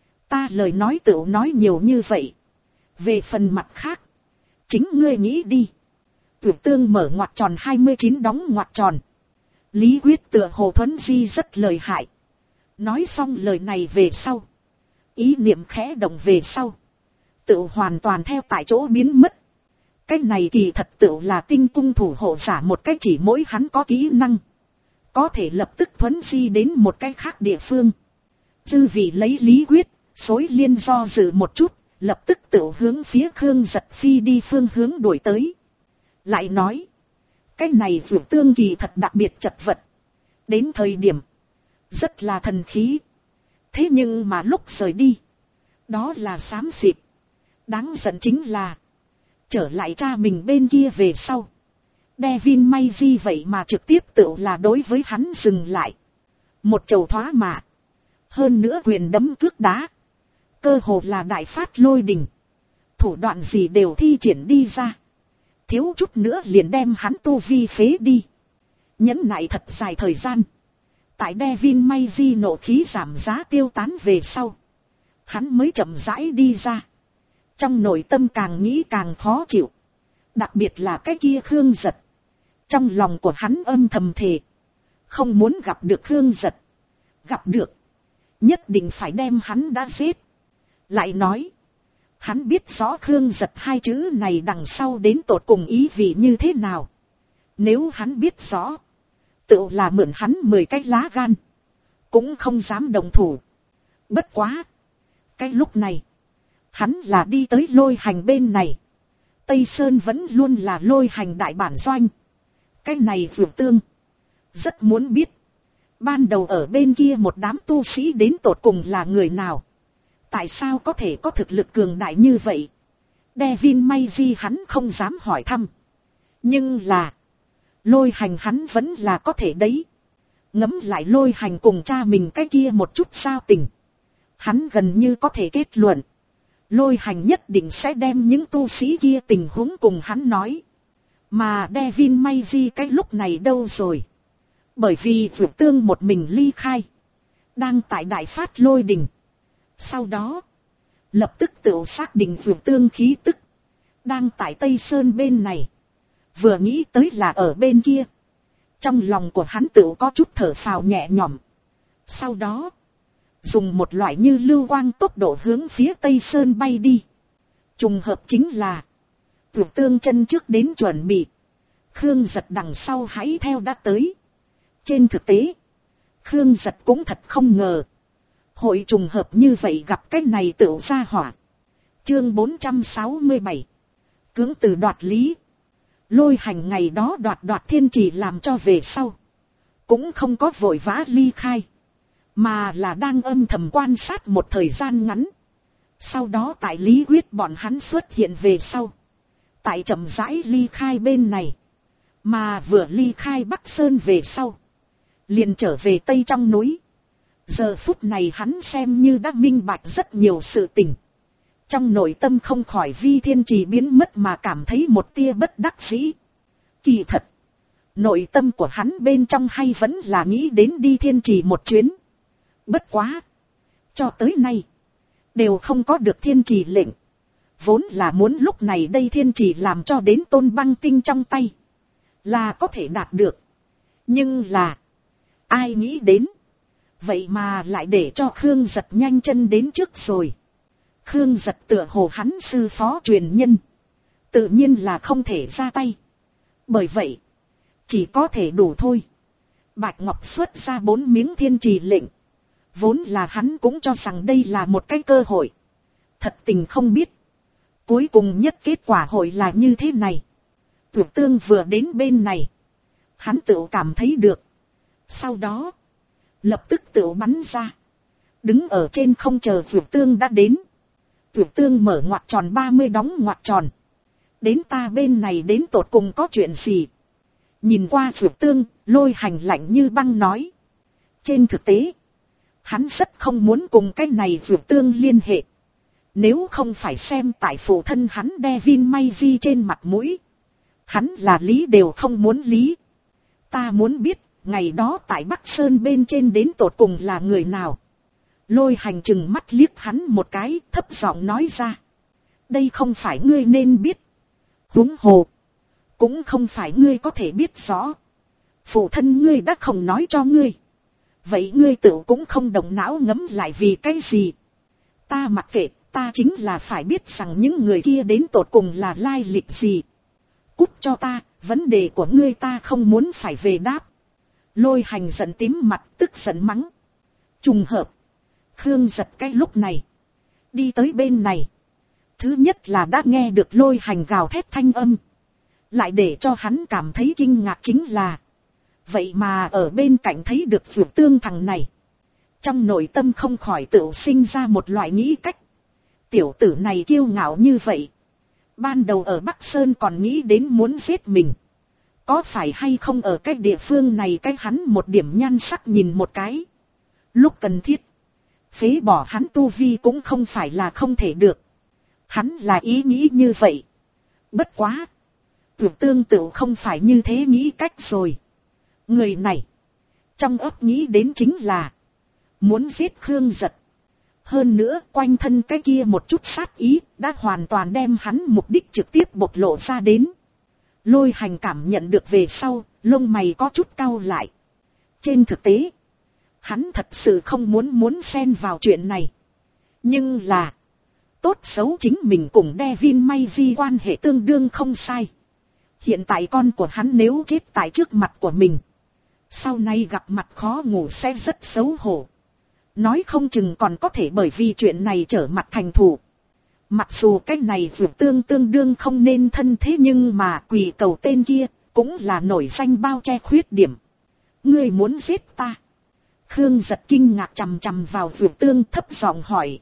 Ta lời nói tự nói nhiều như vậy. Về phần mặt khác. Chính ngươi nghĩ đi. Tuyệt Tương mở ngoặc tròn 29 đóng ngoặc tròn. Lý Quyết tựa hồ Thuấn Di rất lợi hại. Nói xong lời này về sau. Ý niệm khẽ động về sau. Tự hoàn toàn theo tại chỗ biến mất. Cái này kỳ thật tự là tinh cung thủ hộ giả một cái chỉ mỗi hắn có kỹ năng. Có thể lập tức Thuấn Di đến một cái khác địa phương. Dư vị lấy Lý Quyết, Xối Liên do dự một chút, lập tức tự hướng phía Khương Giật phi đi phương hướng đuổi tới. Lại nói, cái này Tuyệt Tương kỳ thật đặc biệt chật vật. Đến thời điểm, rất là thần khí. Thế nhưng mà lúc rời đi, đó là xám xịt. Đáng giận chính là, trở lại cha mình bên kia về sau. Devin may gì vậy mà trực tiếp tự là đối với hắn dừng lại. Một chầu thoá mạ. Hơn nữa quyền đấm cước đá. Cơ hồ là đại phát lôi đình. Thủ đoạn gì đều thi triển đi ra. Thiếu chút nữa liền đem hắn tu vi phế đi. Nhẫn nại thật dài thời gian. Tại Devin may di nộ khí giảm giá tiêu tán về sau. Hắn mới chậm rãi đi ra. Trong nội tâm càng nghĩ càng khó chịu. Đặc biệt là cái kia Khương Giật. Trong lòng của hắn âm thầm thề. Không muốn gặp được Khương Giật. Gặp được. Nhất định phải đem hắn đã giết. Lại nói. Hắn biết rõ Khương Giật hai chữ này đằng sau đến tột cùng ý vị như thế nào. Nếu hắn biết rõ. Tự là mượn hắn 10 cái lá gan. Cũng không dám đồng thủ. Bất quá. Cái lúc này. Hắn là đi tới Lôi Hành bên này. Tây Sơn vẫn luôn là Lôi Hành đại bản doanh. Cái này Tuyệt Tương. Rất muốn biết. Ban đầu ở bên kia một đám tu sĩ đến tột cùng là người nào. Tại sao có thể có thực lực cường đại như vậy. Devin may gì hắn không dám hỏi thăm. Nhưng là. Lôi Hành hắn vẫn là có thể đấy. Ngẫm lại Lôi Hành cùng cha mình cái kia một chút sao tình. Hắn gần như có thể kết luận. Lôi Hành nhất định sẽ đem những tu sĩ kia tình huống cùng hắn nói. Mà Devin may gì cái lúc này đâu rồi. Bởi vì Tuyệt Tương một mình ly khai. Đang tại đại phát lôi đình. Sau đó. Lập tức tự xác định Tuyệt Tương khí tức. Đang tại Tây Sơn bên này. Vừa nghĩ tới là ở bên kia. Trong lòng của hắn tự có chút thở phào nhẹ nhõm. Sau đó. Dùng một loại như lưu quang tốc độ hướng phía Tây Sơn bay đi. Trùng hợp chính là. Tuyệt Tương chân trước đến chuẩn bị. Khương Giật đằng sau hãy theo đã tới. Trên thực tế. Khương Giật cũng thật không ngờ. Hội trùng hợp như vậy gặp cái này tựu ra hỏa. Chương 467. Cưỡng từ đoạt lý. Lôi Hành ngày đó đoạt thiên chỉ làm cho về sau. Cũng không có vội vã ly khai. mà là đang âm thầm quan sát một thời gian ngắn. Sau đó tại Lý Quyết bọn hắn xuất hiện về sau, tại chậm rãi ly khai bên này, mà vừa ly khai Bắc Sơn về sau, liền trở về Tây trong núi. Giờ phút này hắn xem như đã minh bạch rất nhiều sự tình. Trong nội tâm không khỏi Vi Thiên Trì biến mất mà cảm thấy một tia bất đắc dĩ. Kỳ thật, nội tâm của hắn bên trong hay vẫn là nghĩ đến đi Thiên Trì một chuyến. Bất quá, cho tới nay, đều không có được Thiên Trì lệnh. Vốn là muốn lúc này đây Thiên Trì làm cho đến Tôn Băng Tinh trong tay, là có thể đạt được. Nhưng là, ai nghĩ đến, vậy mà lại để cho Khương Giật nhanh chân đến trước rồi. Khương Giật tựa hồ hắn sư phó truyền nhân, tự nhiên là không thể ra tay. Bởi vậy, chỉ có thể đủ thôi. Bạch Ngọc xuất ra 4 miếng Thiên Trì lệnh. Vốn là hắn cũng cho rằng đây là một cái cơ hội. Thật tình không biết, cuối cùng nhất kết quả hội là như thế này. Tuyệt Tương vừa đến bên này, hắn tự cảm thấy được. Sau đó, lập tức tự bắn ra. Đứng ở trên không chờ Tuyệt Tương đã đến. Tuyệt Tương mở ngoặc tròn 30 đóng ngoặc tròn. Đến ta bên này đến tột cùng có chuyện gì? Nhìn qua Tuyệt Tương, Lôi Hành lạnh như băng nói. Trên thực tế, hắn rất không muốn cùng cái này Tuyệt Tương liên hệ. Nếu không phải xem tại phụ thân hắn Devin Mayji trên mặt mũi, hắn là lý đều không muốn lý. Ta muốn biết, ngày đó tại Bắc Sơn bên trên đến tột cùng là người nào? Lôi Hành chừng mắt liếc hắn một cái, thấp giọng nói ra. Đây không phải ngươi nên biết. Huống hồ, cũng không phải ngươi có thể biết rõ. Phụ thân ngươi đã không nói cho ngươi. Vậy ngươi tự cũng không động não ngẫm lại vì cái gì? Ta mặc kệ, ta chính là phải biết rằng những người kia đến tột cùng là lai lịch gì. Cút cho ta, vấn đề của ngươi ta không muốn phải về đáp. Lôi Hành giận tím mặt, tức giận mắng. Trùng hợp, Khương Giật cái lúc này đi tới bên này. Thứ nhất là đã nghe được Lôi Hành gào thét thanh âm. Lại để cho hắn cảm thấy kinh ngạc chính là, vậy mà ở bên cạnh thấy được Tuyệt Tương thằng này. Trong nội tâm không khỏi tự sinh ra một loại nghĩ cách. Tiểu tử này kiêu ngạo như vậy, ban đầu ở Bắc Sơn còn nghĩ đến muốn giết mình. Có phải hay không ở cái địa phương này cái hắn một điểm nhan sắc nhìn một cái. Lúc cần thiết, phế bỏ hắn tu vi cũng không phải là không thể được. Hắn là ý nghĩ như vậy. Bất quá, Tuyệt Tương tự không phải như thế nghĩ cách rồi. Người này, trong óc nghĩ đến chính là muốn giết Khương Giật. Hơn nữa, quanh thân cái kia một chút sát ý đã hoàn toàn đem hắn mục đích trực tiếp bộc lộ ra đến. Lôi Hành cảm nhận được về sau, lông mày có chút cau lại. Trên thực tế, hắn thật sự không muốn xen vào chuyện này. Nhưng là, tốt xấu chính mình cùng Devin Mayji quan hệ tương đương không sai. Hiện tại con của hắn nếu chết tại trước mặt của mình, sau này gặp mặt khó ngủ sẽ rất xấu hổ. Nói không chừng còn có thể bởi vì chuyện này trở mặt thành thù. Mặc dù cái này Tuyệt Tương tương đương không nên thân thế, nhưng mà quỷ cầu tên kia cũng là nổi danh bao che khuyết điểm. Ngươi muốn giết ta? Khương Giật kinh ngạc chằm chằm vào Tuyệt Tương, thấp giọng hỏi.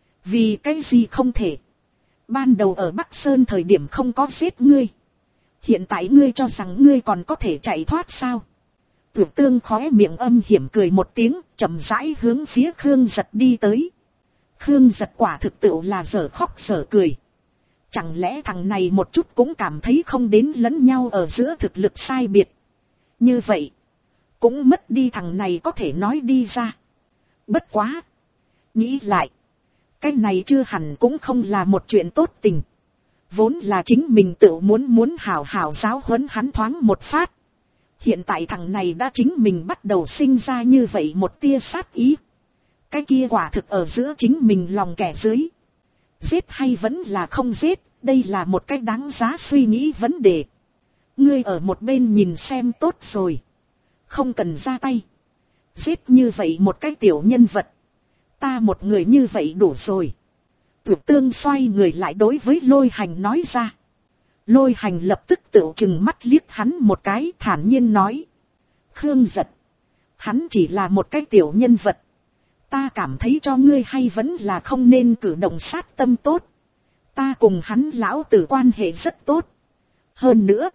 Vì cái gì không thể? Ban đầu ở Bắc Sơn thời điểm không có giết ngươi. Hiện tại ngươi cho rằng ngươi còn có thể chạy thoát sao? Tuyệt Tương khóe miệng âm hiểm cười một tiếng, chậm rãi hướng phía Khương Giật đi tới. Khương Giật quả thực tự là dở khóc dở cười. Chẳng lẽ thằng này một chút cũng cảm thấy không đến lẫn nhau ở giữa thực lực sai biệt. Như vậy, cũng mất đi thằng này có thể nói đi ra. Bất quá, nghĩ lại, cái này chưa hẳn cũng không là một chuyện tốt tình. Vốn là chính mình tự muốn hảo hảo giáo huấn hắn thoáng một phát. Hiện tại thằng này đã chính mình bắt đầu sinh ra như vậy một tia sát ý. Cái kia quả thực ở giữa chính mình lòng kẻ dưới. Giết hay vẫn là không giết, đây là một cái đáng giá suy nghĩ vấn đề. Ngươi ở một bên nhìn xem tốt rồi. Không cần ra tay. Giết như vậy một cái tiểu nhân vật. Ta một người như vậy đủ rồi. Tuyệt Tương xoay người lại đối với Lôi Hành nói ra. Lôi Hành lập tức tự chừng mắt liếc hắn một cái, thản nhiên nói. Khương Giật, hắn chỉ là một cái tiểu nhân vật. Ta cảm thấy cho ngươi hay vẫn là không nên cử động sát tâm tốt. Ta cùng hắn lão tử quan hệ rất tốt. Hơn nữa,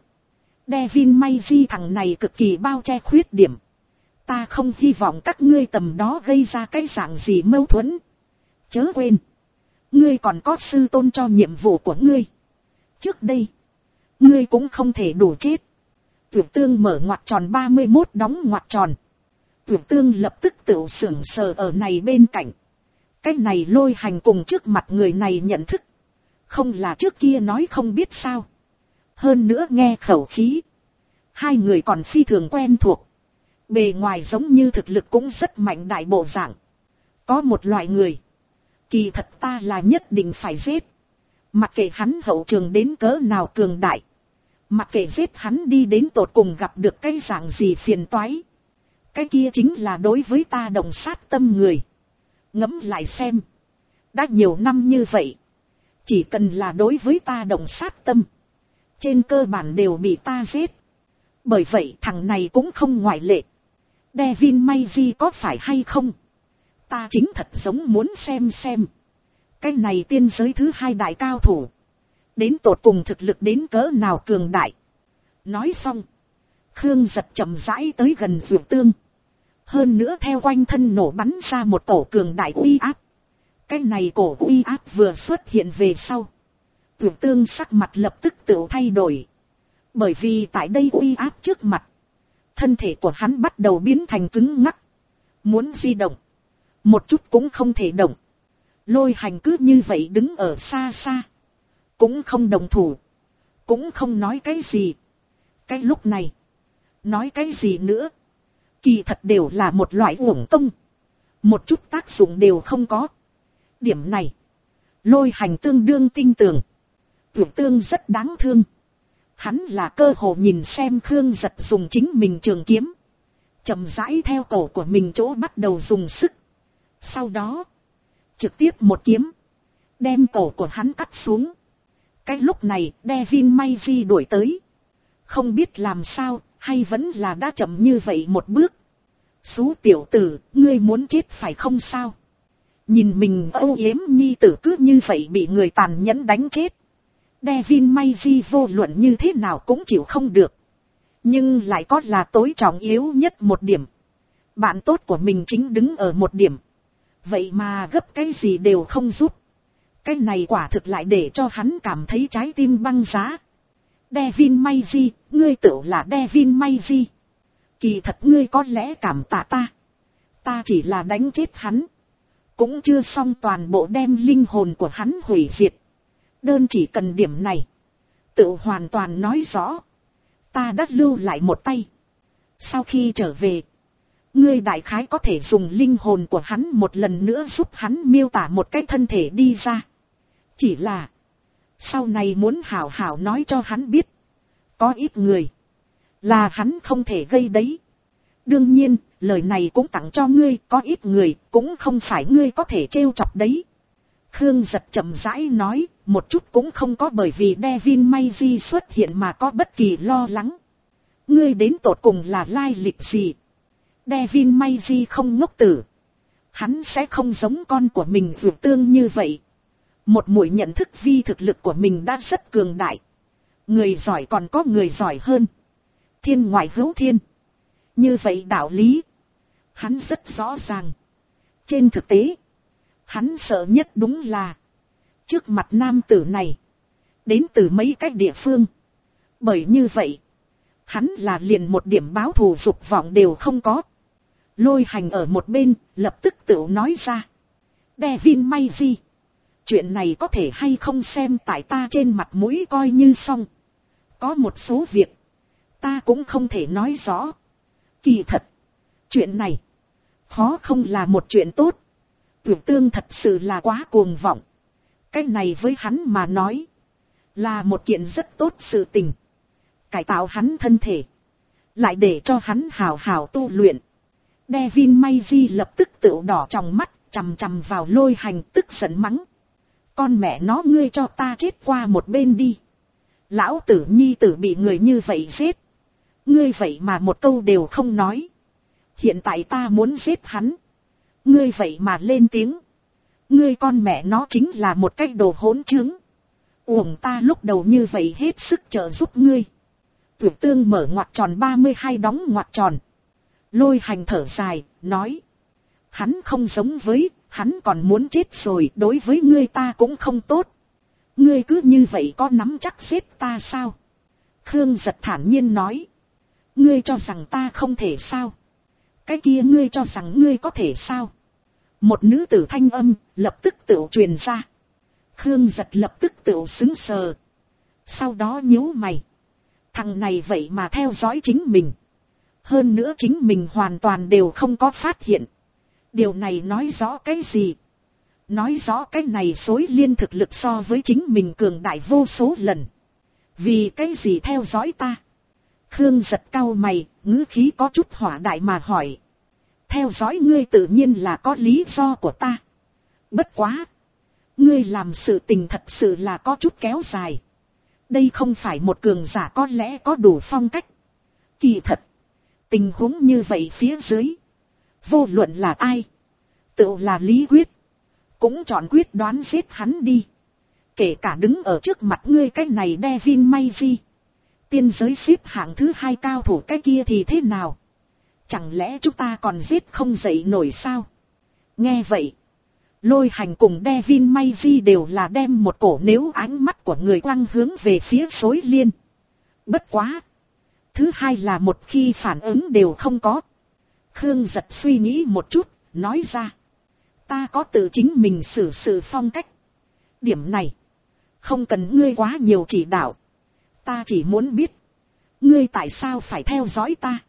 Devin May thằng này cực kỳ bao che khuyết điểm. Ta không hy vọng các ngươi tầm đó gây ra cái dạng gì mâu thuẫn. Chớ quên, ngươi còn có sư tôn cho nhiệm vụ của ngươi. Trước đây, ngươi cũng không thể đủ chết. Tuyển Tương mở ngoặc tròn 31 đóng ngoặc tròn. Tuyển Tương lập tức tự sưởng sờ ở này bên cạnh. Cái này Lôi Hành cùng trước mặt người này nhận thức. Không là trước kia nói không biết sao. Hơn nữa nghe khẩu khí. Hai người còn phi thường quen thuộc. Bề ngoài giống như thực lực cũng rất mạnh đại bộ dạng. Có một loại người. Kỳ thật ta là nhất định phải giết. Mặc kệ hắn hậu trường đến cỡ nào cường đại. Mặc kệ giết hắn đi đến tột cùng gặp được cái dạng gì phiền toái. Cái kia chính là đối với ta đồng sát tâm người. Ngẫm lại xem. Đã nhiều năm như vậy. Chỉ cần là đối với ta đồng sát tâm. Trên cơ bản đều bị ta giết. Bởi vậy thằng này cũng không ngoại lệ. Devin May có phải hay không? Ta chính thật giống muốn xem. Cái này tiên giới thứ hai đại cao thủ. Đến tột cùng thực lực đến cỡ nào cường đại. Nói xong. Khương Giật chậm rãi tới gần Dược Tương. Hơn nữa theo quanh thân nổ bắn ra một cổ cường đại uy áp. Cái này cổ uy áp vừa xuất hiện về sau. Dược Tương sắc mặt lập tức tự thay đổi. Bởi vì tại đây uy áp trước mặt. Thân thể của hắn bắt đầu biến thành cứng ngắc. Muốn di động. Một chút cũng không thể động. Lôi Hành cứ như vậy đứng ở xa xa. Cũng không đồng thủ. Cũng không nói cái gì. Cái lúc này. Nói cái gì nữa. Kỳ thật đều là một loại uổng công. Một chút tác dụng đều không có. Điểm này. Lôi Hành tương đương tin tưởng. Tưởng Tương rất đáng thương. Hắn là cơ hồ nhìn xem Khương Giật dùng chính mình trường kiếm. Chậm rãi theo cổ của mình chỗ bắt đầu dùng sức. Sau đó. Trực tiếp một kiếm. Đem cổ của hắn cắt xuống. Cái lúc này Devin May đuổi tới. Không biết làm sao. Hay vẫn là đã chậm như vậy một bước. Xú tiểu tử. Ngươi muốn chết phải không sao. Nhìn mình âu yếm nhi tử cứ như vậy bị người tàn nhẫn đánh chết. Devin May vô luận như thế nào cũng chịu không được. Nhưng lại có là tối trọng yếu nhất một điểm. Bạn tốt của mình chính đứng ở một điểm. Vậy mà gấp cái gì đều không giúp. Cái này quả thực lại để cho hắn cảm thấy trái tim băng giá. Devin May ngươi tự là Devin May. Kỳ thật ngươi có lẽ cảm tạ ta. Ta chỉ là đánh chết hắn. Cũng chưa xong toàn bộ đem linh hồn của hắn hủy diệt. Đơn chỉ cần điểm này. Tự hoàn toàn nói rõ. Ta đã lưu lại một tay. Sau khi trở về. Ngươi đại khái có thể dùng linh hồn của hắn một lần nữa giúp hắn miêu tả một cái thân thể đi ra. Chỉ là. Sau này muốn hảo hảo nói cho hắn biết. Có ít người. Là hắn không thể gây đấy. Đương nhiên, lời này cũng tặng cho ngươi. Có ít người cũng không phải ngươi có thể trêu chọc đấy. Khương Giật chậm rãi nói. Một chút cũng không có bởi vì Devin May xuất hiện mà có bất kỳ lo lắng. Ngươi đến tột cùng là lai lịch gì? Devin May không ngốc tử. Hắn sẽ không giống con của mình Dược Tương như vậy. Một muội nhận thức vi thực lực của mình đã rất cường đại. Người giỏi còn có người giỏi hơn. Thiên ngoại hữu thiên. Như vậy đạo lý. Hắn rất rõ ràng. Trên thực tế. Hắn sợ nhất đúng là. Trước mặt nam tử này. Đến từ mấy cách địa phương. Bởi như vậy. Hắn là liền một điểm báo thù dục vọng đều không có. Lôi Hành ở một bên. Lập tức tự nói ra. Devin May. Chuyện này có thể hay không xem tại ta trên mặt mũi coi như xong. Có một số việc. Ta cũng không thể nói rõ. Kỳ thật. Chuyện này. Khó không là một chuyện tốt. Tưởng Tương thật sự là quá cuồng vọng. Cái này với hắn mà nói. Là một kiện rất tốt sự tình. Cải tạo hắn thân thể. Lại để cho hắn hào hào tu luyện. Devin May lập tức tự đỏ trong mắt. Chằm chằm vào Lôi Hành tức giận mắng. Con mẹ nó ngươi cho ta chết qua một bên đi. Lão tử nhi tử bị người như vậy giết. Ngươi vậy mà một câu đều không nói. Hiện tại ta muốn giết hắn. Ngươi vậy mà lên tiếng. Ngươi con mẹ nó chính là một cái đồ hỗn trướng. Uổng ta lúc đầu như vậy hết sức trợ giúp ngươi. Tuyển tương mở ngoặc tròn 32 đóng ngoặc tròn. Lôi hành thở dài, nói. Hắn không giống với, hắn còn muốn chết rồi, đối với ngươi ta cũng không tốt. Ngươi cứ như vậy có nắm chắc giết ta sao? Khương Giật thản nhiên nói. Ngươi cho rằng ta không thể sao? Cái kia ngươi cho rằng ngươi có thể sao? Một nữ tử thanh âm, lập tức tự truyền ra. Khương Giật lập tức tự sững sờ. Sau đó nhíu mày. Thằng này vậy mà theo dõi chính mình. Hơn nữa chính mình hoàn toàn đều không có phát hiện. Điều này nói rõ cái gì? Nói rõ cái này Xối Liên thực lực so với chính mình cường đại vô số lần. Vì cái gì theo dõi ta? Khương Giật cau mày, ngữ khí có chút hỏa đại mà hỏi. Theo dõi ngươi tự nhiên là có lý do của ta. Bất quá. Ngươi làm sự tình thật sự là có chút kéo dài. Đây không phải một cường giả có lẽ có đủ phong cách. Kỳ thật. Tình huống như vậy phía dưới. Vô luận là ai. Tự là Lý Quyết. Cũng chọn quyết đoán giết hắn đi. Kể cả đứng ở trước mặt ngươi cái này Devin Maiji. Tiên giới xếp hạng thứ 2 cao thủ cái kia thì thế nào? Chẳng lẽ chúng ta còn giết không dậy nổi sao? Nghe vậy. Lôi hành cùng Devin Maiji đều là đem một cổ nếu ánh mắt của người quăng hướng về phía Xối Liên. Bất quá. Thứ hai là một khi phản ứng đều không có. Khương Giật suy nghĩ một chút, nói ra. Ta có tự chính mình xử sự phong cách. Điểm này. Không cần ngươi quá nhiều chỉ đạo. Ta chỉ muốn biết. Ngươi tại sao phải theo dõi ta?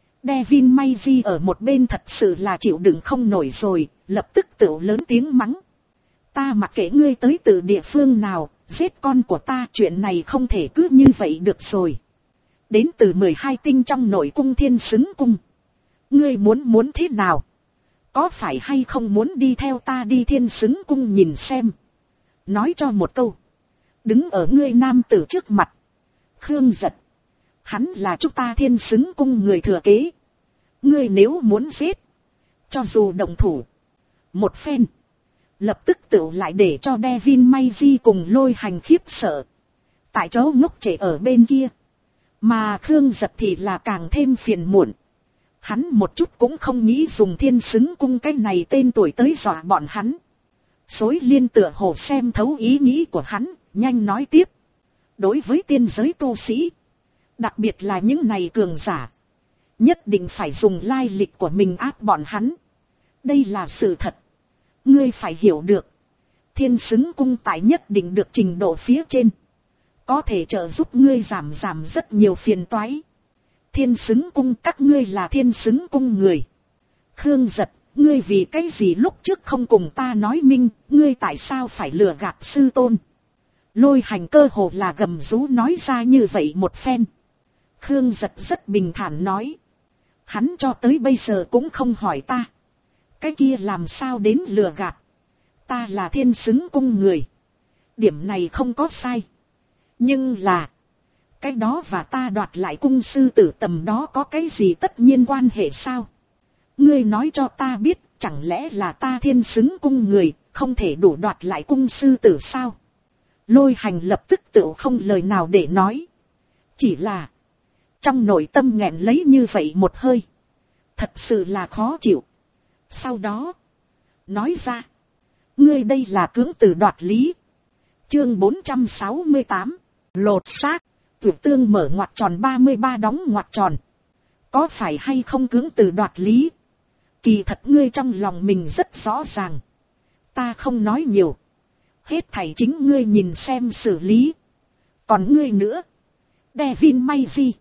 Devin Maiji ở một bên thật sự là chịu đựng không nổi rồi, lập tức tự lớn tiếng mắng. Ta mặc kệ ngươi tới từ địa phương nào, giết con của ta, chuyện này không thể cứ như vậy được rồi. Đến từ 12 tinh trong nội cung Thiên Xứng Cung. Ngươi muốn thế nào? Có phải hay không muốn đi theo ta đi Thiên Xứng Cung nhìn xem? Nói cho một câu. Đứng ở ngươi nam tử trước mặt. Khương Giật. Hắn là chúng ta Thiên Xứng Cung người thừa kế. Ngươi nếu muốn giết. Cho dù động thủ. Một phen. Lập tức tự lại để cho Devin Maiji cùng lôi hành khiếp sợ. Tại chỗ ngốc trệ ở bên kia. Mà Khương Giật thì là càng thêm phiền muộn. Hắn một chút cũng không nghĩ dùng Thiên Xứng Cung cái này tên tuổi tới dọa bọn hắn. Xối Liên tựa hồ xem thấu ý nghĩ của hắn, nhanh nói tiếp. Đối với tiên giới tu sĩ. Đặc biệt là những này cường giả. Nhất định phải dùng lai lịch của mình áp bọn hắn. Đây là sự thật. Ngươi phải hiểu được. Thiên Xứng Cung tại nhất định được trình độ phía trên. Có thể trợ giúp ngươi giảm rất nhiều phiền toái. Thiên Xứng Cung, các ngươi là Thiên Xứng Cung người. Khương Giật, ngươi vì cái gì lúc trước không cùng ta nói minh, ngươi tại sao phải lừa gạt sư tôn? Lôi hành cơ hồ là gầm rú nói ra như vậy một phen. Khương Giật rất bình thản nói. Hắn cho tới bây giờ cũng không hỏi ta. Cái kia làm sao đến lừa gạt? Ta là Thiên Xứng Cung người. Điểm này không có sai. Nhưng là. Cái đó và ta đoạt lại cung sư tử tầm đó có cái gì tất nhiên quan hệ sao? Ngươi nói cho ta biết, chẳng lẽ là ta Thiên Xứng Cung người, không thể đủ đoạt lại cung sư tử sao? Lôi hành lập tức tự không lời nào để nói. Chỉ là. Trong nội tâm nghẹn lấy như vậy một hơi. Thật sự là khó chịu. Sau đó. Nói ra. Ngươi đây là cưỡng từ đoạt lý. Chương 468. Lột xác. Tuyển tương mở ngoặc tròn 33 đóng ngoặc tròn. Có phải hay không cưỡng từ đoạt lý? Kỳ thật ngươi trong lòng mình rất rõ ràng. Ta không nói nhiều. Hết thảy chính ngươi nhìn xem xử lý. Còn ngươi nữa. Devin Maiji.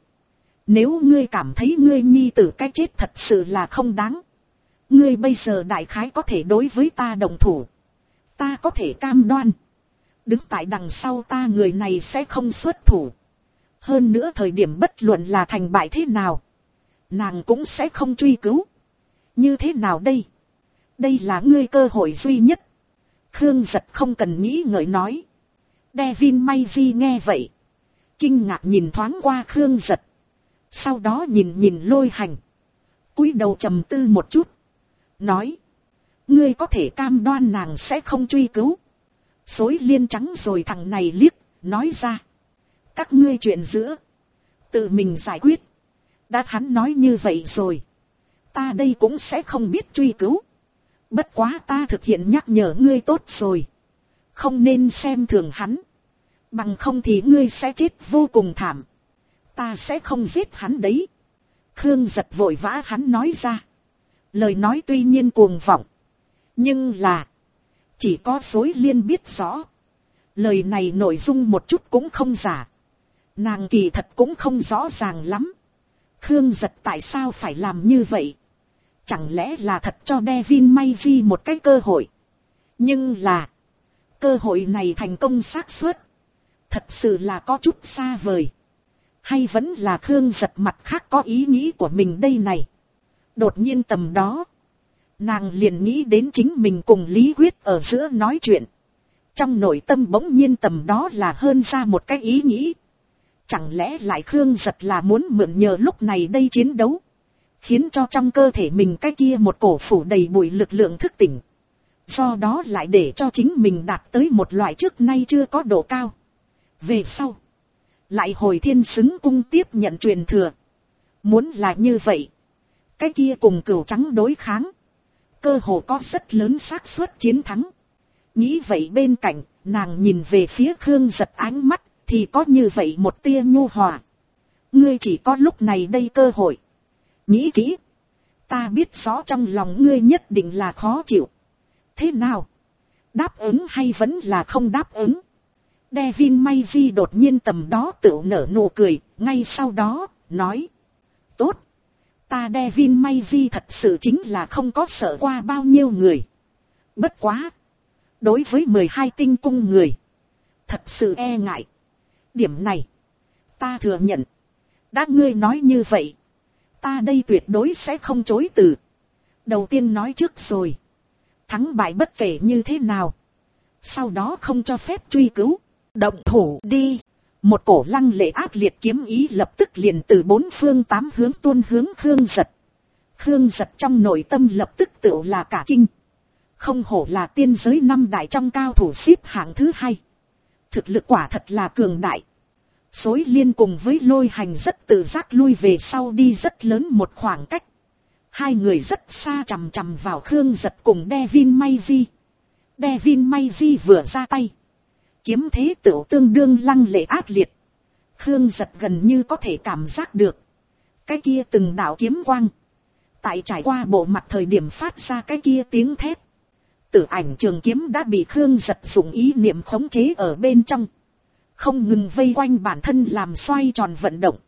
Nếu ngươi cảm thấy ngươi nhi tử cái chết thật sự là không đáng. Ngươi bây giờ đại khái có thể đối với ta đồng thủ. Ta có thể cam đoan. Đứng tại đằng sau ta người này sẽ không xuất thủ. Hơn nữa thời điểm bất luận là thành bại thế nào. Nàng cũng sẽ không truy cứu. Như thế nào đây? Đây là ngươi cơ hội duy nhất. Khương Giật không cần nghĩ ngợi nói. Devin Maiji nghe vậy. Kinh ngạc nhìn thoáng qua Khương Giật. Sau đó nhìn lôi hành. Cúi đầu trầm tư một chút. Nói. Ngươi có thể cam đoan nàng sẽ không truy cứu. Xối Liên trắng rồi thằng này liếc, nói ra. Các ngươi chuyện giữa, tự mình giải quyết. Đã hắn nói như vậy rồi, ta đây cũng sẽ không biết truy cứu. Bất quá ta thực hiện nhắc nhở ngươi tốt rồi. Không nên xem thường hắn. Bằng không thì ngươi sẽ chết vô cùng thảm. Ta sẽ không giết hắn đấy. Khương Giật vội vã hắn nói ra. Lời nói tuy nhiên cuồng vọng. Nhưng là, chỉ có Xối Liên biết rõ. Lời này nội dung một chút cũng không giả. Nàng kỳ thật cũng không rõ ràng lắm. Khương Giật tại sao phải làm như vậy? Chẳng lẽ là thật cho Devin Mayji một cái cơ hội? Nhưng là, cơ hội này thành công xác suất thật sự là có chút xa vời. Hay vẫn là Khương Giật mặt khác có ý nghĩ của mình đây này? Đột nhiên tầm đó, nàng liền nghĩ đến chính mình cùng Lý Quyết ở giữa nói chuyện. Trong nội tâm bỗng nhiên tầm đó là hơn ra một cái ý nghĩ. Chẳng lẽ lại Khương Giật là muốn mượn nhờ lúc này đây chiến đấu, khiến cho trong cơ thể mình cái kia một cổ phủ đầy bụi lực lượng thức tỉnh. Do đó lại để cho chính mình đạt tới một loại trước nay chưa có độ cao. Về sau, lại hồi thiên xứng cung tiếp nhận truyền thừa. Muốn là như vậy, cái kia cùng Cửu Trắng đối kháng, cơ hồ có rất lớn xác suất chiến thắng. Nghĩ vậy bên cạnh, nàng nhìn về phía Khương Giật ánh mắt, thì có như vậy một tia nhu hòa. Ngươi chỉ có lúc này đây cơ hội. Nghĩ kỹ. Ta biết rõ trong lòng ngươi nhất định là khó chịu. Thế nào? Đáp ứng hay vẫn là không đáp ứng? Devin Mayji đột nhiên tầm đó tự nở nụ cười, ngay sau đó, nói. Tốt. Ta Devin Mayji thật sự chính là không có sợ qua bao nhiêu người. Bất quá. Đối với 12 tinh cung người, thật sự e ngại. Điểm này, ta thừa nhận. Đã ngươi nói như vậy, ta đây tuyệt đối sẽ không chối từ. Đầu tiên nói trước rồi, thắng bại bất kể như thế nào, sau đó không cho phép truy cứu. Động thủ đi. Một cổ lăng lệ ác liệt kiếm ý lập tức liền từ bốn phương tám hướng tuôn hướng Khương Giật. Khương Giật trong nội tâm lập tức tự là cả kinh. Không hổ là tiên giới 5 đại trong cao thủ xếp hạng thứ 2. Thực lực quả thật là cường đại. Xối Liên cùng với Lôi Hành rất tự giác lui về sau đi rất lớn một khoảng cách. Hai người rất xa chằm chằm vào Khương Giật cùng Devin Mayji. Devin Mayji vừa ra tay, kiếm thế tựu tương đương lăng lệ ác liệt. Khương Giật gần như có thể cảm giác được cái kia từng đạo kiếm quang tại trải qua bộ mặt thời điểm phát ra cái kia tiếng thét. Tử Ảnh trường kiếm đã bị Khương Giật dùng ý niệm khống chế ở bên trong, không ngừng vây quanh bản thân làm xoay tròn vận động.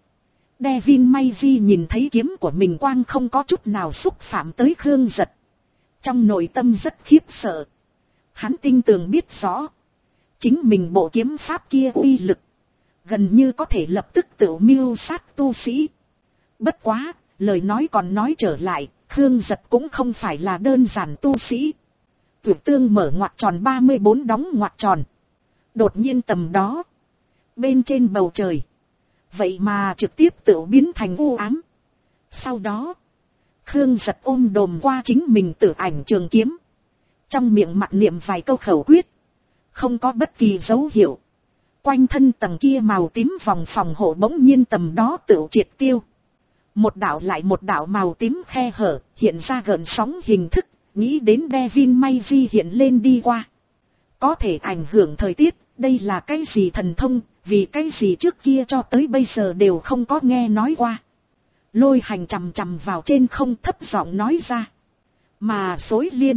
Devin Mayji nhìn thấy kiếm của mình quang không có chút nào xúc phạm tới Khương Giật, trong nội tâm rất khiếp sợ. Hắn tinh tường biết rõ, chính mình bộ kiếm pháp kia uy lực, gần như có thể lập tức tự mưu sát tu sĩ. Bất quá, lời nói còn nói trở lại, Khương Giật cũng không phải là đơn giản tu sĩ. Tuyệt tương mở ngoặc tròn 34 đóng ngoặc tròn. Đột nhiên tầm đó, bên trên bầu trời, vậy mà trực tiếp tự biến thành u ám. Sau đó, Khương Giật ôm đồm qua chính mình Tử Ảnh trường kiếm, trong miệng mặc niệm vài câu khẩu quyết, không có bất kỳ dấu hiệu. Quanh thân tầng kia màu tím vòng phòng hộ bỗng nhiên tầm đó tự triệt tiêu. Một đạo lại một đạo màu tím khe hở, hiện ra gợn sóng hình thức, nghĩ đến Devin Mayji hiện lên đi qua. Có thể ảnh hưởng thời tiết, đây là cái gì thần thông, vì cái gì trước kia cho tới bây giờ đều không có nghe nói qua. Lôi Hành chằm chằm vào trên không thấp giọng nói ra. Mà Xối Liên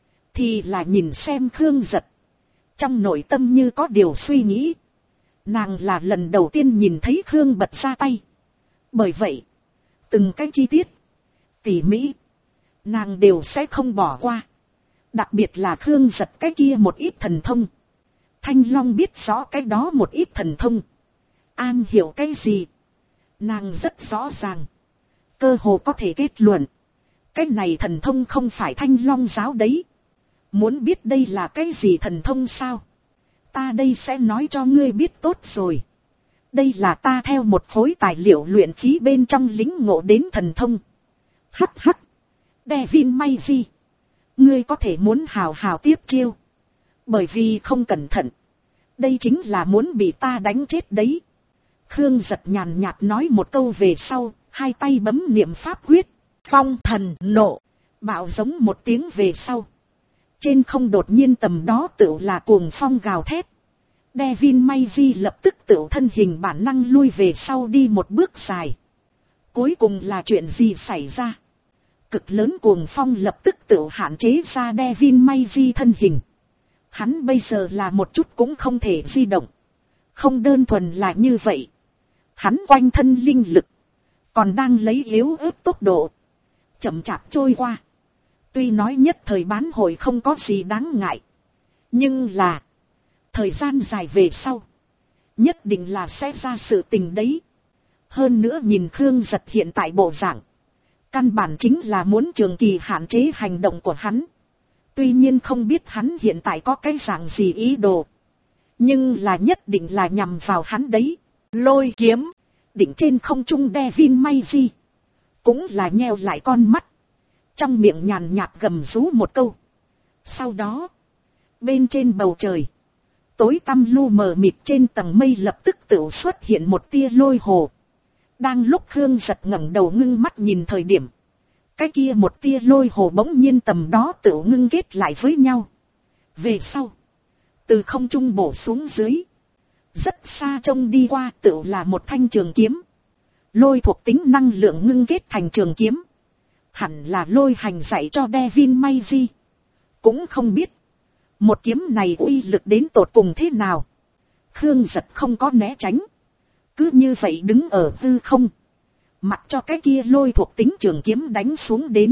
thì là nhìn xem Khương Giật, trong nội tâm như có điều suy nghĩ. Nàng là lần đầu tiên nhìn thấy Khương bật ra tay, bởi vậy từng cái chi tiết tỉ mỉ nàng đều sẽ không bỏ qua. Đặc biệt là Khương Giật cái kia một ít thần thông, Thanh Long biết rõ cái đó một ít thần thông, An hiểu cái gì, nàng rất rõ ràng, cơ hồ có thể kết luận cái này thần thông không phải Thanh Long giáo đấy. Muốn biết đây là cái gì thần thông sao? Ta đây sẽ nói cho ngươi biết tốt rồi. Đây là ta theo một khối tài liệu luyện khí bên trong lĩnh ngộ đến thần thông. Hắc hắc. Devin Mayji, Ngươi có thể muốn hào hào tiếp chiêu. Bởi vì không cẩn thận. Đây chính là muốn bị ta đánh chết đấy. Khương Giật nhàn nhạt nói một câu về sau, hai tay bấm niệm pháp quyết. Phong thần nộ, bạo giống một tiếng về sau. Trên không đột nhiên tầm đó tựu là cuồng phong gào thét. Devin Maiji lập tức tựu thân hình bản năng lui về sau đi một bước dài. Cuối cùng là chuyện gì xảy ra? Cực lớn cuồng phong lập tức tựu hạn chế ra Devin Maiji thân hình. Hắn bây giờ là một chút cũng không thể di động. Không đơn thuần là như vậy. Hắn quanh thân linh lực còn đang lấy yếu ớt tốc độ chậm chạp trôi qua. Tuy nói nhất thời bán hội không có gì đáng ngại, nhưng là thời gian dài về sau nhất định là sẽ ra sự tình đấy. Hơn nữa nhìn Khương Giật hiện tại bộ dạng, căn bản chính là muốn trường kỳ hạn chế hành động của hắn. Tuy nhiên không biết hắn hiện tại có cái dạng gì ý đồ, nhưng là nhất định là nhằm vào hắn đấy. Lôi kiếm đỉnh trên không trung Devin Maiji cũng là nheo lại con mắt, trong miệng nhàn nhạt gầm rú một câu. Sau đó bên trên bầu trời tối tăm lu mờ mịt, trên tầng mây lập tức tự xuất hiện một tia lôi hồ. Đang lúc Khương Giật ngẩng đầu ngưng mắt nhìn thời điểm, cái kia một tia lôi hồ bỗng nhiên tầm đó tự ngưng kết lại với nhau. Về sau từ không trung bổ xuống dưới, rất xa trông đi qua tự là một thanh trường kiếm. Lôi thuộc tính năng lượng ngưng kết thành trường kiếm, hẳn là Lôi Hành dạy cho Devin Maiji. Cũng không biết một kiếm này uy lực đến tột cùng thế nào. Khương Giật không có né tránh, cứ như vậy đứng ở hư không, mặc cho cái kia lôi thuộc tính trường kiếm đánh xuống đến.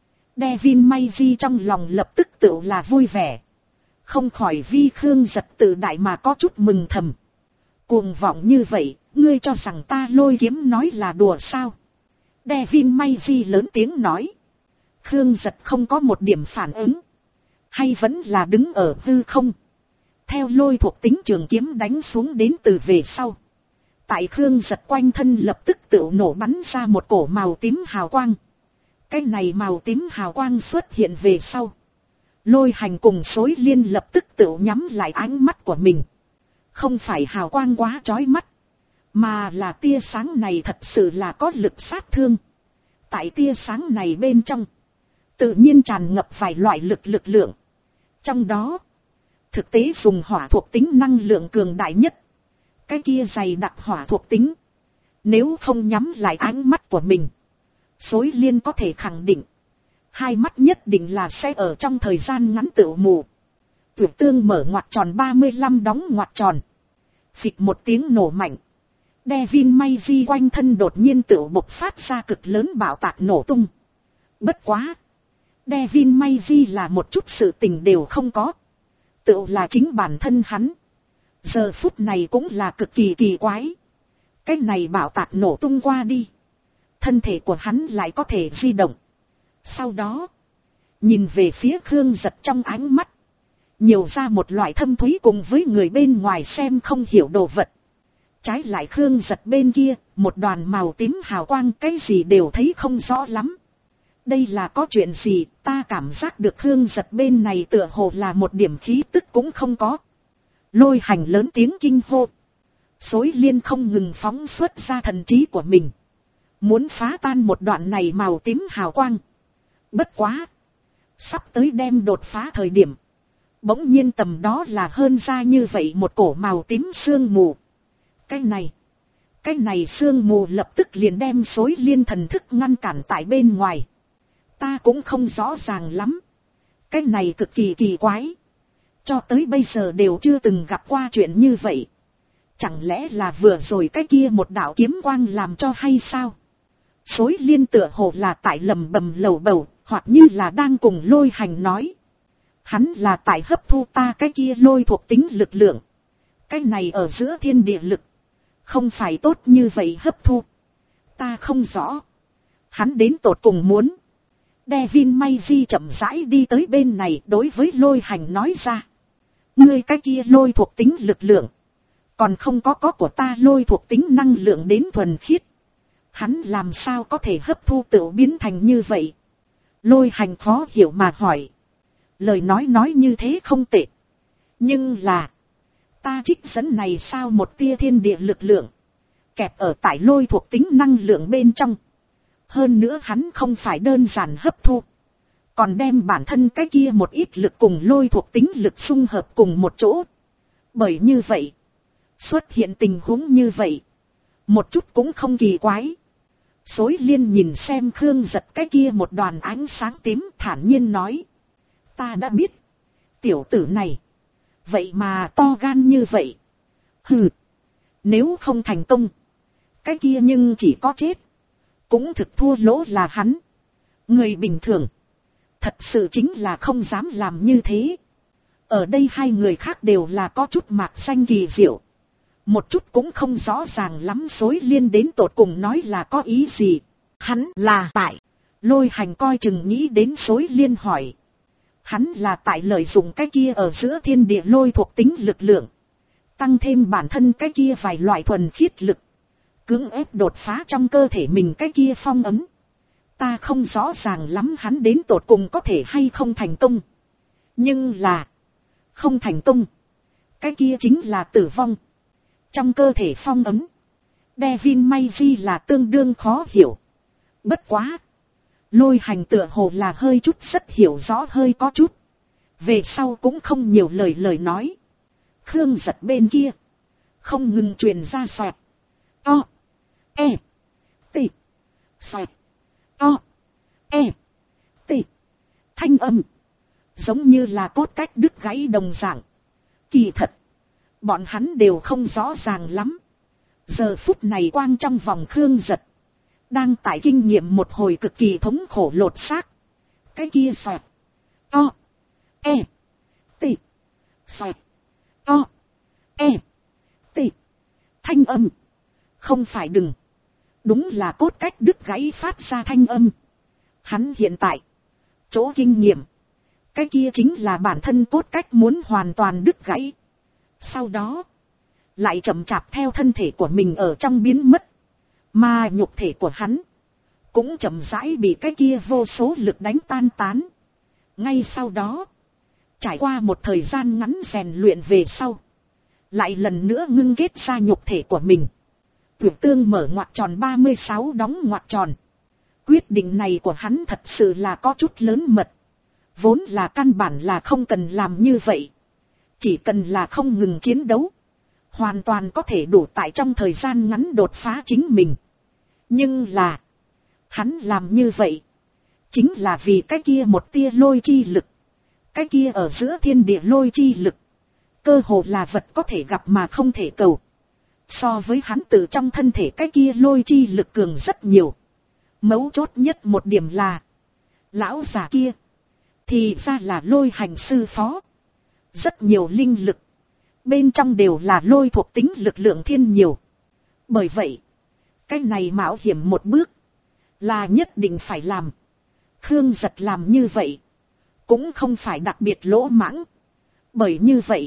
Devin Maiji trong lòng lập tức tự là vui vẻ, không khỏi vi Khương Giật tự đại mà có chút mừng thầm. Cuồng vọng như vậy, ngươi cho rằng ta lôi kiếm nói là đùa sao? Devin Maiji lớn tiếng nói. Khương Giật không có một điểm phản ứng, hay vẫn là đứng ở hư không. Theo lôi thuộc tính trường kiếm đánh xuống đến từ về sau, tại Khương Giật quanh thân lập tức tự nổ bắn ra một cổ màu tím hào quang. Cái này màu tím hào quang xuất hiện về sau, Lôi Hành cùng Xối Liên lập tức tự nhắm lại ánh mắt của mình. Không phải hào quang quá chói mắt, mà là tia sáng này thật sự là có lực sát thương. Tại tia sáng này bên trong, tự nhiên tràn ngập vài loại lực lượng. Trong đó, thực tế dùng hỏa thuộc tính năng lượng cường đại nhất. Cái kia dày đặc hỏa thuộc tính, nếu không nhắm lại ánh mắt của mình, Xối Liên có thể khẳng định, hai mắt nhất định là sẽ ở trong thời gian ngắn tự mù. Tuyệt Tương mở ngoặc tròn 35 đóng ngoặc tròn. Phịch một tiếng nổ mạnh, Devin Maiji quanh thân đột nhiên tự bộc phát ra cực lớn bạo tạc nổ tung. Bất quá, Devin Maiji là một chút sự tình đều không có. Tự là chính bản thân hắn, giờ phút này cũng là cực kỳ kỳ quái. Cái này bạo tạc nổ tung qua đi, thân thể của hắn lại có thể di động. Sau đó, nhìn về phía Khương Giật trong ánh mắt, nhiều ra một loại thâm thúy cùng với người bên ngoài xem không hiểu đồ vật. Trái lại Khương Giật bên kia, một đoàn màu tím hào quang, cái gì đều thấy không rõ lắm. Đây là có chuyện gì? Ta cảm giác được Khương Giật bên này tựa hồ là một điểm khí tức cũng không có. Lôi Hành lớn tiếng kinh hô. Xối Liên không ngừng phóng xuất ra thần trí của mình, muốn phá tan một đoạn này màu tím hào quang. Bất quá, sắp tới đem đột phá thời điểm, bỗng nhiên tầm đó là hơn ra như vậy một cổ màu tím sương mù. Cái này sương mù lập tức liền đem Xối Liên thần thức ngăn cản tại bên ngoài. Ta cũng không rõ ràng lắm. Cái này cực kỳ kỳ quái. Cho tới bây giờ đều chưa từng gặp qua chuyện như vậy. Chẳng lẽ là vừa rồi cái kia một đạo kiếm quang làm cho hay sao? Xối Liên tựa hồ là tại lầm bầm lầu bầu, hoặc như là đang cùng Lôi Hành nói. Hắn là tại hấp thu ta cái kia lôi thuộc tính lực lượng. Cái này ở giữa thiên địa lực, không phải tốt như vậy hấp thu. Ta không rõ. Hắn đến tột cùng muốn. Devin Maiji chậm rãi đi tới bên này, đối với Lôi Hành nói ra. Ngươi cái kia lôi thuộc tính lực lượng, còn không có của ta lôi thuộc tính năng lượng đến thuần khiết. Hắn làm sao có thể hấp thu tự biến thành như vậy? Lôi Hành khó hiểu mà hỏi. Lời nói như thế không tệ. Nhưng là, ta trích dẫn này sao một tia thiên địa lực lượng, kẹp ở tại lôi thuộc tính năng lượng bên trong. Hơn nữa hắn không phải đơn giản hấp thu, còn đem bản thân cái kia một ít lực cùng lôi thuộc tính lực xung hợp cùng một chỗ. Bởi như vậy, xuất hiện tình huống như vậy, một chút cũng không kỳ quái. Xối Liên nhìn xem Khương Giật cái kia một đoàn ánh sáng tím, thản nhiên nói. Ta đã biết, tiểu tử này, vậy mà to gan như vậy. Hừ, nếu không thành công, cái kia nhưng chỉ có chết. Cũng thực thua lỗ là hắn. Người bình thường, thật sự chính là không dám làm như thế. Ở đây hai người khác đều là có chút mạc xanh kỳ diệu. Một chút cũng không rõ ràng lắm Xối Liên đến tột cùng nói là có ý gì. Hắn là tại. Lôi Hành coi chừng nghĩ đến Xối Liên hỏi. Hắn là tại lợi dụng cái kia ở giữa thiên địa lôi thuộc tính lực lượng. Tăng thêm bản thân cái kia vài loại thuần khiết lực. Cưỡng ép đột phá trong cơ thể mình cái kia phong ấn. Ta không rõ ràng lắm hắn đến tột cùng có thể hay không thành công. Nhưng là, không thành công, cái kia chính là tử vong. Trong cơ thể phong ấn, Devin May là tương đương khó hiểu. Bất quá, Lôi Hành tựa hồ là hơi chút rất hiểu rõ hơi có chút. Về sau cũng không nhiều lời nói. Khương Giật bên kia, không ngừng truyền ra xoẹt. To, e, t, xoẹt, to, e, t, thanh âm. Giống như là cốt cách đứt gãy đồng dạng. Kỳ thật, bọn hắn đều không rõ ràng lắm. Giờ phút này quang trong vòng Khương Giật, đang tại kinh nghiệm một hồi cực kỳ thống khổ lột xác. Cái kia xoẹt, to, e, t, xoẹt, to, e, t, thanh âm. Không phải đừng, đúng là cốt cách đứt gãy phát ra thanh âm. Hắn hiện tại, chỗ kinh nghiệm, cái kia chính là bản thân cốt cách muốn hoàn toàn đứt gãy. Sau đó, lại chậm chạp theo thân thể của mình ở trong biến mất. Mà nhục thể của hắn, cũng chậm rãi bị cái kia vô số lực đánh tan tán. Ngay sau đó, trải qua một thời gian ngắn rèn luyện về sau, lại lần nữa ngưng kết ra nhục thể của mình. Tuyệt Tương mở ngoặc tròn 36 đóng ngoặc tròn. Quyết định này của hắn thật sự là có chút lớn mật. Vốn là căn bản là không cần làm như vậy. Chỉ cần là không ngừng chiến đấu, hoàn toàn có thể đủ tại trong thời gian ngắn đột phá chính mình. Nhưng là, hắn làm như vậy, chính là vì cái kia một tia lôi chi lực. Cái kia ở giữa thiên địa lôi chi lực, cơ hồ là vật có thể gặp mà không thể cầu. So với hắn tự trong thân thể cái kia lôi chi lực cường rất nhiều. Mấu chốt nhất một điểm là, lão già kia, thì ra là Lôi Hành sư phó. Rất nhiều linh lực, bên trong đều là lôi thuộc tính lực lượng thiên nhiều. Bởi vậy, cái này mạo hiểm một bước, là nhất định phải làm. Khương Giật làm như vậy, cũng không phải đặc biệt lỗ mãng. Bởi như vậy,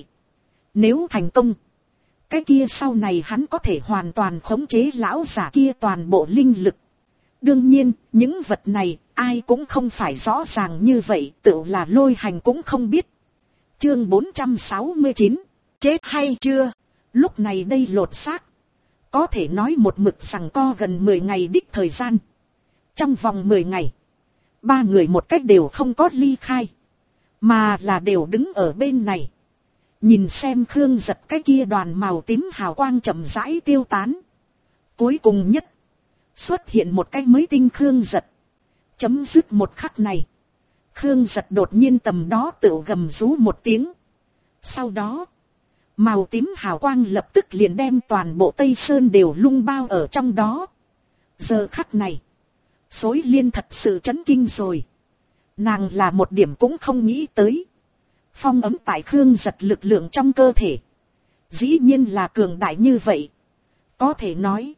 nếu thành công, cái kia sau này hắn có thể hoàn toàn khống chế lão giả kia toàn bộ linh lực. Đương nhiên, những vật này, ai cũng không phải rõ ràng như vậy, tự là Lôi Hành cũng không biết. Chương 469, chết hay chưa? Lúc này đây lột xác, có thể nói một mực rằng co gần 10 ngày đích thời gian. Trong vòng 10 ngày, ba người một cách đều không có ly khai, mà là đều đứng ở bên này. Nhìn xem Khương Giật cái kia đoàn màu tím hào quang chậm rãi tiêu tán. Cuối cùng nhất, xuất hiện một cái mới tinh Khương Giật. Chấm dứt một khắc này, Khương Giật đột nhiên tầm đó tự gầm rú một tiếng. Sau đó, màu tím hào quang lập tức liền đem toàn bộ Tây Sơn đều lung bao ở trong đó. Giờ khắc này, Xối Liên thật sự chấn kinh rồi. Nàng là một điểm cũng không nghĩ tới. Phong ấm tại Khương Giật lực lượng trong cơ thể, dĩ nhiên là cường đại như vậy. Có thể nói,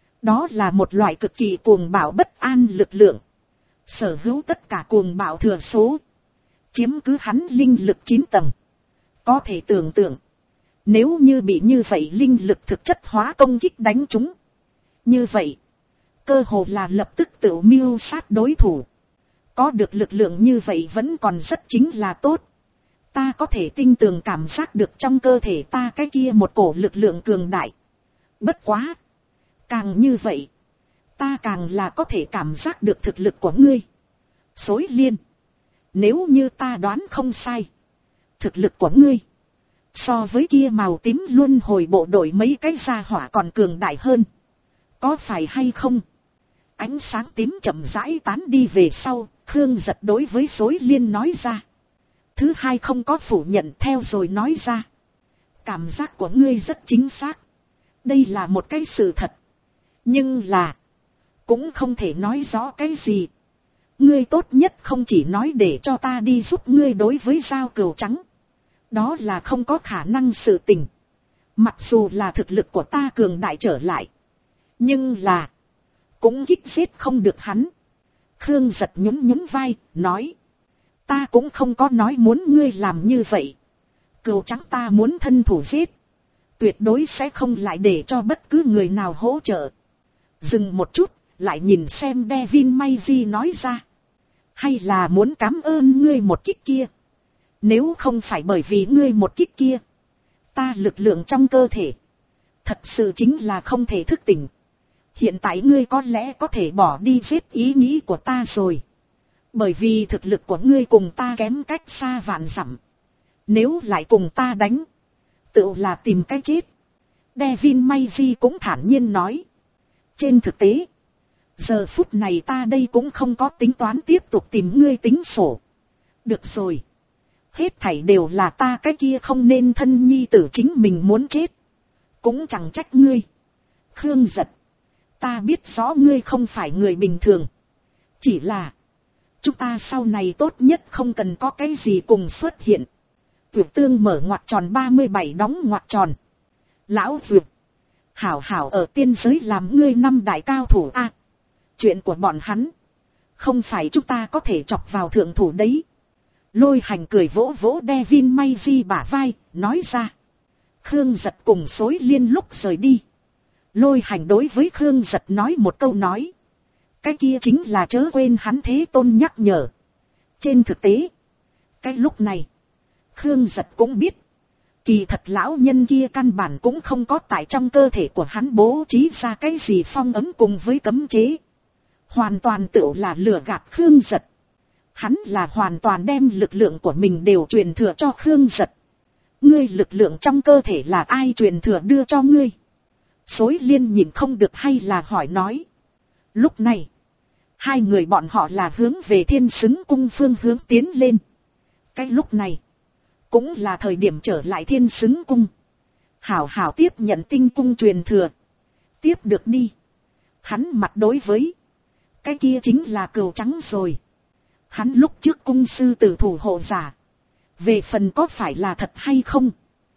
đó là một loại cực kỳ cuồng bạo bất an lực lượng. Sở hữu tất cả cuồng bạo thừa số, chiếm cứ hắn linh lực 9 tầng. Có thể tưởng tượng, nếu như bị như vậy linh lực thực chất hóa công kích đánh trúng, như vậy, cơ hồ là lập tức tự mưu sát đối thủ. Có được lực lượng như vậy vẫn còn rất chính là tốt. Ta có thể tinh tường cảm giác được trong cơ thể ta cái kia một cổ lực lượng cường đại. Bất quá. Càng như vậy. Ta càng là có thể cảm giác được thực lực của ngươi. Xối Liên. Nếu như ta đoán không sai. Thực lực của ngươi. So với kia màu tím luân hồi bộ đội mấy cái gia hỏa còn cường đại hơn. Có phải hay không? Ánh sáng tím chậm rãi tán đi về sau. Khương Giật đối với Xối Liên nói ra. Thứ hai không có phủ nhận theo rồi nói ra. Cảm giác của ngươi rất chính xác. Đây là một cái sự thật. Nhưng là. Cũng không thể nói rõ cái gì. Ngươi tốt nhất không chỉ nói để cho ta đi giúp ngươi đối với dao cừu trắng. Đó là không có khả năng sự tình. Mặc dù là thực lực của ta cường đại trở lại. Nhưng là. Cũng kích giết không được hắn. Khương Giật nhún vai, nói. Ta cũng không có nói muốn ngươi làm như vậy. Cừu trắng ta muốn thân thủ giết. Tuyệt đối sẽ không lại để cho bất cứ người nào hỗ trợ. Dừng một chút, lại nhìn xem Devin Maiji nói ra. Hay là muốn cảm ơn ngươi một kích kia. Nếu không phải bởi vì ngươi một kích kia. Ta lực lượng trong cơ thể. Thật sự chính là không thể thức tỉnh. Hiện tại ngươi có lẽ có thể bỏ đi giết ý nghĩ của ta rồi. Bởi vì thực lực của ngươi cùng ta kém cách xa vạn dặm. Nếu lại cùng ta đánh. Tự là tìm cái chết. Devin Maiji cũng thản nhiên nói. Trên thực tế. Giờ phút này ta đây cũng không có tính toán tiếp tục tìm ngươi tính sổ. Được rồi. Hết thảy đều là ta cái kia không nên thân nhi tử chính mình muốn chết. Cũng chẳng trách ngươi. Khương Giật. Ta biết rõ ngươi không phải người bình thường. Chỉ là. Chúng ta sau này tốt nhất không cần có cái gì cùng xuất hiện. Vượt Tương mở ngoặc tròn 37 đóng ngoặc tròn. Lão Vượt. Hảo hảo ở tiên giới làm ngươi năm đại cao thủ a. Chuyện của bọn hắn. Không phải chúng ta có thể chọc vào thượng thủ đấy. Lôi Hành cười vỗ vỗ Devin Maiji bả vai, nói ra. Khương Giật cùng Xối Liên lúc rời đi. Lôi Hành đối với Khương Giật nói một câu nói. Cái kia chính là chớ quên hắn Thế Tôn nhắc nhở. Trên thực tế. Cái lúc này. Khương Giật cũng biết. Kỳ thật lão nhân kia căn bản cũng không có tại trong cơ thể của hắn bố trí ra cái gì phong ấn cùng với cấm chế. Hoàn toàn tự là lừa gạt Khương Giật. Hắn là hoàn toàn đem lực lượng của mình đều truyền thừa cho Khương Giật. Ngươi lực lượng trong cơ thể là ai truyền thừa đưa cho ngươi? Xối Liên nhìn không được hay là hỏi nói. Lúc này, hai người bọn họ là hướng về Thiên Xứng Cung phương hướng tiến lên. Cái lúc này, cũng là thời điểm trở lại Thiên Xứng Cung. Hảo hảo tiếp nhận tinh cung truyền thừa. Tiếp được đi. Hắn mặt đối với. Cái kia chính là cừu trắng rồi. Hắn lúc trước cung sư tử thủ hộ giả. Về phần có phải là thật hay không.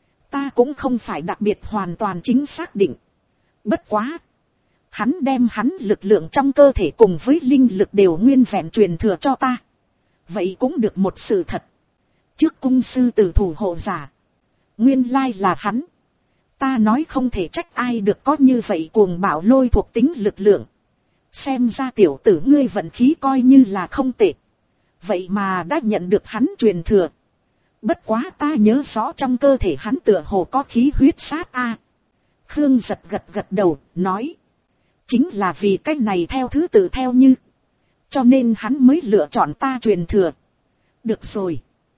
Ta cũng không phải đặc biệt hoàn toàn chính xác định. Bất quá. Hắn đem hắn lực lượng trong cơ thể cùng với linh lực đều nguyên vẹn truyền thừa cho ta. Vậy cũng được một sự thật. Trước cung sư tử thủ hộ giả. Nguyên lai là hắn. Ta nói không thể trách ai được có như vậy cuồng bạo lôi thuộc tính lực lượng. Xem ra tiểu tử ngươi vận khí coi như là không tệ. Vậy mà đã nhận được hắn truyền thừa. Bất quá ta nhớ rõ trong cơ thể hắn tựa hồ có khí huyết sát a. Khương Giật gật gật đầu, nói. Chính là vì cái này theo thứ tự theo như. Cho nên hắn mới lựa chọn ta truyền thừa. Được rồi.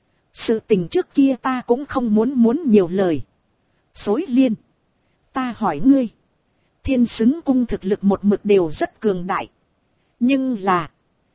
Sự tình trước kia ta cũng không muốn nhiều lời. Xối Liên. Ta hỏi ngươi. Thiên Xứng Cung thực lực một mực đều rất cường đại. Nhưng là.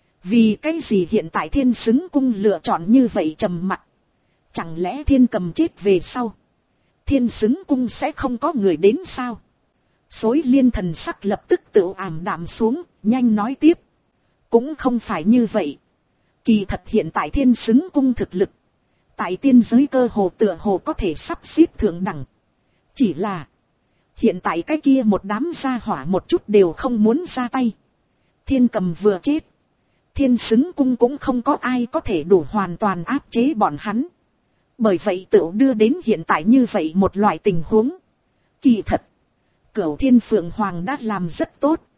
Vì cái gì hiện tại Thiên Xứng Cung lựa chọn như vậy trầm mặc. Chẳng lẽ Thiên Cầm chết về sau. Thiên Xứng Cung sẽ không có người đến sao? Xối Liên thần sắc lập tức tự ảm đạm xuống, nhanh nói tiếp. Cũng không phải như vậy. Kỳ thật hiện tại Thiên Xứng Cung thực lực. Tại tiên giới cơ hồ tựa hồ có thể sắp xếp thượng đẳng. Chỉ là. Hiện tại cái kia một đám gia hỏa một chút đều không muốn ra tay. Thiên Cầm vừa chết. Thiên Xứng Cung cũng không có ai có thể đủ hoàn toàn áp chế bọn hắn. Bởi vậy tự đưa đến hiện tại như vậy một loại tình huống. Kỳ thật. Cửu Thiên Phượng Hoàng đã làm rất tốt.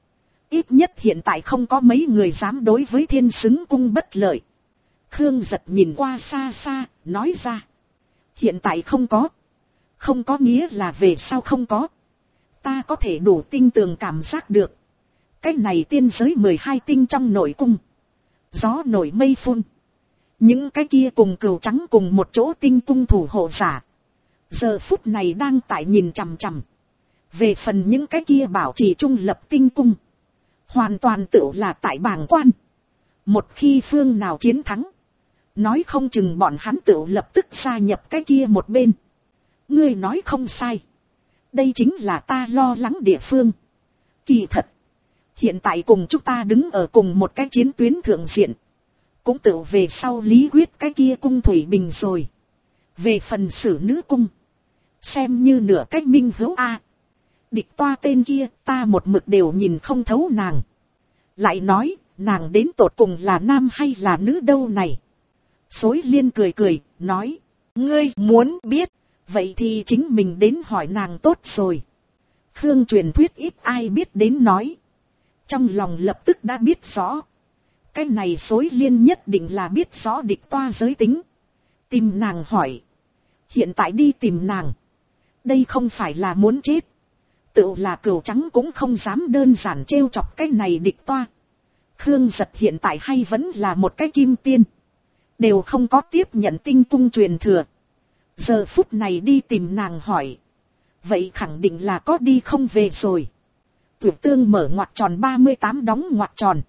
Ít nhất hiện tại không có mấy người dám đối với Thiên Xứng Cung bất lợi. Khương Giật nhìn qua xa xa, nói ra. Hiện tại không có. Không có nghĩa là về sau không có. Ta có thể đủ tinh tường cảm giác được. Cái này tiên giới 12 tinh trong nội cung. Gió nổi mây phun. Những cái kia cùng cừu trắng cùng một chỗ tinh cung thủ hộ giả. Giờ phút này đang tại nhìn chằm chằm. Về phần những cái kia bảo trì trung lập tinh cung. Hoàn toàn tự là tại bàng quan. Một khi phương nào chiến thắng. Nói không chừng bọn hắn tự lập tức gia nhập cái kia một bên. Ngươi nói không sai. Đây chính là ta lo lắng địa phương. Kỳ thật. Hiện tại cùng chúng ta đứng ở cùng một cái chiến tuyến thượng diện. Cũng tự về sau lý quyết cái kia cung Thủy Bình rồi. Về phần sử nữ cung. Xem như nửa cách minh hữu A. Địch toa tên kia ta một mực đều nhìn không thấu nàng. Lại nói nàng đến tột cùng là nam hay là nữ đâu này. Xối Liên cười cười nói. Ngươi muốn biết. Vậy thì chính mình đến hỏi nàng tốt rồi. Khương truyền thuyết ít ai biết đến nói. Trong lòng lập tức đã biết rõ. Cái này Xối Liên nhất định là biết rõ địch toa giới tính. Tìm nàng hỏi. Hiện tại đi tìm nàng. Đây không phải là muốn chết. Tự là cừu trắng cũng không dám đơn giản trêu chọc cái này địch toa. Khương Giật hiện tại hay vẫn là một cái kim tiên. Đều không có tiếp nhận tinh cung truyền thừa. Giờ phút này đi tìm nàng hỏi. Vậy khẳng định là có đi không về rồi. Tuyệt Tương mở ngoặc tròn 38 đóng ngoặc tròn.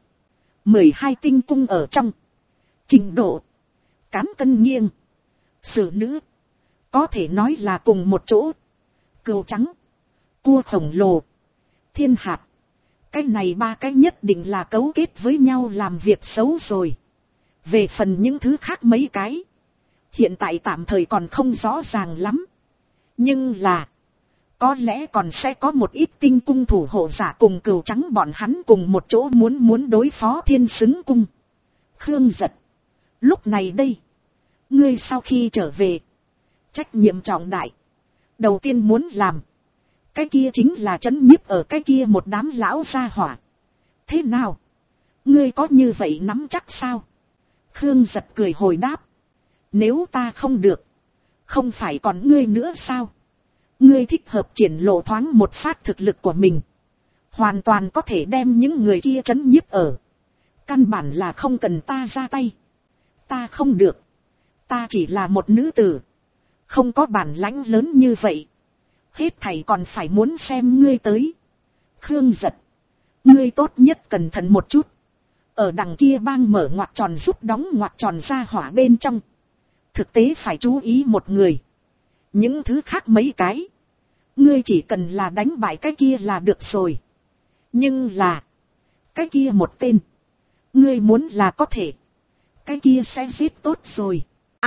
12 tinh cung ở trong. Trình độ. Cán cân nghiêng. Sử nữ. Có thể nói là cùng một chỗ. Cừu trắng. Cua khổng lồ. Thiên hạt. Cái này ba cái nhất định là cấu kết với nhau làm việc xấu rồi. Về phần những thứ khác mấy cái. Hiện tại tạm thời còn không rõ ràng lắm. Nhưng là. Có lẽ còn sẽ có một ít tinh cung thủ hộ giả cùng cừu trắng bọn hắn cùng một chỗ muốn đối phó Thiên Xứng Cung. Khương Giật. Lúc này đây. Ngươi sau khi trở về. Trách nhiệm trọng đại. Đầu tiên muốn làm. Cái kia chính là trấn nhiếp ở cái kia một đám lão gia hỏa. Thế nào? Ngươi có như vậy nắm chắc sao? Khương Giật cười hồi đáp. Nếu ta không được. Không phải còn ngươi nữa sao? Ngươi thích hợp triển lộ thoáng một phát thực lực của mình. Hoàn toàn có thể đem những người kia trấn nhiếp ở. Căn bản là không cần ta ra tay. Ta không được. Ta chỉ là một nữ tử. Không có bản lãnh lớn như vậy. Hết thảy còn phải muốn xem ngươi tới. Khương Giật. Ngươi tốt nhất cẩn thận một chút. Ở đằng kia bang mở ngoặc tròn giúp đóng ngoặc tròn ra hỏa bên trong. Thực tế phải chú ý một người. Những thứ khác mấy cái. Ngươi chỉ cần là đánh bại cái kia là được rồi. Nhưng là. Cái kia một tên. Ngươi muốn là có thể. Cái kia sẽ giết tốt rồi.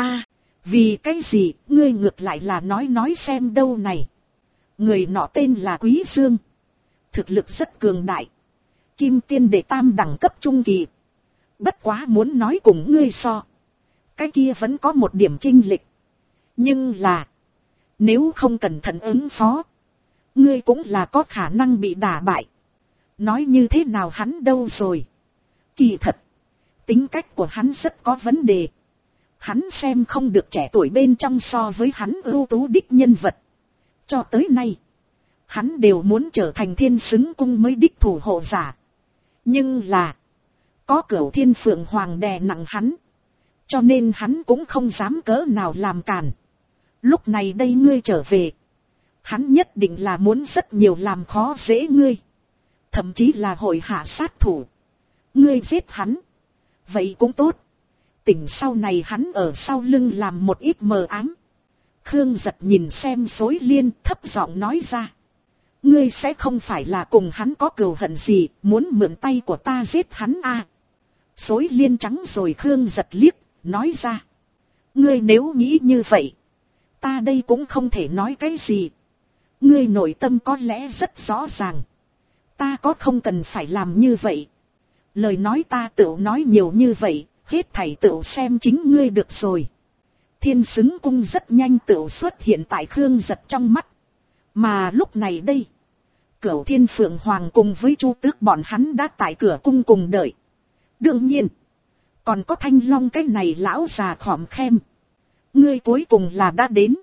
Vì cái gì ngươi ngược lại là nói xem đâu này. Người nọ tên là Quý Dương. Thực lực rất cường đại. Kim tiên đệ tam đẳng cấp trung kỳ. Bất quá muốn nói cùng ngươi so. Cái kia vẫn có một điểm chênh lệch. Nhưng là. Nếu không cẩn thận ứng phó. Ngươi cũng là có khả năng bị đả bại. Nói như thế nào hắn đâu rồi. Kỳ thật. Tính cách của hắn rất có vấn đề. Hắn xem không được trẻ tuổi bên trong so với hắn ưu tú đích nhân vật. Cho tới nay. Hắn đều muốn trở thành Thiên Xứng Cung mới đích thủ hộ giả. Nhưng là. Có Cửu Thiên Phượng Hoàng đè nặng hắn. Cho nên hắn cũng không dám cỡ nào làm càn. Lúc này đây ngươi trở về. Hắn nhất định là muốn rất nhiều làm khó dễ ngươi. Thậm chí là hội hạ sát thủ. Ngươi giết hắn. Vậy cũng tốt. Tỉnh sau này hắn ở sau lưng làm một ít mờ ám. Khương Giật nhìn xem Xối Liên thấp giọng nói ra. Ngươi sẽ không phải là cùng hắn có cừu hận gì, muốn mượn tay của ta giết hắn à. Xối Liên trắng rồi Khương Giật liếc, nói ra. Ngươi nếu nghĩ như vậy. Ta đây cũng không thể nói cái gì. Ngươi nội tâm có lẽ rất rõ ràng. Ta có không cần phải làm như vậy. Lời nói ta tự nói nhiều như vậy, hết thảy tự xem chính ngươi được rồi. Thiên Xứng Cung rất nhanh tự xuất hiện tại Khương Giật trong mắt. Mà lúc này đây, Cửu Thiên Phượng Hoàng cùng với Chu Tước bọn hắn đã tại cửa cung cùng đợi. Đương nhiên, còn có Thanh Long cái này lão già khòm khem. Ngươi cuối cùng là đã đến.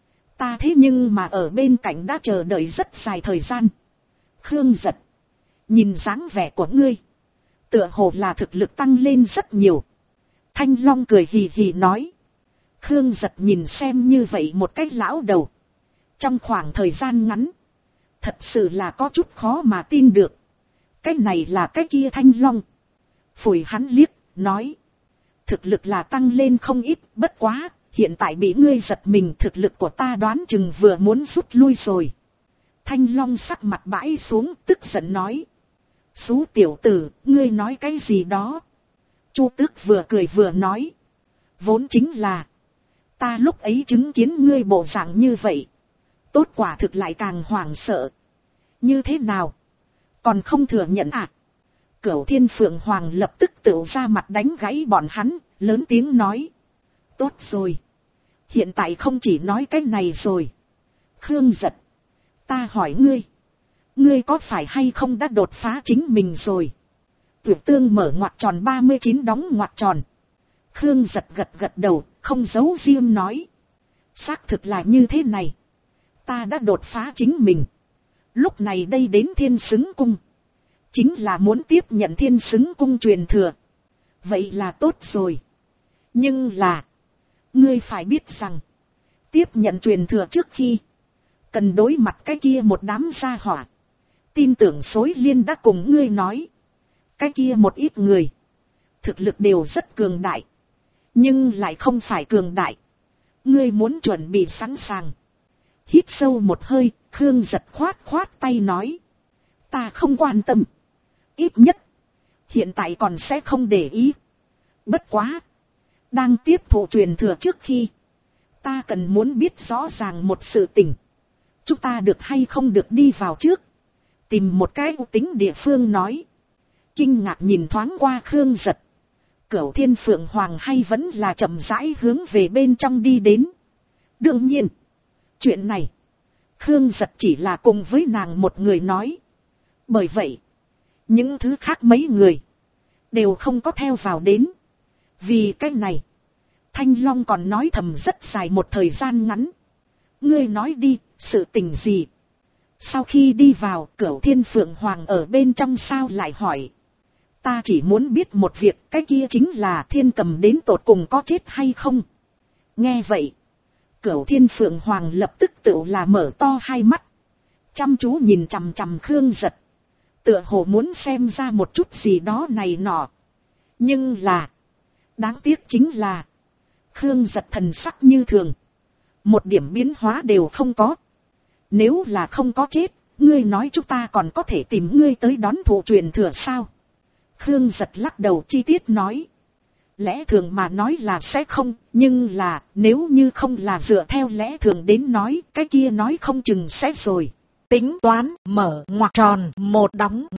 Ta thế nhưng mà ở bên cạnh đã chờ đợi rất dài thời gian. Khương Giật, nhìn dáng vẻ của ngươi, tựa hồ là thực lực tăng lên rất nhiều. Thanh Long cười hì hì nói. Khương Giật nhìn xem như vậy một cái lão đầu. Trong khoảng thời gian ngắn, thật sự là có chút khó mà tin được. Cái này là cái kia Thanh Long. Phủi hắn liếc, nói. Thực lực là tăng lên không ít, bất quá, hiện tại bị ngươi giật mình, thực lực của ta đoán chừng vừa muốn rút lui rồi. Thanh Long sắc mặt bãi xuống, tức giận nói. Xú tiểu tử, ngươi nói cái gì đó? Chu Tước vừa cười vừa nói. Vốn chính là, ta lúc ấy chứng kiến ngươi bộ dạng như vậy. Tốt quả thực lại càng hoảng sợ. Như thế nào? Còn không thừa nhận à? Cửu Thiên Phượng Hoàng lập tức tự ra mặt đánh gãy bọn hắn, lớn tiếng nói. Tốt rồi. Hiện tại không chỉ nói cái này rồi. Khương Giật, ta hỏi ngươi. Ngươi có phải hay không đã đột phá chính mình rồi? Tuyệt Tương mở ngoặc tròn 39 đóng ngoặc tròn. Khương Giật gật gật đầu, không giấu riêng nói. Xác thực là như thế này. Ta đã đột phá chính mình. Lúc này đây đến Thiên Xứng Cung. Chính là muốn tiếp nhận Thiên Xứng Cung truyền thừa. Vậy là tốt rồi. Nhưng là, ngươi phải biết rằng, tiếp nhận truyền thừa trước khi, cần đối mặt cái kia một đám gia hỏa. Tin tưởng Xối Liên đã cùng ngươi nói. Cái kia một ít người, thực lực đều rất cường đại. Nhưng lại không phải cường đại. Ngươi muốn chuẩn bị sẵn sàng. Hít sâu một hơi, Khương Giật khoát khoát tay nói. Ta không quan tâm. Ít nhất, hiện tại còn sẽ không để ý. Bất quá, đang tiếp thụ truyền thừa trước khi, ta cần muốn biết rõ ràng một sự tình. Chúng ta được hay không được đi vào trước. Tìm một cái tính địa phương nói. Kinh ngạc nhìn thoáng qua Khương Giật. Cửu Thiên Phượng Hoàng hay vẫn là chậm rãi hướng về bên trong đi đến. Đương nhiên, chuyện này, Khương Giật chỉ là cùng với nàng một người nói. Bởi vậy, những thứ khác mấy người, đều không có theo vào đến. Vì cái này, Thanh Long còn nói thầm rất dài một thời gian ngắn. Ngươi nói đi, sự tình gì? Sau khi đi vào, Cửu Thiên Phượng Hoàng ở bên trong sao lại hỏi. Ta chỉ muốn biết một việc, cái kia chính là Thiên Cầm đến tột cùng có chết hay không? Nghe vậy, Cửu Thiên Phượng Hoàng lập tức tự là mở to hai mắt, chăm chú nhìn chằm chằm Khương Giật, tựa hồ muốn xem ra một chút gì đó này nọ. Nhưng là, đáng tiếc chính là, Khương Giật thần sắc như thường, một điểm biến hóa đều không có. Nếu là không có chết, ngươi nói chúng ta còn có thể tìm ngươi tới đón thụ truyền thừa sao? Khương Giật lắc đầu chi tiết nói. Lẽ thường mà nói là sẽ không, nhưng là nếu như không là dựa theo lẽ thường đến nói, cái kia nói không chừng sẽ rồi. Tính toán mở ngoặc tròn một đóng